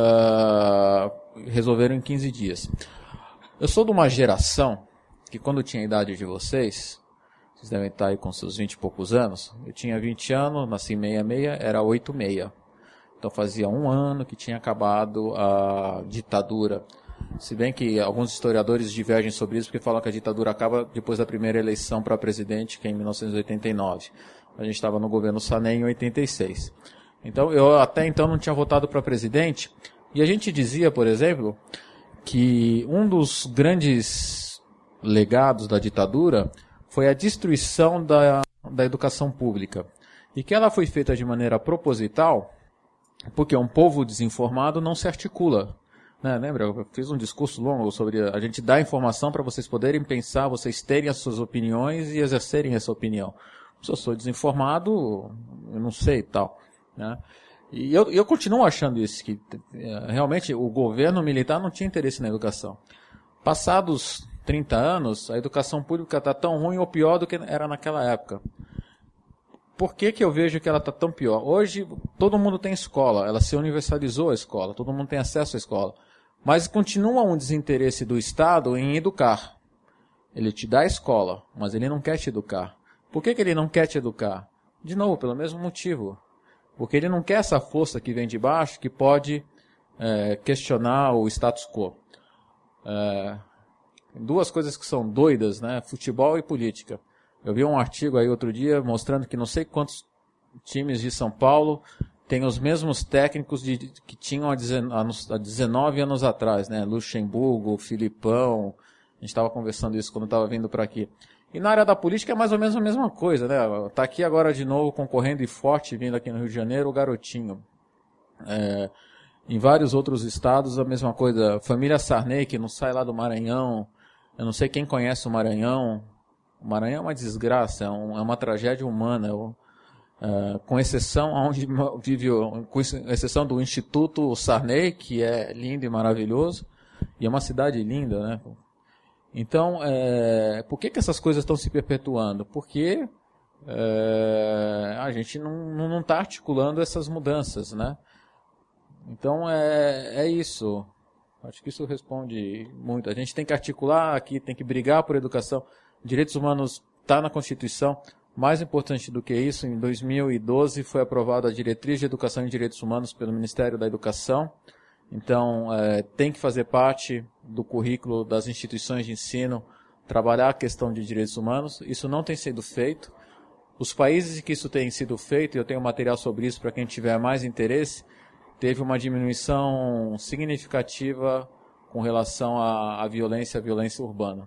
uh, resolveram em quinze dias. Eu sou de uma geração que, quando tinha a idade de vocês, vocês devem estar aí com seus vinte e poucos anos, eu tinha vinte anos, nasci em sessenta e seis, era oitenta e seis. Então fazia um ano que tinha acabado a ditadura. Se bem que alguns historiadores divergem sobre isso, porque falam que a ditadura acaba depois da primeira eleição para presidente, que é em mil novecentos e oitenta e nove. A gente estava no governo Sanem em oitenta e seis. Então eu até então não tinha votado para presidente. E a gente dizia, por exemplo, que um dos grandes legados da ditadura foi a destruição da, da educação pública. E que ela foi feita de maneira proposital, porque um povo desinformado não se articula. Né? Lembra? Eu fiz um discurso longo sobre a gente dar informação para vocês poderem pensar, vocês terem as suas opiniões e exercerem essa opinião. Se eu sou desinformado, eu não sei e tal. Né? E eu, eu continuo achando isso, que realmente o governo militar não tinha interesse na educação. Passados trinta anos, a educação pública está tão ruim ou pior do que era naquela época. por que que eu vejo que ela está tão pior? Hoje, todo mundo tem escola, ela se universalizou a escola, todo mundo tem acesso à escola. Mas continua um desinteresse do Estado em educar. Ele te dá a escola, mas ele não quer te educar. Por que que ele não quer te educar? De novo, pelo mesmo motivo. Porque ele não quer essa força que vem de baixo, que pode é, questionar o status quo. É, duas coisas que são doidas, né? Futebol e política. Eu vi um artigo aí outro dia mostrando que não sei quantos times de São Paulo têm os mesmos técnicos de, de, que tinham há dezenove anos atrás, né? Luxemburgo, Filipão, a gente estava conversando isso quando estava vindo para aqui. E na área da política é mais ou menos a mesma coisa, né? Está aqui agora de novo concorrendo e forte, vindo aqui no Rio de Janeiro, o Garotinho. É, em vários outros estados a mesma coisa. Família Sarney, que não sai lá do Maranhão. Eu não sei quem conhece o Maranhão. O Maranhão é uma desgraça, é, um, é uma tragédia humana, é, com exceção onde vive, com exceção do Instituto Sarney, que é lindo e maravilhoso, e é uma cidade linda, né? Então, é, por que que essas coisas estão se perpetuando? Porque é, a gente não está articulando essas mudanças, né? Então, é, é isso. Acho que isso responde muito. A gente tem que articular aqui, tem que brigar por educação. Direitos humanos está na Constituição. Mais importante do que isso, em dois mil e doze foi aprovada a Diretriz de Educação e Direitos Humanos pelo Ministério da Educação. Então, é, tem que fazer parte do currículo das instituições de ensino, trabalhar a questão de direitos humanos. Isso não tem sido feito. Os países em que isso tem sido feito, e eu tenho material sobre isso para quem tiver mais interesse, teve uma diminuição significativa com relação à, à violência, à violência urbana.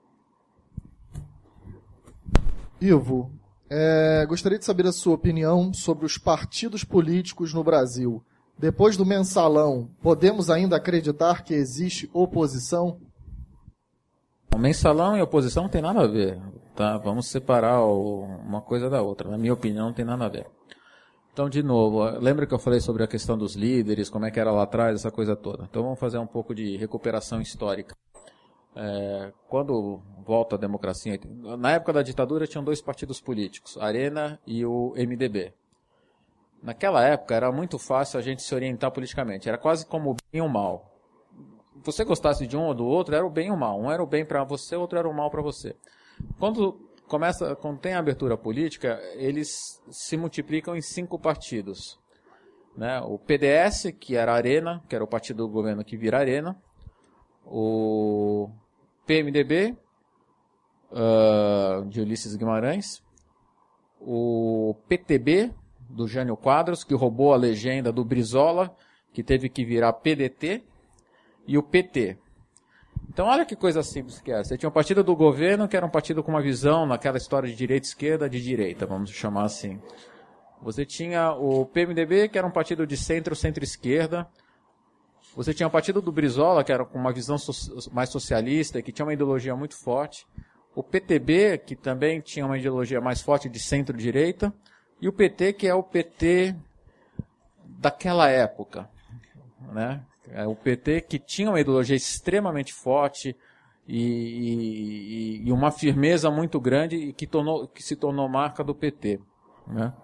Ivo, é, gostaria de saber a sua opinião sobre os partidos políticos no Brasil. Depois do mensalão, podemos ainda acreditar que existe oposição? O mensalão e oposição não tem nada a ver. Tá? Vamos separar o, uma coisa da outra. Na minha opinião, não tem nada a ver. Então, de novo, lembra que eu falei sobre a questão dos líderes, como é que era lá atrás, essa coisa toda. Então, vamos fazer um pouco de recuperação histórica. É, quando volta a democracia, na época da ditadura tinham dois partidos políticos, a Arena e o M D B. Naquela época era muito fácil a gente se orientar politicamente, era quase como o bem e o mal. Você gostasse de um ou do outro, era o bem e o mal. Um era o bem para você, outro era o mal para você. Quando começa, quando tem a abertura política, eles se multiplicam em cinco partidos, né? O P D S, que era a Arena, que era o partido do governo que vira Arena, o P M D B, uh, de Ulisses Guimarães, o P T B, do Jânio Quadros, que roubou a legenda do Brizola, que teve que virar P D T, e o P T. Então olha que coisa simples que é. Você tinha um partido do governo, que era um partido com uma visão, naquela história de direita-esquerda, de direita, vamos chamar assim. Você tinha o P M D B, que era um partido de centro, centro-esquerda. Você tinha o partido do Brizola, que era com uma visão so- mais socialista, que tinha uma ideologia muito forte. O P T B, que também tinha uma ideologia mais forte de centro-direita. E o P T, que é o P T daquela época, né? É o P T que tinha uma ideologia extremamente forte e, e, e uma firmeza muito grande e que, tornou, que se tornou marca do P T, né?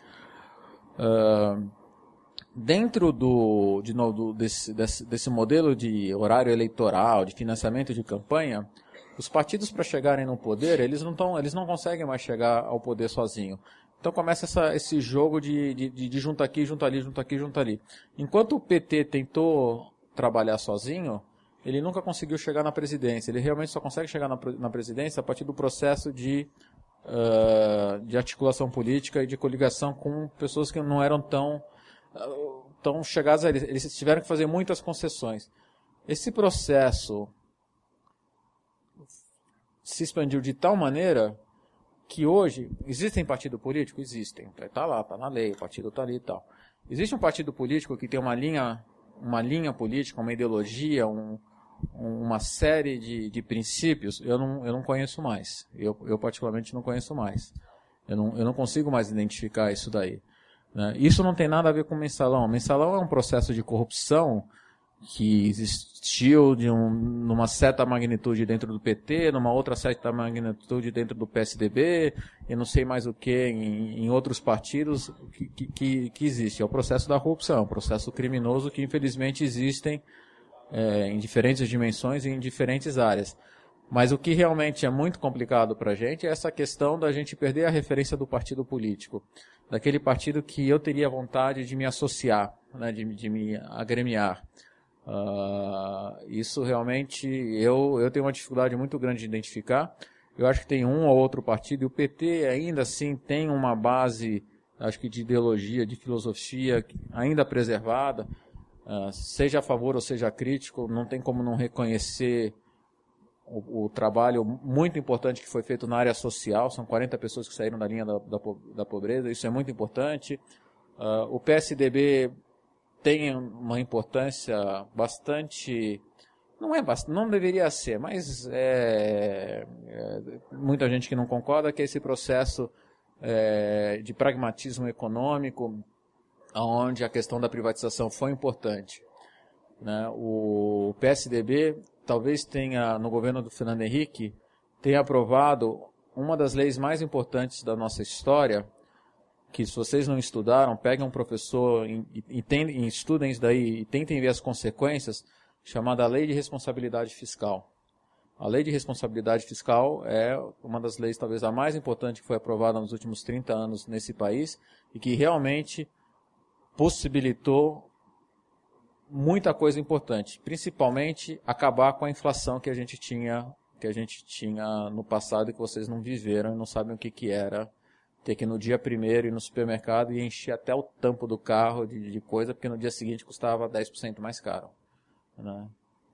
Uh, dentro do, de novo, desse, desse, desse modelo de horário eleitoral, de financiamento de campanha, os partidos, para chegarem no poder, eles não, tão, eles não conseguem mais chegar ao poder sozinho. Então começa essa, esse jogo de, de, de junta aqui, junta ali, junta aqui, junta ali. Enquanto o P T tentou trabalhar sozinho, ele nunca conseguiu chegar na presidência. Ele realmente só consegue chegar na, na presidência a partir do processo de, uh, de articulação política e de coligação com pessoas que não eram tão, uh, tão chegadas a ele. Eles tiveram que fazer muitas concessões. Esse processo se expandiu de tal maneira que hoje, existem partido político? Existem. Está lá, está na lei, o partido está ali e tal. Existe um partido político que tem uma linha, uma linha política, uma ideologia, um, uma série de, de princípios? Eu não, eu não conheço mais. Eu, eu particularmente não conheço mais. Eu não, eu não consigo mais identificar isso daí, né? Isso não tem nada a ver com o mensalão. O mensalão é um processo de corrupção que existiu de um, numa certa magnitude dentro do P T, numa outra certa magnitude dentro do P S D B, e não sei mais o que em, em outros partidos que, que, que existe. É o processo da corrupção, um processo criminoso que infelizmente existem é, em diferentes dimensões e em diferentes áreas. Mas o que realmente é muito complicado para a gente é essa questão da gente perder a referência do partido político, daquele partido que eu teria vontade de me associar, né, de, de me agremiar. Uh, isso realmente eu, eu tenho uma dificuldade muito grande de identificar. Eu acho que tem um ou outro partido, e o P T ainda assim tem uma base, acho que de ideologia, de filosofia ainda preservada, uh, seja a favor ou seja crítico, não tem como não reconhecer O, o trabalho muito importante que foi feito na área social. São quarenta pessoas que saíram da linha da, da, da pobreza, isso é muito importante. Uh, o P S D B tem uma importância bastante, não é bastante, não deveria ser, mas é, é, muita gente que não concorda, que é esse processo é, de pragmatismo econômico, onde a questão da privatização foi importante, né? O P S D B talvez tenha, no governo do Fernando Henrique, tenha aprovado uma das leis mais importantes da nossa história, que se vocês não estudaram, peguem um professor e, e, e estudem isso daí e tentem ver as consequências, chamada Lei de Responsabilidade Fiscal. A Lei de Responsabilidade Fiscal é uma das leis, talvez a mais importante, que foi aprovada nos últimos trinta anos nesse país e que realmente possibilitou muita coisa importante, principalmente acabar com a inflação que a gente tinha, que a gente tinha no passado e que vocês não viveram e não sabem o que, que era ter que no dia primeiro ir no supermercado e encher até o tampo do carro de, de coisa, porque no dia seguinte custava dez por cento mais caro, né?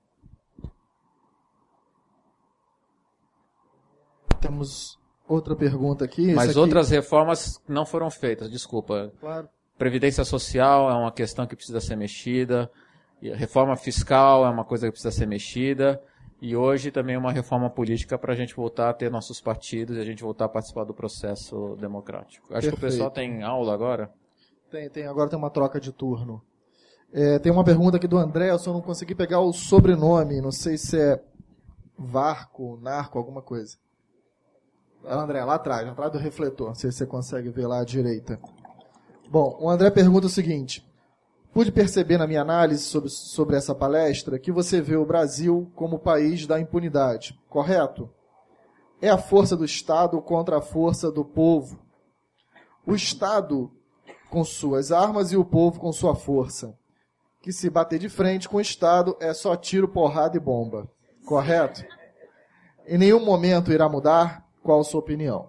Temos outra pergunta aqui. Mas aqui... outras reformas não foram feitas, desculpa. Claro. Previdência social é uma questão que precisa ser mexida, e a reforma fiscal é uma coisa que precisa ser mexida, e hoje também uma reforma política para a gente voltar a ter nossos partidos e a gente voltar a participar do processo democrático. Acho Perfeito. que o pessoal tem aula agora. Tem, tem. Agora tem uma troca de turno. É, tem uma pergunta aqui do André, eu só não consegui pegar o sobrenome, não sei se é Varco, Narco, alguma coisa. André, lá atrás, atrás do refletor, não sei se você consegue ver lá à direita. Bom, o André pergunta o seguinte: pude perceber na minha análise sobre, sobre essa palestra que você vê o Brasil como o país da impunidade, correto? É a força do Estado contra a força do povo. O Estado com suas armas e o povo com sua força. Que se bater de frente com o Estado é só tiro, porrada e bomba. Correto? Em nenhum momento irá mudar? Qual a sua opinião?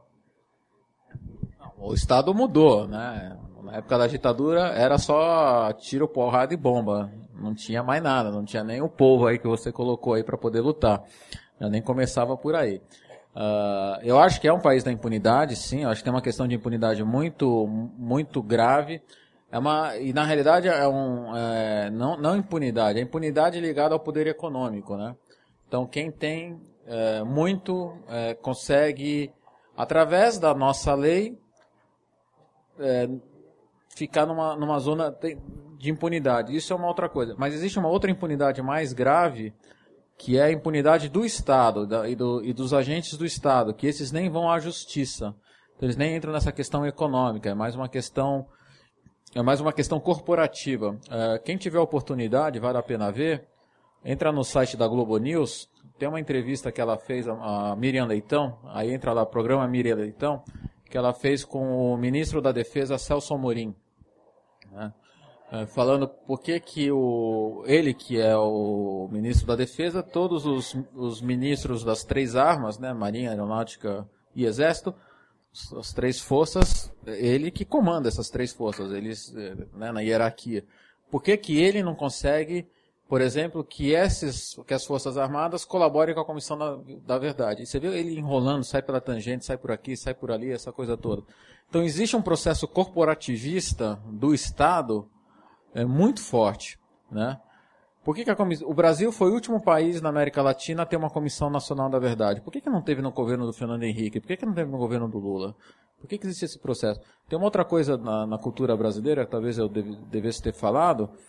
O Estado mudou, né? Na época da ditadura era só tiro, porrada e bomba. Não tinha mais nada, não tinha nem o povo aí que você colocou aí para poder lutar. Já nem começava por aí. Uh, eu acho que é um país da impunidade, sim. Eu acho que tem uma questão de impunidade muito, muito grave. É uma, e na realidade é um, é, não, não impunidade, é impunidade ligada ao poder econômico, né? Então quem tem é, muito é, consegue, através da nossa lei, é, ficar numa, numa zona de impunidade. Isso é uma outra coisa. Mas existe uma outra impunidade mais grave, que é a impunidade do Estado da, e, do, e dos agentes do Estado, que esses nem vão à justiça. Então, eles nem entram nessa questão econômica, é mais uma questão, é mais uma questão corporativa. É, quem tiver oportunidade, vale a pena ver, entra no site da Globo News, tem uma entrevista que ela fez, a, a Miriam Leitão, aí entra lá, programa Miriam Leitão, que ela fez com o ministro da Defesa, Celso Amorim, né? É, falando por que que o, ele, que é o ministro da Defesa, todos os, os ministros das três armas, né, Marinha, Aeronáutica e Exército, as três forças, ele que comanda essas três forças, eles, né, na hierarquia. Por que que ele não consegue, por exemplo, que, esses, que as Forças Armadas colaborem com a Comissão da, da Verdade? E você vê ele enrolando, sai pela tangente, sai por aqui, sai por ali, essa coisa toda. Então existe um processo corporativista do Estado é, muito forte, né? Por que que a comissão... O Brasil foi o último país na América Latina a ter uma Comissão Nacional da Verdade. Por que que não teve no governo do Fernando Henrique? Por que que não teve no governo do Lula? Por que que existe esse processo? Tem uma outra coisa na, na cultura brasileira, que talvez eu deve, devesse ter falado,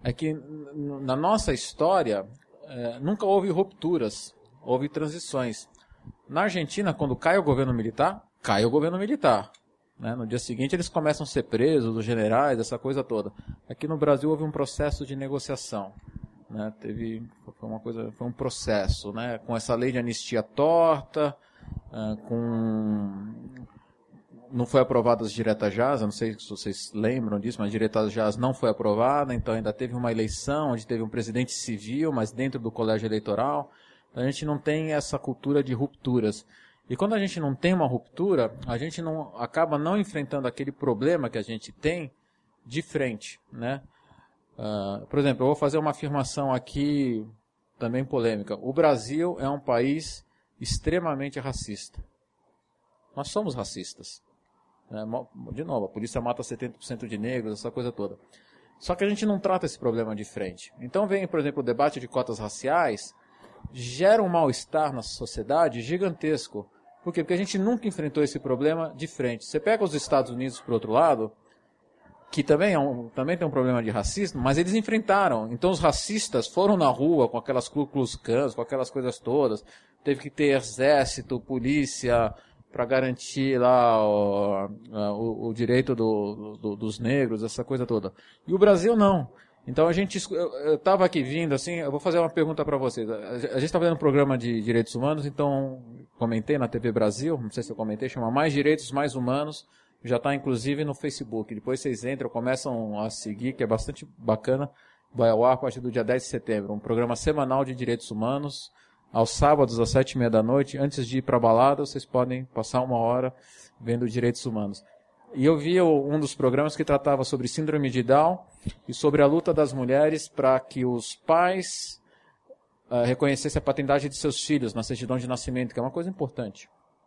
é que na nossa história é, nunca houve rupturas, houve transições. Na Argentina, quando cai o governo militar, cai o governo militar. Né? No dia seguinte eles começam a ser presos, os generais, essa coisa toda. Aqui no Brasil houve um processo de negociação. Né? Teve, foi, uma coisa, foi um processo, né? Com essa lei de anistia torta, uh, com... não foi aprovada as diretas jaz, eu não sei se vocês lembram disso, mas a direta jaz não foi aprovada, então ainda teve uma eleição onde teve um presidente civil, mas dentro do colégio eleitoral. A gente não tem essa cultura de rupturas. E quando a gente não tem uma ruptura, a gente não, acaba não enfrentando aquele problema que a gente tem de frente, né? Uh, por exemplo, eu vou fazer uma afirmação aqui também polêmica. O Brasil é um país extremamente racista. Nós somos racistas. Né? De novo, a polícia mata setenta por cento de negros, essa coisa toda. Só que a gente não trata esse problema de frente. Então vem, por exemplo, o debate de cotas raciais, gera um mal-estar na sociedade gigantesco. Por quê? Porque a gente nunca enfrentou esse problema de frente. Você pega os Estados Unidos, por outro lado, que também, é um, também tem um problema de racismo, mas eles enfrentaram. Então os racistas foram na rua com aquelas Ku Klux Klans, com aquelas coisas todas. Teve que ter exército, polícia, para garantir lá o, o, o direito do, do, dos negros, essa coisa toda. E o Brasil não. Então a gente, eu estava aqui vindo, assim, eu vou fazer uma pergunta para vocês. A gente está fazendo um programa de direitos humanos, então comentei na T V Brasil, não sei se eu comentei, chama Mais Direitos, Mais Humanos, já está inclusive no Facebook. Depois vocês entram, começam a seguir, que é bastante bacana, vai ao ar a partir do dia dez de setembro, um programa semanal de direitos humanos, aos sábados às sete e meia da noite, antes de ir para a balada, vocês podem passar uma hora vendo direitos humanos. E eu vi um dos programas que tratava sobre síndrome de Down e sobre a luta das mulheres para que os pais uh, reconhecessem a paternidade de seus filhos na certidão de nascimento, que é uma coisa importante.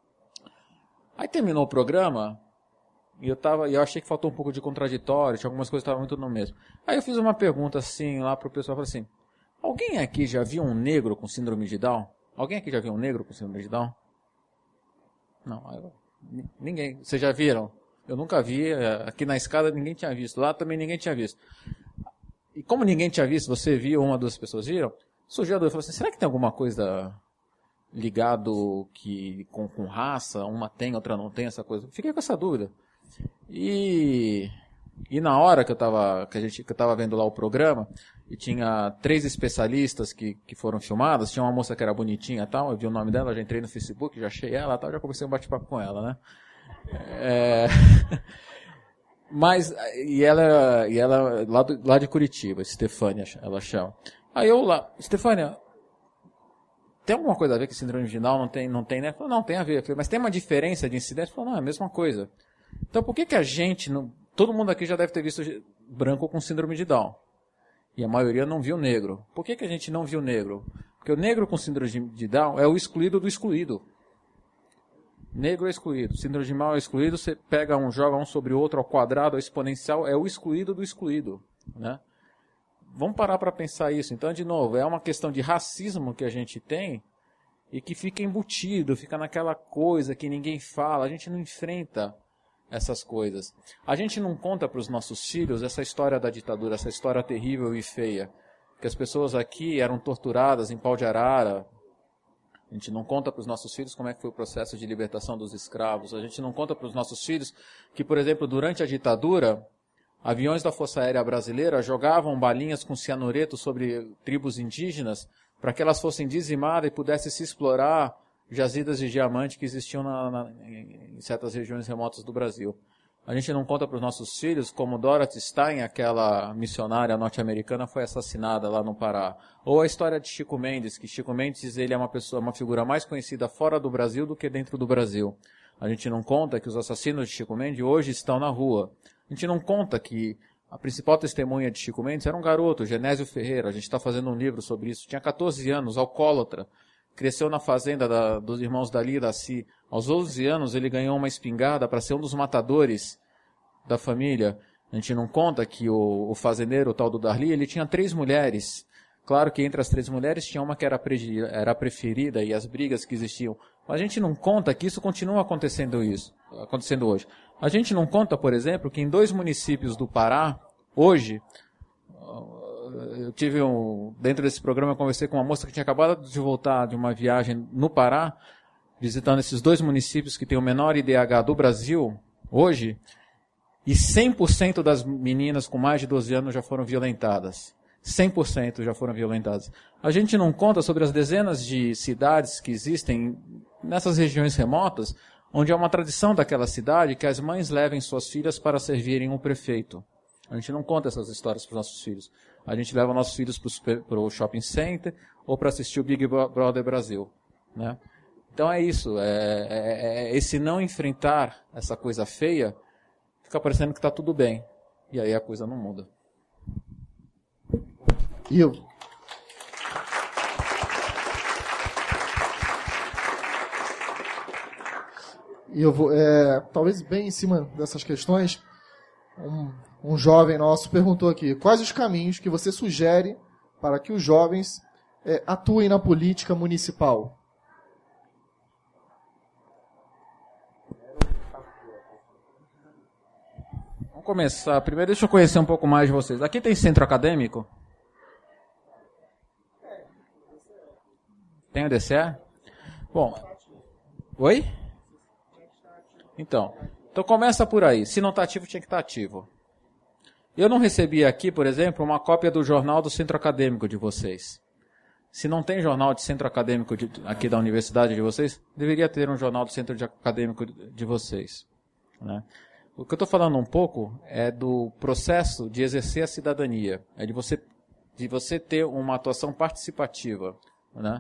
Aí terminou o programa e eu, tava, eu achei que faltou um pouco de contraditório, tinha algumas coisas que estavam muito no mesmo. Aí eu fiz uma pergunta assim lá para o pessoal, falei assim, alguém aqui já viu um negro com síndrome de Down? Alguém aqui já viu um negro com síndrome de Down? Não, eu, ninguém. Vocês já viram? Eu nunca vi, aqui na escada ninguém tinha visto, lá também ninguém tinha visto. E como ninguém tinha visto, você viu, uma, duas pessoas viram, surgiu a dúvida, falou assim, será que tem alguma coisa ligado que, com, com raça, uma tem, outra não tem, essa coisa? Fiquei com essa dúvida. E, e na hora que eu estava que a gente, que eu tava vendo lá o programa, e tinha três especialistas que, que foram filmadas, tinha uma moça que era bonitinha e tal, eu vi o nome dela, já entrei no Facebook, já achei ela e tal, já comecei um bate-papo com ela, né? É... Mas, e ela, e ela lá, do, lá de Curitiba, Estefânia, ela chama. Aí eu lá, Estefânia, tem alguma coisa a ver com síndrome de Down? Não tem, não tem, né? Falei, não, tem a ver. Falei, mas tem uma diferença de incidência? Falei, não, é a mesma coisa. Então por que que a gente, não, todo mundo aqui já deve ter visto branco com síndrome de Down? E a maioria não viu negro. Por que que a gente não viu negro? Porque o negro com síndrome de Down é o excluído do excluído. Negro é excluído, síndrome de Down é excluído, você pega um, joga um sobre o outro ao quadrado, ao exponencial, é o excluído do excluído, né? Vamos parar para pensar isso. Então, de novo, é uma questão de racismo que a gente tem e que fica embutido, fica naquela coisa que ninguém fala, a gente não enfrenta essas coisas. A gente não conta para os nossos filhos essa história da ditadura, essa história terrível e feia, que as pessoas aqui eram torturadas em pau de arara. A gente não conta para os nossos filhos como é que foi o processo de libertação dos escravos. A gente não conta para os nossos filhos que, por exemplo, durante a ditadura, aviões da Força Aérea Brasileira jogavam balinhas com cianureto sobre tribos indígenas para que elas fossem dizimadas e pudessem se explorar jazidas de diamante que existiam na, na, em certas regiões remotas do Brasil. A gente não conta para os nossos filhos como Dorothy Stein, aquela missionária norte-americana, foi assassinada lá no Pará. Ou a história de Chico Mendes, que Chico Mendes ele é uma pessoa, uma figura mais conhecida fora do Brasil do que dentro do Brasil. A gente não conta que os assassinos de Chico Mendes hoje estão na rua. A gente não conta que a principal testemunha de Chico Mendes era um garoto, Genésio Ferreira. A gente está fazendo um livro sobre isso. Tinha catorze anos, alcoólatra. Cresceu na fazenda da, dos irmãos Dali e Daci. Aos onze anos ele ganhou uma espingarda para ser um dos matadores da família. A gente não conta que o, o fazendeiro, o tal do Darli, ele tinha três mulheres. Claro que entre as três mulheres tinha uma que era, pre, era preferida e as brigas que existiam. Mas a gente não conta que isso continua acontecendo, isso, acontecendo hoje. A gente não conta, por exemplo, que em dois municípios do Pará, hoje, eu tive um... Dentro desse programa eu conversei com uma moça que tinha acabado de voltar de uma viagem no Pará, visitando esses dois municípios que têm o menor I D H do Brasil, hoje, e cem por cento das meninas com mais de doze anos já foram violentadas. cem por cento já foram violentadas. A gente não conta sobre as dezenas de cidades que existem nessas regiões remotas, onde é uma tradição daquela cidade que as mães levem suas filhas para servirem um prefeito. A gente não conta essas histórias para os nossos filhos. A gente leva nossos filhos para o shopping center ou para assistir o Big Brother Brasil, né? Então é isso. É, é, é esse não enfrentar essa coisa feia, fica parecendo que está tudo bem. E aí a coisa não muda. Ivo. Ivo, é, talvez bem em cima dessas questões, um, um jovem nosso perguntou aqui, quais os caminhos que você sugere para que os jovens é, atuem na política municipal? Vamos começar. Primeiro deixa eu conhecer um pouco mais de vocês. Aqui tem centro acadêmico? Tem o D C E? Bom. Oi? Então. Então começa por aí. Se não está ativo, tinha que estar ativo. Eu não recebi aqui, por exemplo, uma cópia do jornal do centro acadêmico de vocês. Se não tem jornal de centro acadêmico de, aqui da universidade de vocês, deveria ter um jornal do centro de acadêmico de, de vocês, né? O que eu estou falando um pouco é do processo de exercer a cidadania, é de você, de você ter uma atuação participativa, né?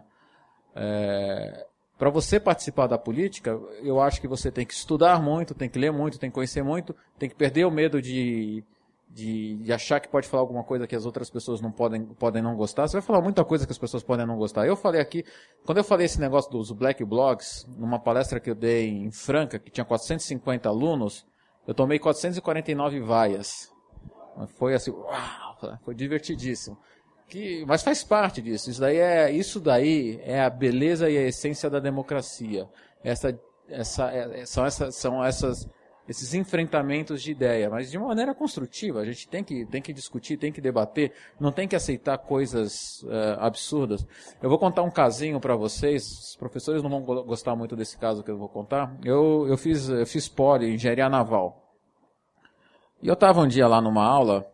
É, para você participar da política, eu acho que você tem que estudar muito, tem que ler muito, tem que conhecer muito, tem que perder o medo de, de, de achar que pode falar alguma coisa que as outras pessoas não podem, podem não gostar. Você vai falar muita coisa que as pessoas podem não gostar. Eu falei aqui, quando eu falei esse negócio dos Black Blogs, numa palestra que eu dei em Franca, que tinha quatrocentos e cinquenta alunos, eu tomei quatrocentas e quarenta e nove vaias. Foi assim, uau, foi divertidíssimo. Que, mas faz parte disso. Isso daí, é, isso daí é a beleza e a essência da democracia. Essa, essa, é, são essa, são essas, esses enfrentamentos de ideia, mas de uma maneira construtiva. A gente tem que, tem que discutir, tem que debater, não tem que aceitar coisas uh, absurdas. Eu vou contar um casinho para vocês. Os professores não vão gostar muito desse caso que eu vou contar. Eu, eu fiz, eu fiz poli, engenharia naval. E eu estava um dia lá numa aula.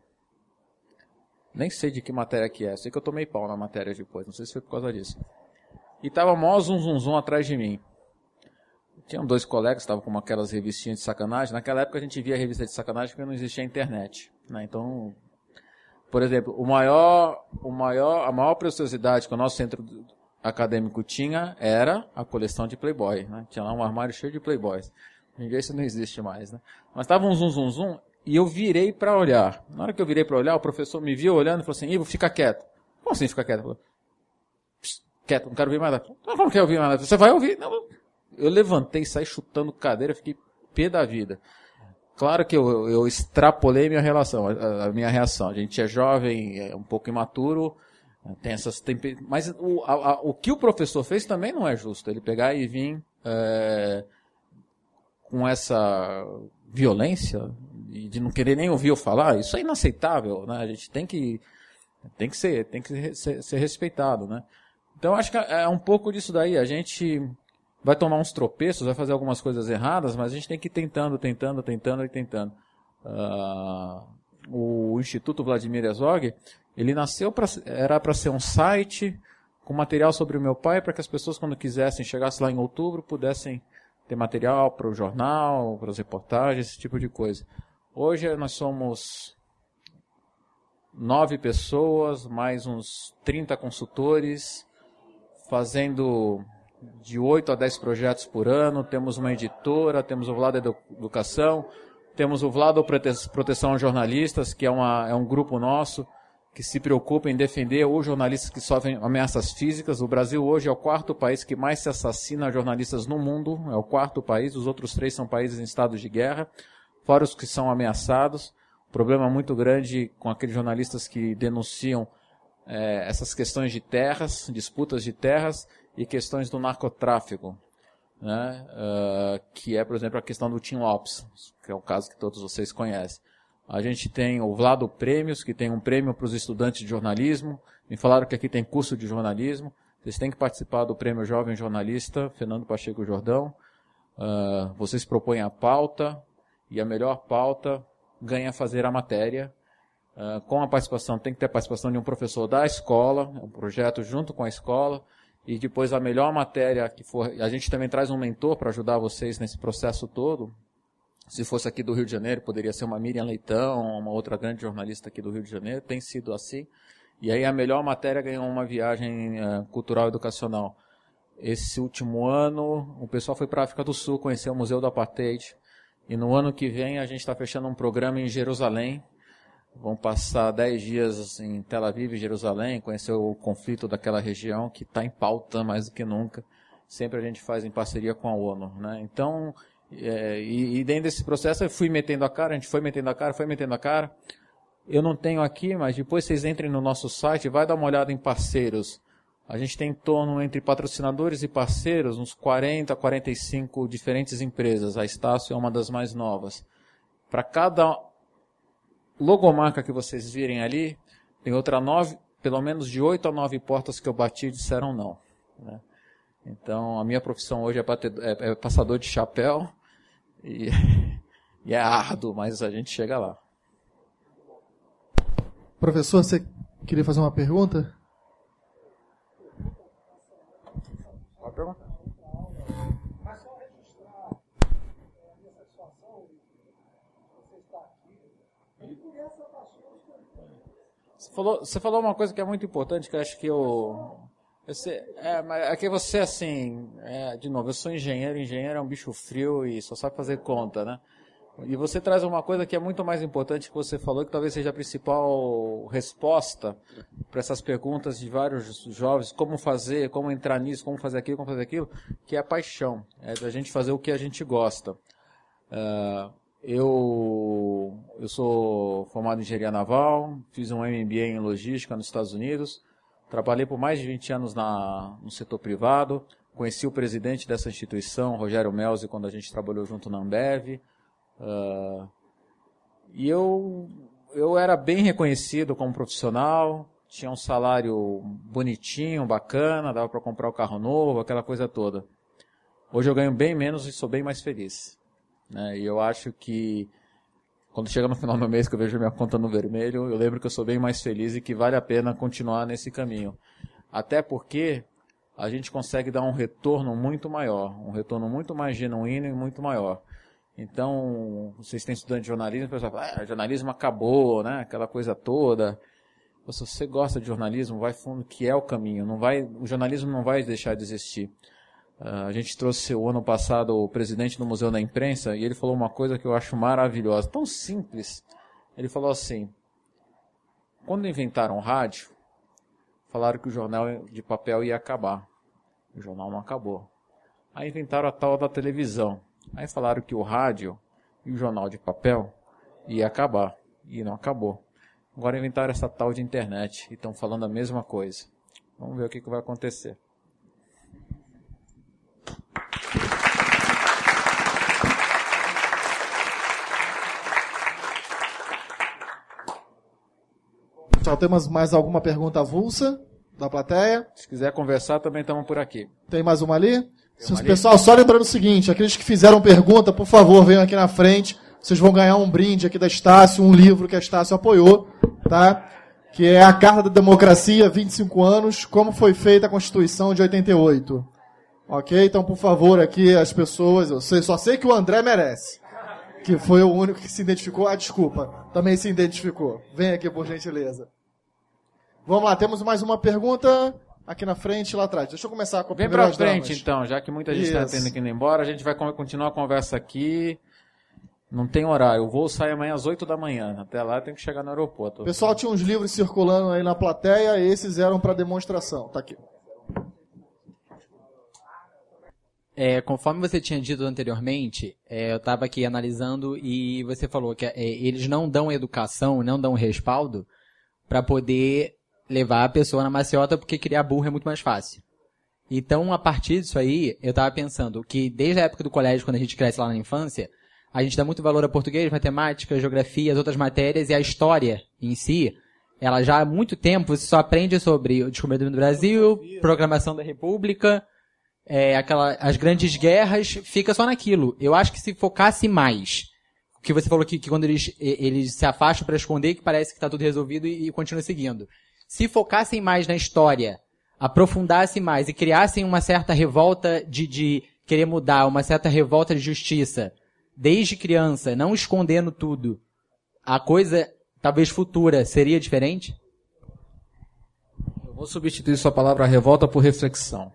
Nem sei de que matéria que é. Sei que eu tomei pau na matéria depois. Não sei se foi por causa disso. E tava mó zum zum zum atrás de mim. Tinham dois colegas que estavam com aquelas revistinhas de sacanagem. Naquela época a gente via revista de sacanagem porque não existia internet, né? Então, por exemplo, o maior, o maior, a maior preciosidade que o nosso centro acadêmico tinha era a coleção de Playboy, né? Tinha lá um armário cheio de Playboys. Ninguém, isso não existe mais, né? Mas tava um zum zum zum. E eu virei para olhar. Na hora que eu virei para olhar, o professor me viu olhando e falou assim, Ivo, fica quieto. Como assim fica quieto? Eu falei, quieto, não quero ouvir mais nada. Não, não quero ouvir mais nada. Você vai ouvir? Não. Eu levantei, saí chutando cadeira, fiquei pé da vida. Claro que eu, eu extrapolei minha relação, a, a minha reação. A gente é jovem, é um pouco imaturo, tem essas temper... Mas o, a, a, o que o professor fez também não é justo. Ele pegar e vir é, com essa violência e de não querer nem ouvir eu falar, isso é inaceitável, né? A gente tem que, tem que ser, tem que ser, ser respeitado, né? Então, acho que é um pouco disso daí. A gente vai tomar uns tropeços, vai fazer algumas coisas erradas, mas a gente tem que ir tentando, tentando, tentando e tentando. Uh, o Instituto Vladimir Herzog, ele nasceu para, era para ser um site com material sobre o meu pai, para que as pessoas, quando quisessem, chegassem lá em outubro, pudessem ter material para o jornal, para as reportagens, esse tipo de coisa. Hoje nós somos nove pessoas, mais uns trinta consultores, fazendo de oito a dez projetos por ano. Temos uma editora, temos o Vlado Educação, temos o Vlado Proteção aos Jornalistas, que é, uma, é um grupo nosso que se preocupa em defender os jornalistas que sofrem ameaças físicas. O Brasil hoje é o quarto país que mais se assassina jornalistas no mundo, é o quarto país, os outros três são países em estado de guerra, fora os que são ameaçados. Problema muito grande com aqueles jornalistas que denunciam é, essas questões de terras, disputas de terras e questões do narcotráfico, né? Uh, que é, por exemplo, a questão do Tim Lopes, que é o caso que todos vocês conhecem. A gente tem o Vlado Prêmios, que tem um prêmio para os estudantes de jornalismo. Me falaram que aqui tem curso de jornalismo. Vocês têm que participar do Prêmio Jovem Jornalista, Fernando Pacheco Jordão. Uh, vocês propõem a pauta, e a melhor pauta ganha fazer a matéria. Uh, com a participação, tem que ter a participação de um professor da escola, um projeto junto com a escola. E depois a melhor matéria que for... A gente também traz um mentor para ajudar vocês nesse processo todo. Se fosse aqui do Rio de Janeiro, poderia ser uma Miriam Leitão, uma outra grande jornalista aqui do Rio de Janeiro. Tem sido assim. E aí a melhor matéria ganhou uma viagem uh, cultural educacional. Esse último ano, o pessoal foi para a África do Sul conhecer o Museu do Apartheid. E no ano que vem a gente está fechando um programa em Jerusalém. Vão passar dez dias em Tel Aviv e Jerusalém, conhecer o conflito daquela região que está em pauta mais do que nunca. Sempre a gente faz em parceria com a ONU, né? Então, é, e, e dentro desse processo eu fui metendo a cara, a gente foi metendo a cara, foi metendo a cara. Eu não tenho aqui, mas depois vocês entrem no nosso site, vai dar uma olhada em parceiros. A gente tem em torno, entre patrocinadores e parceiros, uns quarenta, quarenta e cinco diferentes empresas. A Estácio é uma das mais novas. Para cada logomarca que vocês virem ali, tem outra nove, pelo menos de oito a nove portas que eu bati e disseram não, né? Então, a minha profissão hoje é, bater, é, é passador de chapéu e, e é árduo, mas a gente chega lá. Professor, você queria fazer uma pergunta? Pode perguntar. Você falou, você falou uma coisa que é muito importante, que eu acho que eu... Você, é, mas é que você, assim... É, de novo, eu sou engenheiro, engenheiro é um bicho frio e só sabe fazer conta, né? E você traz uma coisa que é muito mais importante que você falou, que talvez seja a principal resposta para essas perguntas de vários jovens, como fazer, como entrar nisso, como fazer aquilo, como fazer aquilo, que é a paixão, é da gente fazer o que a gente gosta. Uh, eu, eu sou formado em engenharia naval, fiz um M B A em logística nos Estados Unidos, trabalhei por mais de vinte anos na, no setor privado, conheci o presidente dessa instituição, Rogério Melzi, quando a gente trabalhou junto na Ambev. Uh, e eu, eu era bem reconhecido como profissional, tinha um salário bonitinho, bacana, dava para comprar o carro novo, aquela coisa toda. Hoje eu ganho bem menos e sou bem mais feliz, né? E eu acho que quando chega no final do mês que eu vejo minha conta no vermelho, eu lembro que eu sou bem mais feliz e que vale a pena continuar nesse caminho. Até porque a gente consegue dar um retorno muito maior, um retorno muito mais genuíno e muito maior. Então, vocês têm estudante de jornalismo, o pessoal fala, ah, jornalismo acabou, né? Aquela coisa toda. Se você gosta de jornalismo, vai fundo, que é o caminho. Não vai, o jornalismo não vai deixar de existir. Uh, a gente trouxe o ano passado o presidente do Museu da Imprensa e ele falou uma coisa que eu acho maravilhosa, tão simples. Ele falou assim, quando inventaram o rádio, falaram que o jornal de papel ia acabar. O jornal não acabou. Aí inventaram a tal da televisão. Aí falaram que o rádio e o jornal de papel ia acabar. E não acabou. Agora inventaram essa tal de internet e estão falando a mesma coisa. Vamos ver o que, que vai acontecer. Pessoal, temos mais alguma pergunta avulsa da plateia? Se quiser conversar, também estamos por aqui. Tem mais uma ali? Uma Pessoal, ali? Só lembrando o seguinte, aqueles que fizeram pergunta, por favor, venham aqui na frente. Vocês vão ganhar um brinde aqui da Estácio, um livro que a Estácio apoiou, tá? Que é a Carta da Democracia, vinte e cinco anos, como foi feita a Constituição de oitenta e oito. Ok? Então, por favor, aqui as pessoas, eu sei, só sei que o André merece, que foi o único que se identificou. Ah, desculpa, também se identificou. Vem aqui, por gentileza. Vamos lá, temos mais uma pergunta aqui na frente e lá atrás. Deixa eu começar com a primeira. Vem pra frente, damas. Então, já que muita gente está tendo que ir embora, a gente vai continuar a conversa aqui. Não tem horário, o voo sai amanhã às oito da manhã. Até lá tem que chegar no aeroporto. O pessoal tinha uns livros circulando aí na plateia, e esses eram para demonstração. Tá aqui. É, conforme você tinha dito anteriormente, é, eu estava aqui analisando e você falou que é, eles não dão educação, não dão respaldo para poder levar a pessoa na maciota, porque criar burro é muito mais fácil. Então, a partir disso aí, eu estava pensando que desde a época do colégio, quando a gente cresce lá na infância, a gente dá muito valor a português, matemática, geografia, as outras matérias, e a história em si, ela já há muito tempo, você só aprende sobre o descobrimento do Brasil, proclamação da República, é, aquela, as grandes guerras, fica só naquilo. Eu acho que se focasse mais, que você falou que, que quando eles, eles se afastam para esconder, que parece que está tudo resolvido e, e continua seguindo. Se focassem mais na história, aprofundassem mais e criassem uma certa revolta de, de querer mudar, uma certa revolta de justiça, desde criança, não escondendo tudo, a coisa, talvez futura, seria diferente? Eu vou substituir sua palavra revolta por reflexão.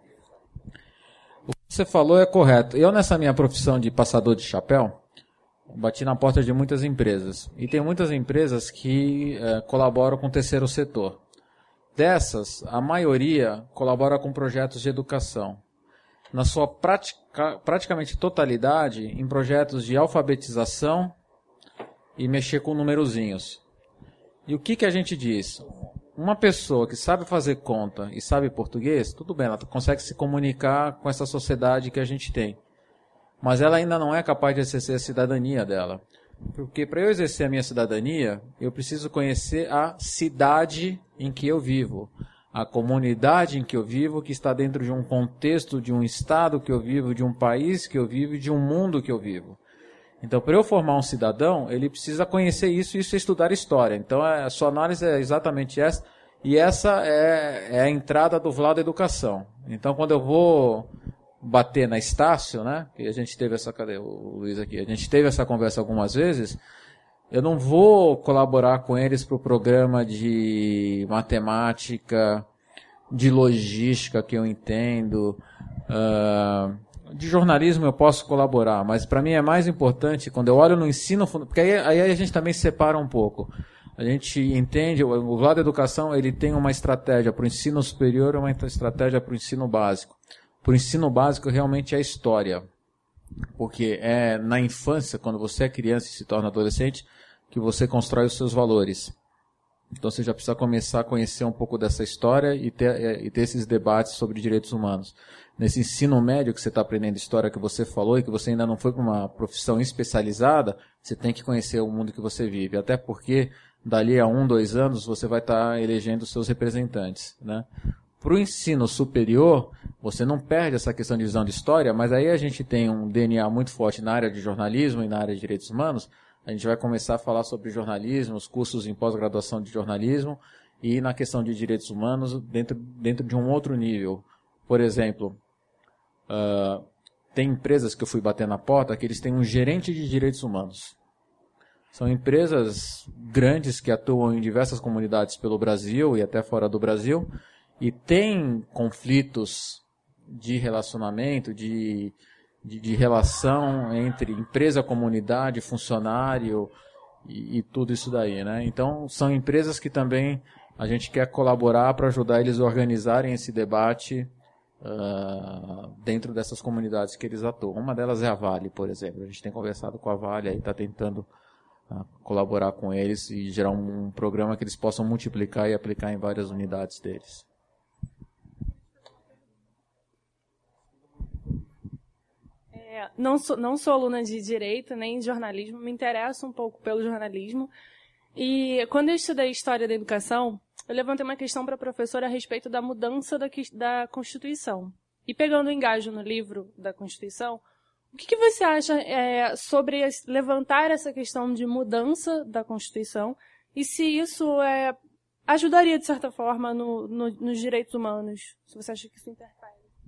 O que você falou é correto. Eu, nessa minha profissão de passador de chapéu, bati na porta de muitas empresas. E tem muitas empresas que é, colaboram com o terceiro setor. Dessas, a maioria colabora com projetos de educação. Na sua pratica, praticamente totalidade, em projetos de alfabetização e mexer com numerozinhos. E o que, que a gente diz? Uma pessoa que sabe fazer conta e sabe português, tudo bem, ela consegue se comunicar com essa sociedade que a gente tem. Mas ela ainda não é capaz de exercer a cidadania dela. Porque para eu exercer a minha cidadania, eu preciso conhecer a cidade em que eu vivo. A comunidade em que eu vivo, que está dentro de um contexto, de um estado que eu vivo, de um país que eu vivo e de um mundo que eu vivo. Então, para eu formar um cidadão, ele precisa conhecer isso e isso é estudar história. Então, a sua análise é exatamente essa. E essa é, é a entrada do Vlado Educação. Então, quando eu vou bater na Estácio, né? E a gente teve essa, cadê o Luiz aqui? A gente teve essa conversa algumas vezes. Eu não vou colaborar com eles para o programa de matemática, de logística que eu entendo, uh, de jornalismo eu posso colaborar, mas para mim é mais importante quando eu olho no ensino, porque aí, aí a gente também separa um pouco. A gente entende, o Vlado Educação ele tem uma estratégia para o ensino superior e uma estratégia para o ensino básico. Para o ensino básico realmente é a história, porque é na infância, quando você é criança e se torna adolescente, que você constrói os seus valores. Então você já precisa começar a conhecer um pouco dessa história e ter, e ter esses debates sobre direitos humanos. Nesse ensino médio que você está aprendendo história que você falou e que você ainda não foi para uma profissão especializada, você tem que conhecer o mundo que você vive. Até porque dali a um, dois anos você vai estar elegendo os seus representantes, né? Para o ensino superior, você não perde essa questão de visão de história, mas aí a gente tem um D N A muito forte na área de jornalismo e na área de direitos humanos. A gente vai começar a falar sobre jornalismo, os cursos em pós-graduação de jornalismo e na questão de direitos humanos dentro, dentro de um outro nível. Por exemplo, uh, tem empresas que eu fui bater na porta que eles têm um gerente de direitos humanos. São empresas grandes que atuam em diversas comunidades pelo Brasil e até fora do Brasil e têm conflitos de relacionamento, de... De, de relação entre empresa, comunidade, funcionário e, e tudo isso daí, né? Então, são empresas que também a gente quer colaborar para ajudar eles a organizarem esse debate uh, dentro dessas comunidades que eles atuam. Uma delas é a Vale, por exemplo. A gente tem conversado com a Vale e está tentando uh, colaborar com eles e gerar um, um programa que eles possam multiplicar e aplicar em várias unidades deles. Não sou, não sou aluna de Direito, nem de jornalismo, me interesso um pouco pelo jornalismo. E quando eu estudei História da Educação, eu levantei uma questão para a professora a respeito da mudança da, da Constituição. E pegando o engajo no livro da Constituição, o que, que você acha é, sobre levantar essa questão de mudança da Constituição e se isso é, ajudaria, de certa forma, no, no, nos direitos humanos? Se você acha que isso interfere?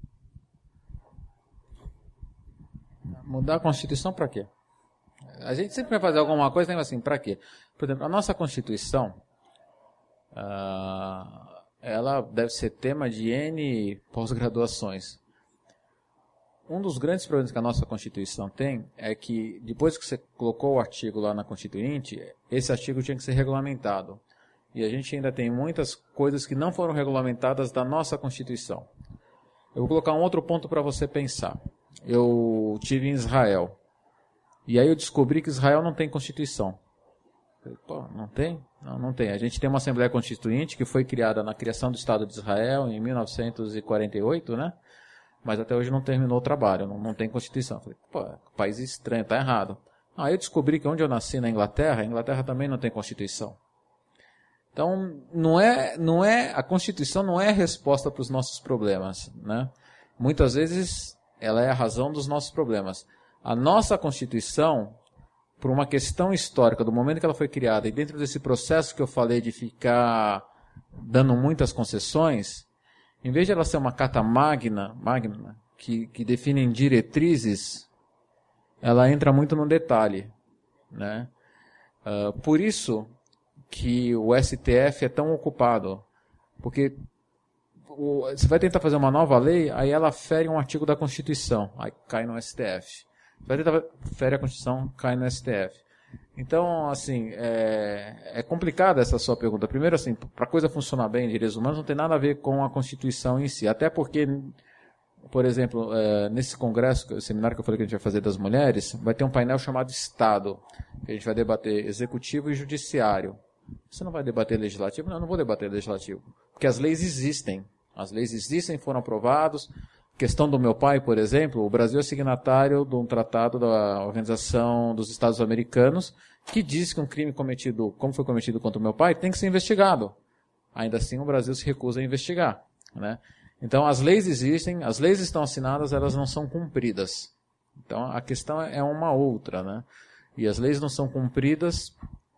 Mudar a Constituição para quê? A gente sempre vai fazer alguma coisa, tem assim, para quê? Por exemplo, a nossa Constituição, uh, ela deve ser tema de N pós-graduações. Um dos grandes problemas que a nossa Constituição tem é que, depois que você colocou o artigo lá na Constituinte, esse artigo tinha que ser regulamentado. E a gente ainda tem muitas coisas que não foram regulamentadas da nossa Constituição. Eu vou colocar um outro ponto para você pensar. Eu estive em Israel. E aí eu descobri que Israel não tem Constituição. Pô, não tem? Não, não tem. A gente tem uma Assembleia Constituinte que foi criada na criação do Estado de Israel em mil novecentos e quarenta e oito, né? Mas até hoje não terminou o trabalho, não, não tem Constituição. Falei, pô, país estranho, tá errado. Ah, eu descobri que onde eu nasci, na Inglaterra, a Inglaterra também não tem Constituição. Então, não é, não é, a Constituição não é a resposta para os nossos problemas, né? Muitas vezes, ela é a razão dos nossos problemas. A nossa Constituição, por uma questão histórica, do momento que ela foi criada, e dentro desse processo que eu falei de ficar dando muitas concessões, em vez de ela ser uma carta magna, magna que, que define diretrizes, ela entra muito no detalhe, né? Uh, por isso que o S T F é tão ocupado, porque o, você vai tentar fazer uma nova lei, aí ela fere um artigo da Constituição, aí cai no S T F. Vai tentar fere a Constituição, cai no S T F. Então, assim, é, é complicada essa sua pergunta. Primeiro, assim, para a coisa funcionar bem em direitos humanos, não tem nada a ver com a Constituição em si, até porque, por exemplo, é, nesse congresso, o seminário que eu falei que a gente vai fazer das mulheres, vai ter um painel chamado Estado, que a gente vai debater executivo e judiciário. Você não vai debater legislativo? Não, eu não vou debater legislativo, porque as leis existem. As leis existem, foram aprovados. Questão do meu pai, por exemplo, o Brasil é signatário de um tratado da Organização dos Estados Americanos que diz que um crime cometido, como foi cometido contra o meu pai, tem que ser investigado. Ainda assim, o Brasil se recusa a investigar, né? Então, as leis existem, as leis estão assinadas, elas não são cumpridas. Então, a questão é uma outra, né? E as leis não são cumpridas,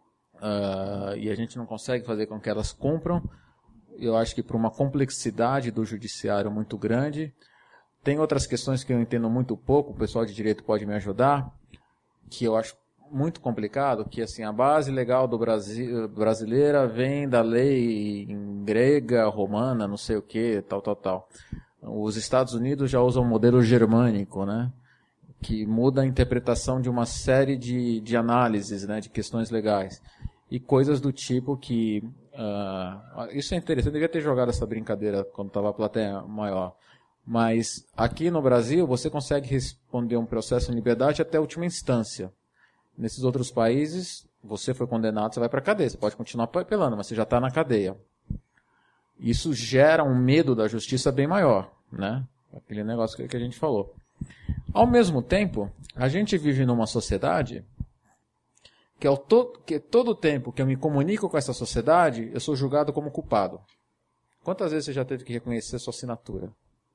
uh, e a gente não consegue fazer com que elas cumpram. Eu acho que por uma complexidade do judiciário muito grande. Tem outras questões que eu entendo muito pouco, o pessoal de direito pode me ajudar, que eu acho muito complicado, que assim, a base legal do Brasil, brasileira vem da lei grega, romana, não sei o que, tal, tal, tal. Os Estados Unidos já usam o modelo germânico, né? Que muda a interpretação de uma série de, de análises, né? De questões legais. E coisas do tipo que... Uh, isso é interessante, eu devia ter jogado essa brincadeira quando estava a plateia maior. Mas aqui no Brasil você consegue responder um processo em liberdade até a última instância. Nesses outros países, você foi condenado, você vai para a cadeia. Você pode continuar apelando, mas você já está na cadeia. Isso gera um medo da justiça bem maior, né? Aquele negócio que a gente falou. Ao mesmo tempo, a gente vive numa sociedade que, ao to- que todo tempo que eu me comunico com essa sociedade, eu sou julgado como culpado. Quantas vezes você já teve que reconhecer sua assinatura?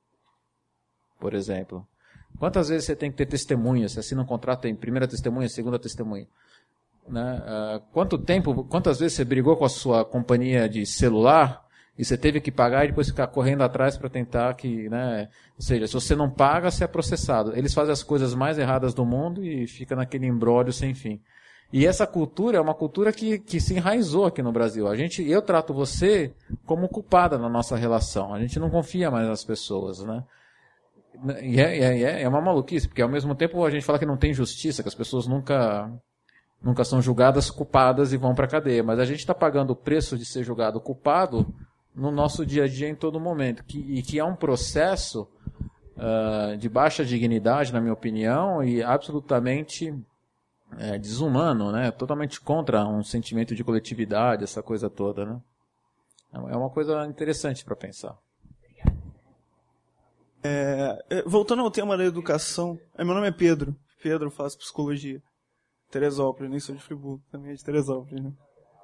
Por exemplo. Quantas vezes você tem que ter testemunha? Você assina um contrato, tem primeira testemunha, segunda testemunha. Né? Uh, quanto tempo, quantas vezes você brigou com a sua companhia de celular e você teve que pagar e depois ficar correndo atrás para tentar que... Né? Ou seja, se você não paga, você é processado. Eles fazem as coisas mais erradas do mundo e fica naquele imbróglio sem fim. E essa cultura é uma cultura que, que se enraizou aqui no Brasil. A gente, eu trato você como culpada na nossa relação. A gente não confia mais nas pessoas, né? E é, é, é uma maluquice, porque ao mesmo tempo a gente fala que não tem justiça, que as pessoas nunca, nunca são julgadas culpadas e vão para a cadeia. Mas a gente está pagando o preço de ser julgado culpado no nosso dia a dia em todo momento. Que, e que é um processo uh, de baixa dignidade, na minha opinião, e absolutamente é, desumano, né? Totalmente contra um sentimento de coletividade, essa coisa toda, né? É uma coisa interessante para pensar. É, voltando ao tema da educação, meu nome é Pedro. Pedro, faço psicologia. Teresópolis, nem sou de Friburgo, também é de Teresópolis, né?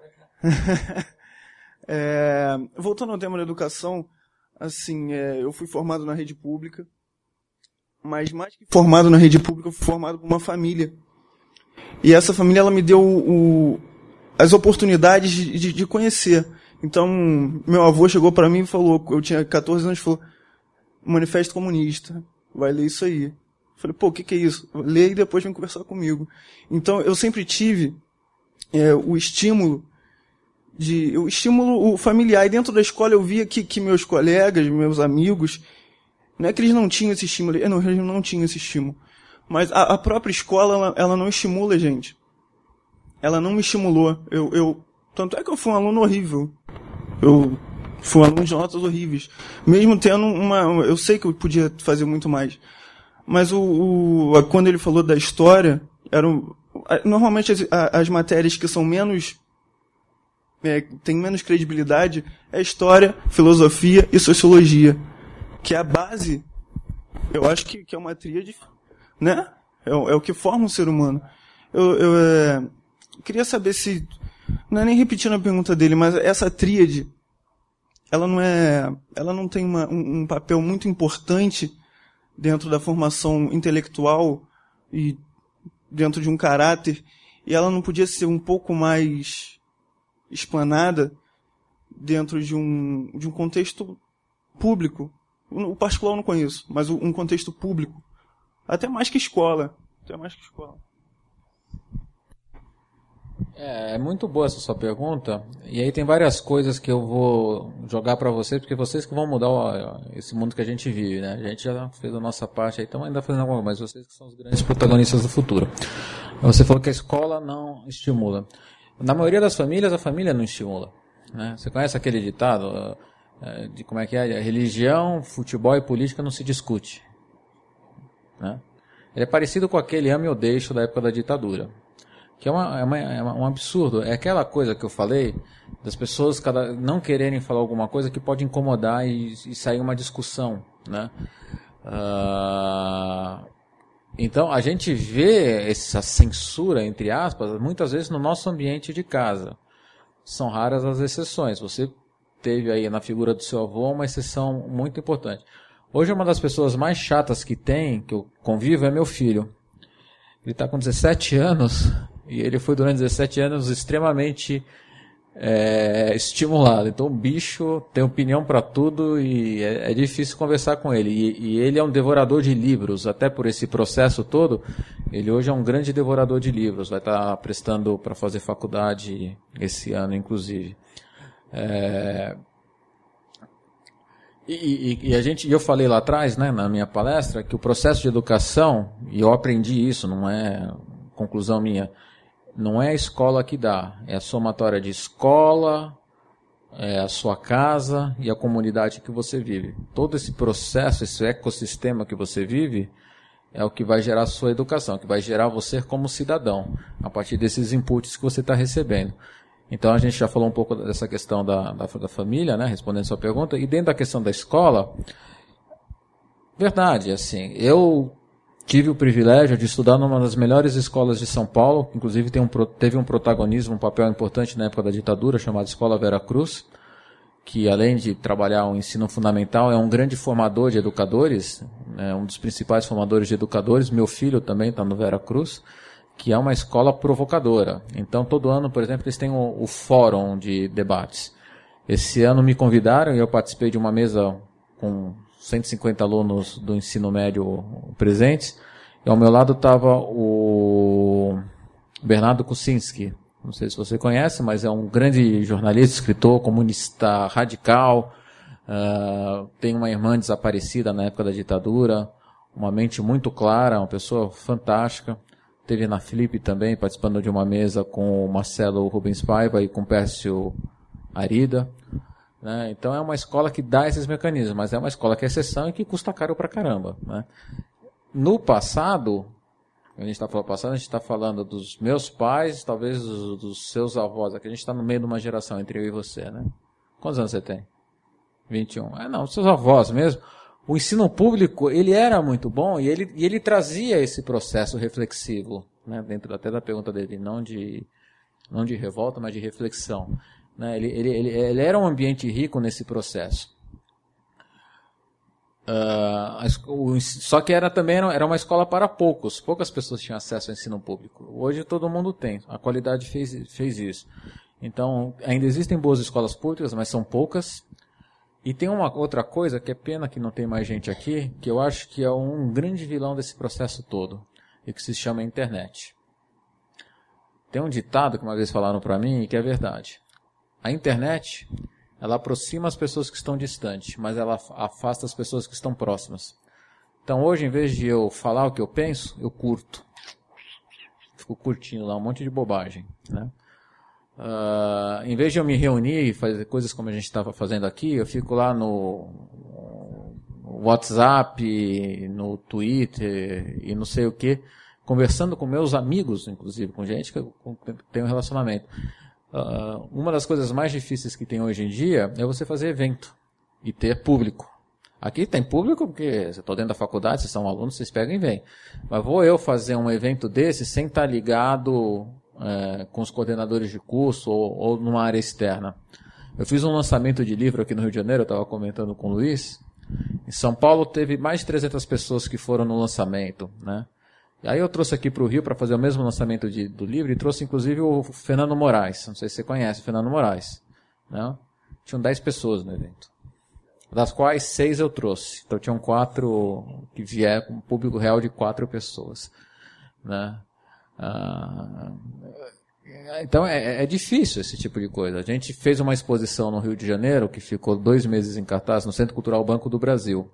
é, voltando ao tema da educação, assim, é, eu fui formado na rede pública, mas mais que formado na rede pública, eu fui formado por uma família. E essa família, ela me deu o, as oportunidades de, de, de conhecer. Então, meu avô chegou para mim e falou, eu tinha catorze anos, falou: Manifesto Comunista, vai ler isso aí. Eu falei, pô, o que, que é isso? Lê e depois vem conversar comigo. Então, eu sempre tive é, o estímulo, de, o estímulo familiar. E dentro da escola eu via que, que meus colegas, meus amigos, não é que eles não tinham esse estímulo, não, eles não tinham esse estímulo. Mas a, a própria escola, ela, ela não estimula a gente. Ela não me estimulou. Eu, eu, tanto é que eu fui um aluno horrível. Eu... Fui um aluno de notas horríveis. Mesmo tendo uma... Eu sei que eu podia fazer muito mais. Mas o, o, quando ele falou da história, eram, normalmente as, as matérias que são menos... É, têm menos credibilidade é história, filosofia e sociologia. Que é a base, eu acho que, que é uma tríade, né? É, é o que forma o ser humano. eu, eu é, queria saber se, não é nem repetindo a pergunta dele, mas essa tríade, ela não é, ela não tem uma, um, um papel muito importante dentro da formação intelectual e dentro de um caráter, e ela não podia ser um pouco mais explanada dentro de um, de um contexto público. O particular eu não conheço, mas um contexto público. Até mais que escola. Até mais que escola. É, é muito boa essa sua pergunta. E aí tem várias coisas que eu vou jogar para vocês, porque vocês que vão mudar o, esse mundo que a gente vive, né? A gente já fez a nossa parte aí, estamos ainda fazendo alguma coisa, mas vocês que são os grandes protagonistas do futuro. Você falou que a escola não estimula. Na maioria das famílias, a família não estimula, né? Você conhece aquele ditado de como é que é? Religião, futebol e política não se discute, né? Ele é parecido com aquele ame ou deixo da época da ditadura, que é, uma, é, uma, é um absurdo. É aquela coisa que eu falei das pessoas cada, não quererem falar alguma coisa que pode incomodar e, e sair uma discussão, né? Uh, então a gente vê essa censura, entre aspas, muitas vezes no nosso ambiente de casa. São raras as exceções. Você teve aí na figura do seu avô uma exceção muito importante. Hoje uma das pessoas mais chatas que tem, que eu convivo, é meu filho. Ele está com dezessete anos e ele foi durante dezessete anos extremamente é, estimulado. Então o bicho tem opinião para tudo e é, é difícil conversar com ele. E, e ele é um devorador de livros, até por esse processo todo. Ele hoje é um grande devorador de livros. Vai estar prestando para fazer faculdade esse ano, inclusive. É... E, e, e a gente, eu falei lá atrás, né, na minha palestra, que o processo de educação, e eu aprendi isso, não é conclusão minha, não é a escola que dá, é a somatória de escola, é a sua casa e a comunidade que você vive. Todo esse processo, esse ecossistema que você vive, é o que vai gerar a sua educação, que vai gerar você como cidadão, a partir desses inputs que você está recebendo. Então a gente já falou um pouco dessa questão da, da, da família, né, respondendo a sua pergunta, e dentro da questão da escola, verdade, assim, eu tive o privilégio de estudar numa das melhores escolas de São Paulo, que inclusive tem um, teve um protagonismo, um papel importante na época da ditadura, chamada Escola Vera Cruz, que além de trabalhar o ensino fundamental, é um grande formador de educadores, é um dos principais formadores de educadores. Meu filho também está no Vera Cruz, que é uma escola provocadora. Então, todo ano, por exemplo, eles têm o, o fórum de debates. Esse ano me convidaram e eu participei de uma mesa com cento e cinquenta alunos do ensino médio presentes. E ao meu lado estava o Bernardo Kucinski. Não sei se você conhece, mas é um grande jornalista, escritor, comunista radical. Uh, tem uma irmã desaparecida na época da ditadura. Uma mente muito clara, uma pessoa fantástica. Teve na Flip também, participando de uma mesa com o Marcelo Rubens Paiva e com o Pércio Arida. Né? Então é uma escola que dá esses mecanismos, mas é uma escola que é exceção e que custa caro pra caramba. Né? No passado, a gente está falando passado, a gente está falando dos meus pais, talvez dos, dos seus avós. Aqui a gente está no meio de uma geração entre eu e você. Né? Quantos anos você tem? vinte e um. Ah, não, seus avós mesmo. O ensino público, ele era muito bom e ele, e ele trazia esse processo reflexivo, né, dentro até da pergunta dele, não de, não de revolta, mas de reflexão. Né, ele, ele, ele, ele era um ambiente rico nesse processo. Uh, o, só que era também era uma escola para poucos, poucas pessoas tinham acesso ao ensino público. Hoje todo mundo tem, a qualidade fez, fez isso. Então, ainda existem boas escolas públicas, mas são poucas. E tem uma outra coisa, que é pena que não tem mais gente aqui, que eu acho que é um grande vilão desse processo todo, e que se chama internet. Tem um ditado que uma vez falaram para mim, e que é verdade. A internet, ela aproxima as pessoas que estão distantes, mas ela afasta as pessoas que estão próximas. Então hoje, em vez de eu falar o que eu penso, eu curto. Fico curtindo lá um monte de bobagem, né? Uh, em vez de eu me reunir e fazer coisas como a gente estava fazendo aqui, eu fico lá no WhatsApp, no Twitter e não sei o que, conversando com meus amigos, inclusive, com gente que eu tenho um relacionamento. Uh, uma das coisas mais difíceis que tem hoje em dia é você fazer evento e ter público. Aqui tem público, porque eu estou dentro da faculdade, vocês são alunos, vocês pegam e vêm. Mas vou eu fazer um evento desse sem estar ligado é, com os coordenadores de curso ou, ou numa área externa. Eu fiz um lançamento de livro aqui no Rio de Janeiro, eu estava comentando com o Luiz. Em São Paulo teve mais de trezentas pessoas que foram no lançamento, né? E aí eu trouxe aqui para o Rio para fazer o mesmo lançamento de, do livro e trouxe inclusive o Fernando Moraes. Não sei se você conhece o Fernando Moraes, né? Tinham dez pessoas no evento, das quais seis eu trouxe. Então tinham quatro que vieram com um público real de quatro pessoas, né? Ah, então é, é difícil esse tipo de coisa. A gente fez uma exposição no Rio de Janeiro que ficou dois meses em cartaz no Centro Cultural Banco do Brasil.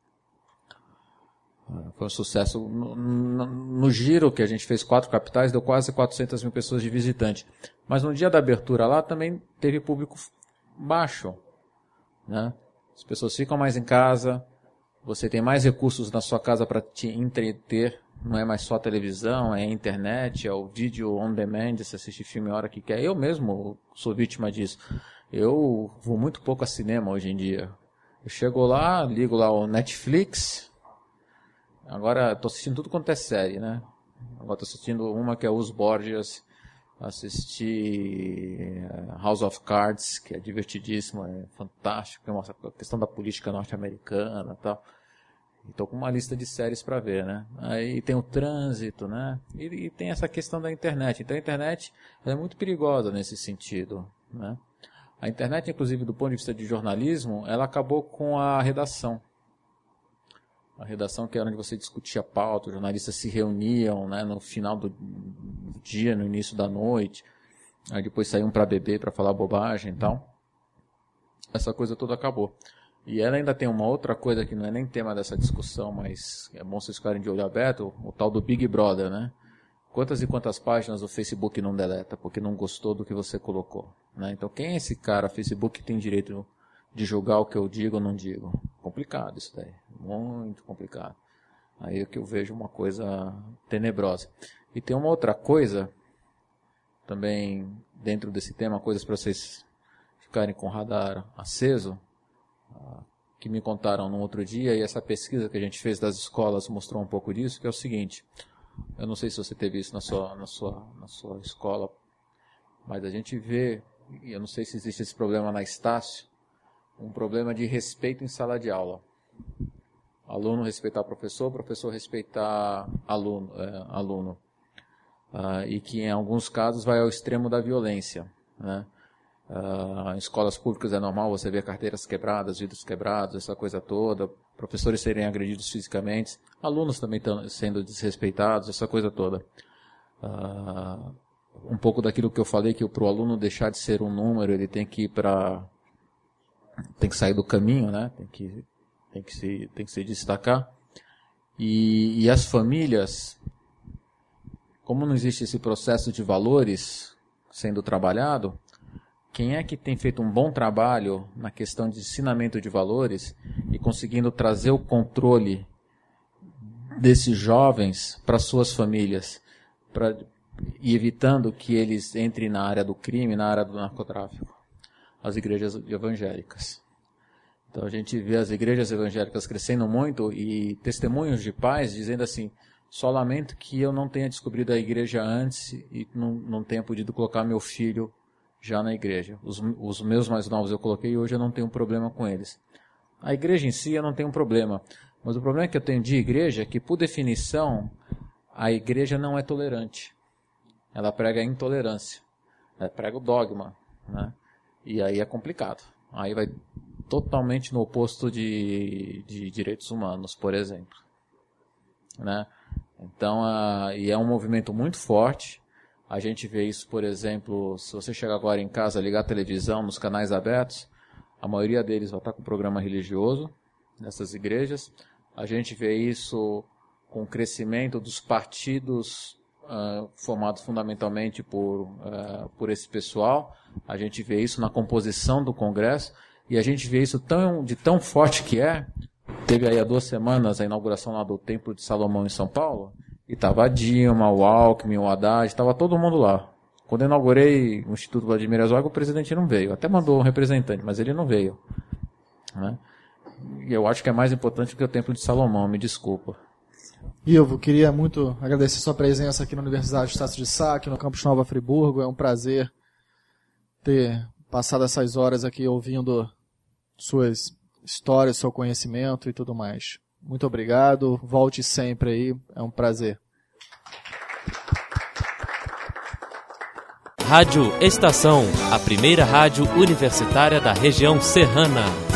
Foi um sucesso. No, no, no giro que a gente fez quatro capitais, deu quase quatrocentas mil pessoas de visitante. Mas no dia da abertura lá também teve público baixo, né? As pessoas ficam mais em casa, você tem mais recursos na sua casa para te entreter, não é mais só a televisão, é a internet, é o vídeo on demand, você assiste filme a hora que quer. Eu mesmo sou vítima disso. Eu vou muito pouco a cinema hoje em dia. Eu chego lá, ligo lá o Netflix. Agora estou assistindo tudo quanto é série, né? Agora estou assistindo uma que é Os Borgias, assisti House of Cards, que é divertidíssimo, é fantástico, que mostra a questão da política norte-americana e tal. Estou com uma lista de séries para ver, né? Aí tem o trânsito, né? E, e tem essa questão da internet. Então a internet é muito perigosa nesse sentido, né? A internet, inclusive, do ponto de vista de jornalismo, ela acabou com a redação. A redação que era onde você discutia pauta, os jornalistas se reuniam, né, no final do dia, no início da noite, aí depois saíam para beber, para falar bobagem e tal. Essa coisa toda acabou. E ela ainda tem uma outra coisa que não é nem tema dessa discussão, mas é bom vocês ficarem de olho aberto, o tal do Big Brother, né? Quantas e quantas páginas o Facebook não deleta porque não gostou do que você colocou, né? Então quem é esse cara? Facebook tem direito de julgar o que eu digo ou não digo. Complicado isso daí, muito complicado. Aí é que eu vejo uma coisa tenebrosa. E tem uma outra coisa, também dentro desse tema, coisas para vocês ficarem com o radar aceso, que me contaram no outro dia, e essa pesquisa que a gente fez das escolas mostrou um pouco disso, que é o seguinte, eu não sei se você teve isso na sua, na sua, na sua escola, mas a gente vê, e eu não sei se existe esse problema na Estácio, um problema de respeito em sala de aula. Aluno respeitar professor, professor respeitar aluno. É, aluno. Ah, e que em alguns casos vai ao extremo da violência, né? Ah, em escolas públicas é normal você ver carteiras quebradas, vidros quebrados, essa coisa toda, professores serem agredidos fisicamente, alunos também estão sendo desrespeitados, essa coisa toda. Ah, um pouco daquilo que eu falei, que para o aluno deixar de ser um número, ele tem que ir para... tem que sair do caminho, né? Tem que, tem que, se, tem que se destacar. E, e as famílias, como não existe esse processo de valores sendo trabalhado, quem é que tem feito um bom trabalho na questão de ensinamento de valores e conseguindo trazer o controle desses jovens para suas famílias, pra, e evitando que eles entrem na área do crime, na área do narcotráfico? As igrejas evangélicas. Então a gente vê as igrejas evangélicas crescendo muito e testemunhos de pais dizendo assim, só lamento que eu não tenha descobrido a igreja antes e não, não tenha podido colocar meu filho já na igreja. Os, os meus mais novos eu coloquei e hoje eu não tenho problema com eles. A igreja em si eu não tenho um problema, mas o problema que eu tenho de igreja é que, por definição, a igreja não é tolerante. Ela prega a intolerância, ela prega o dogma, né? E aí é complicado. Aí vai totalmente no oposto de, de direitos humanos, por exemplo, né? Então, uh, e é um movimento muito forte. A gente vê isso, por exemplo, se você chegar agora em casa, ligar a televisão nos canais abertos, a maioria deles vai estar com programa religioso nessas igrejas. A gente vê isso com o crescimento dos partidos uh, formados fundamentalmente por, uh, por esse pessoal. A gente vê isso na composição do Congresso e a gente vê isso tão, de tão forte que é. Teve aí há duas semanas a inauguração lá do Templo de Salomão em São Paulo. E estava a Dilma, o Alckmin, o Haddad, estava todo mundo lá. Quando eu inaugurei o Instituto Vladimir Herzog, o presidente não veio. Até mandou um representante, mas ele não veio, né? eu acho que é mais importante do que o Templo de Salomão, me desculpa. Ivo, queria muito agradecer sua presença aqui na Universidade Estácio de Sá, aqui no Campus Nova Friburgo. É um prazer ter passado essas horas aqui ouvindo suas histórias, seu conhecimento e tudo mais. Muito obrigado, volte sempre aí, é um prazer. Rádio Estação, a primeira rádio universitária da região serrana.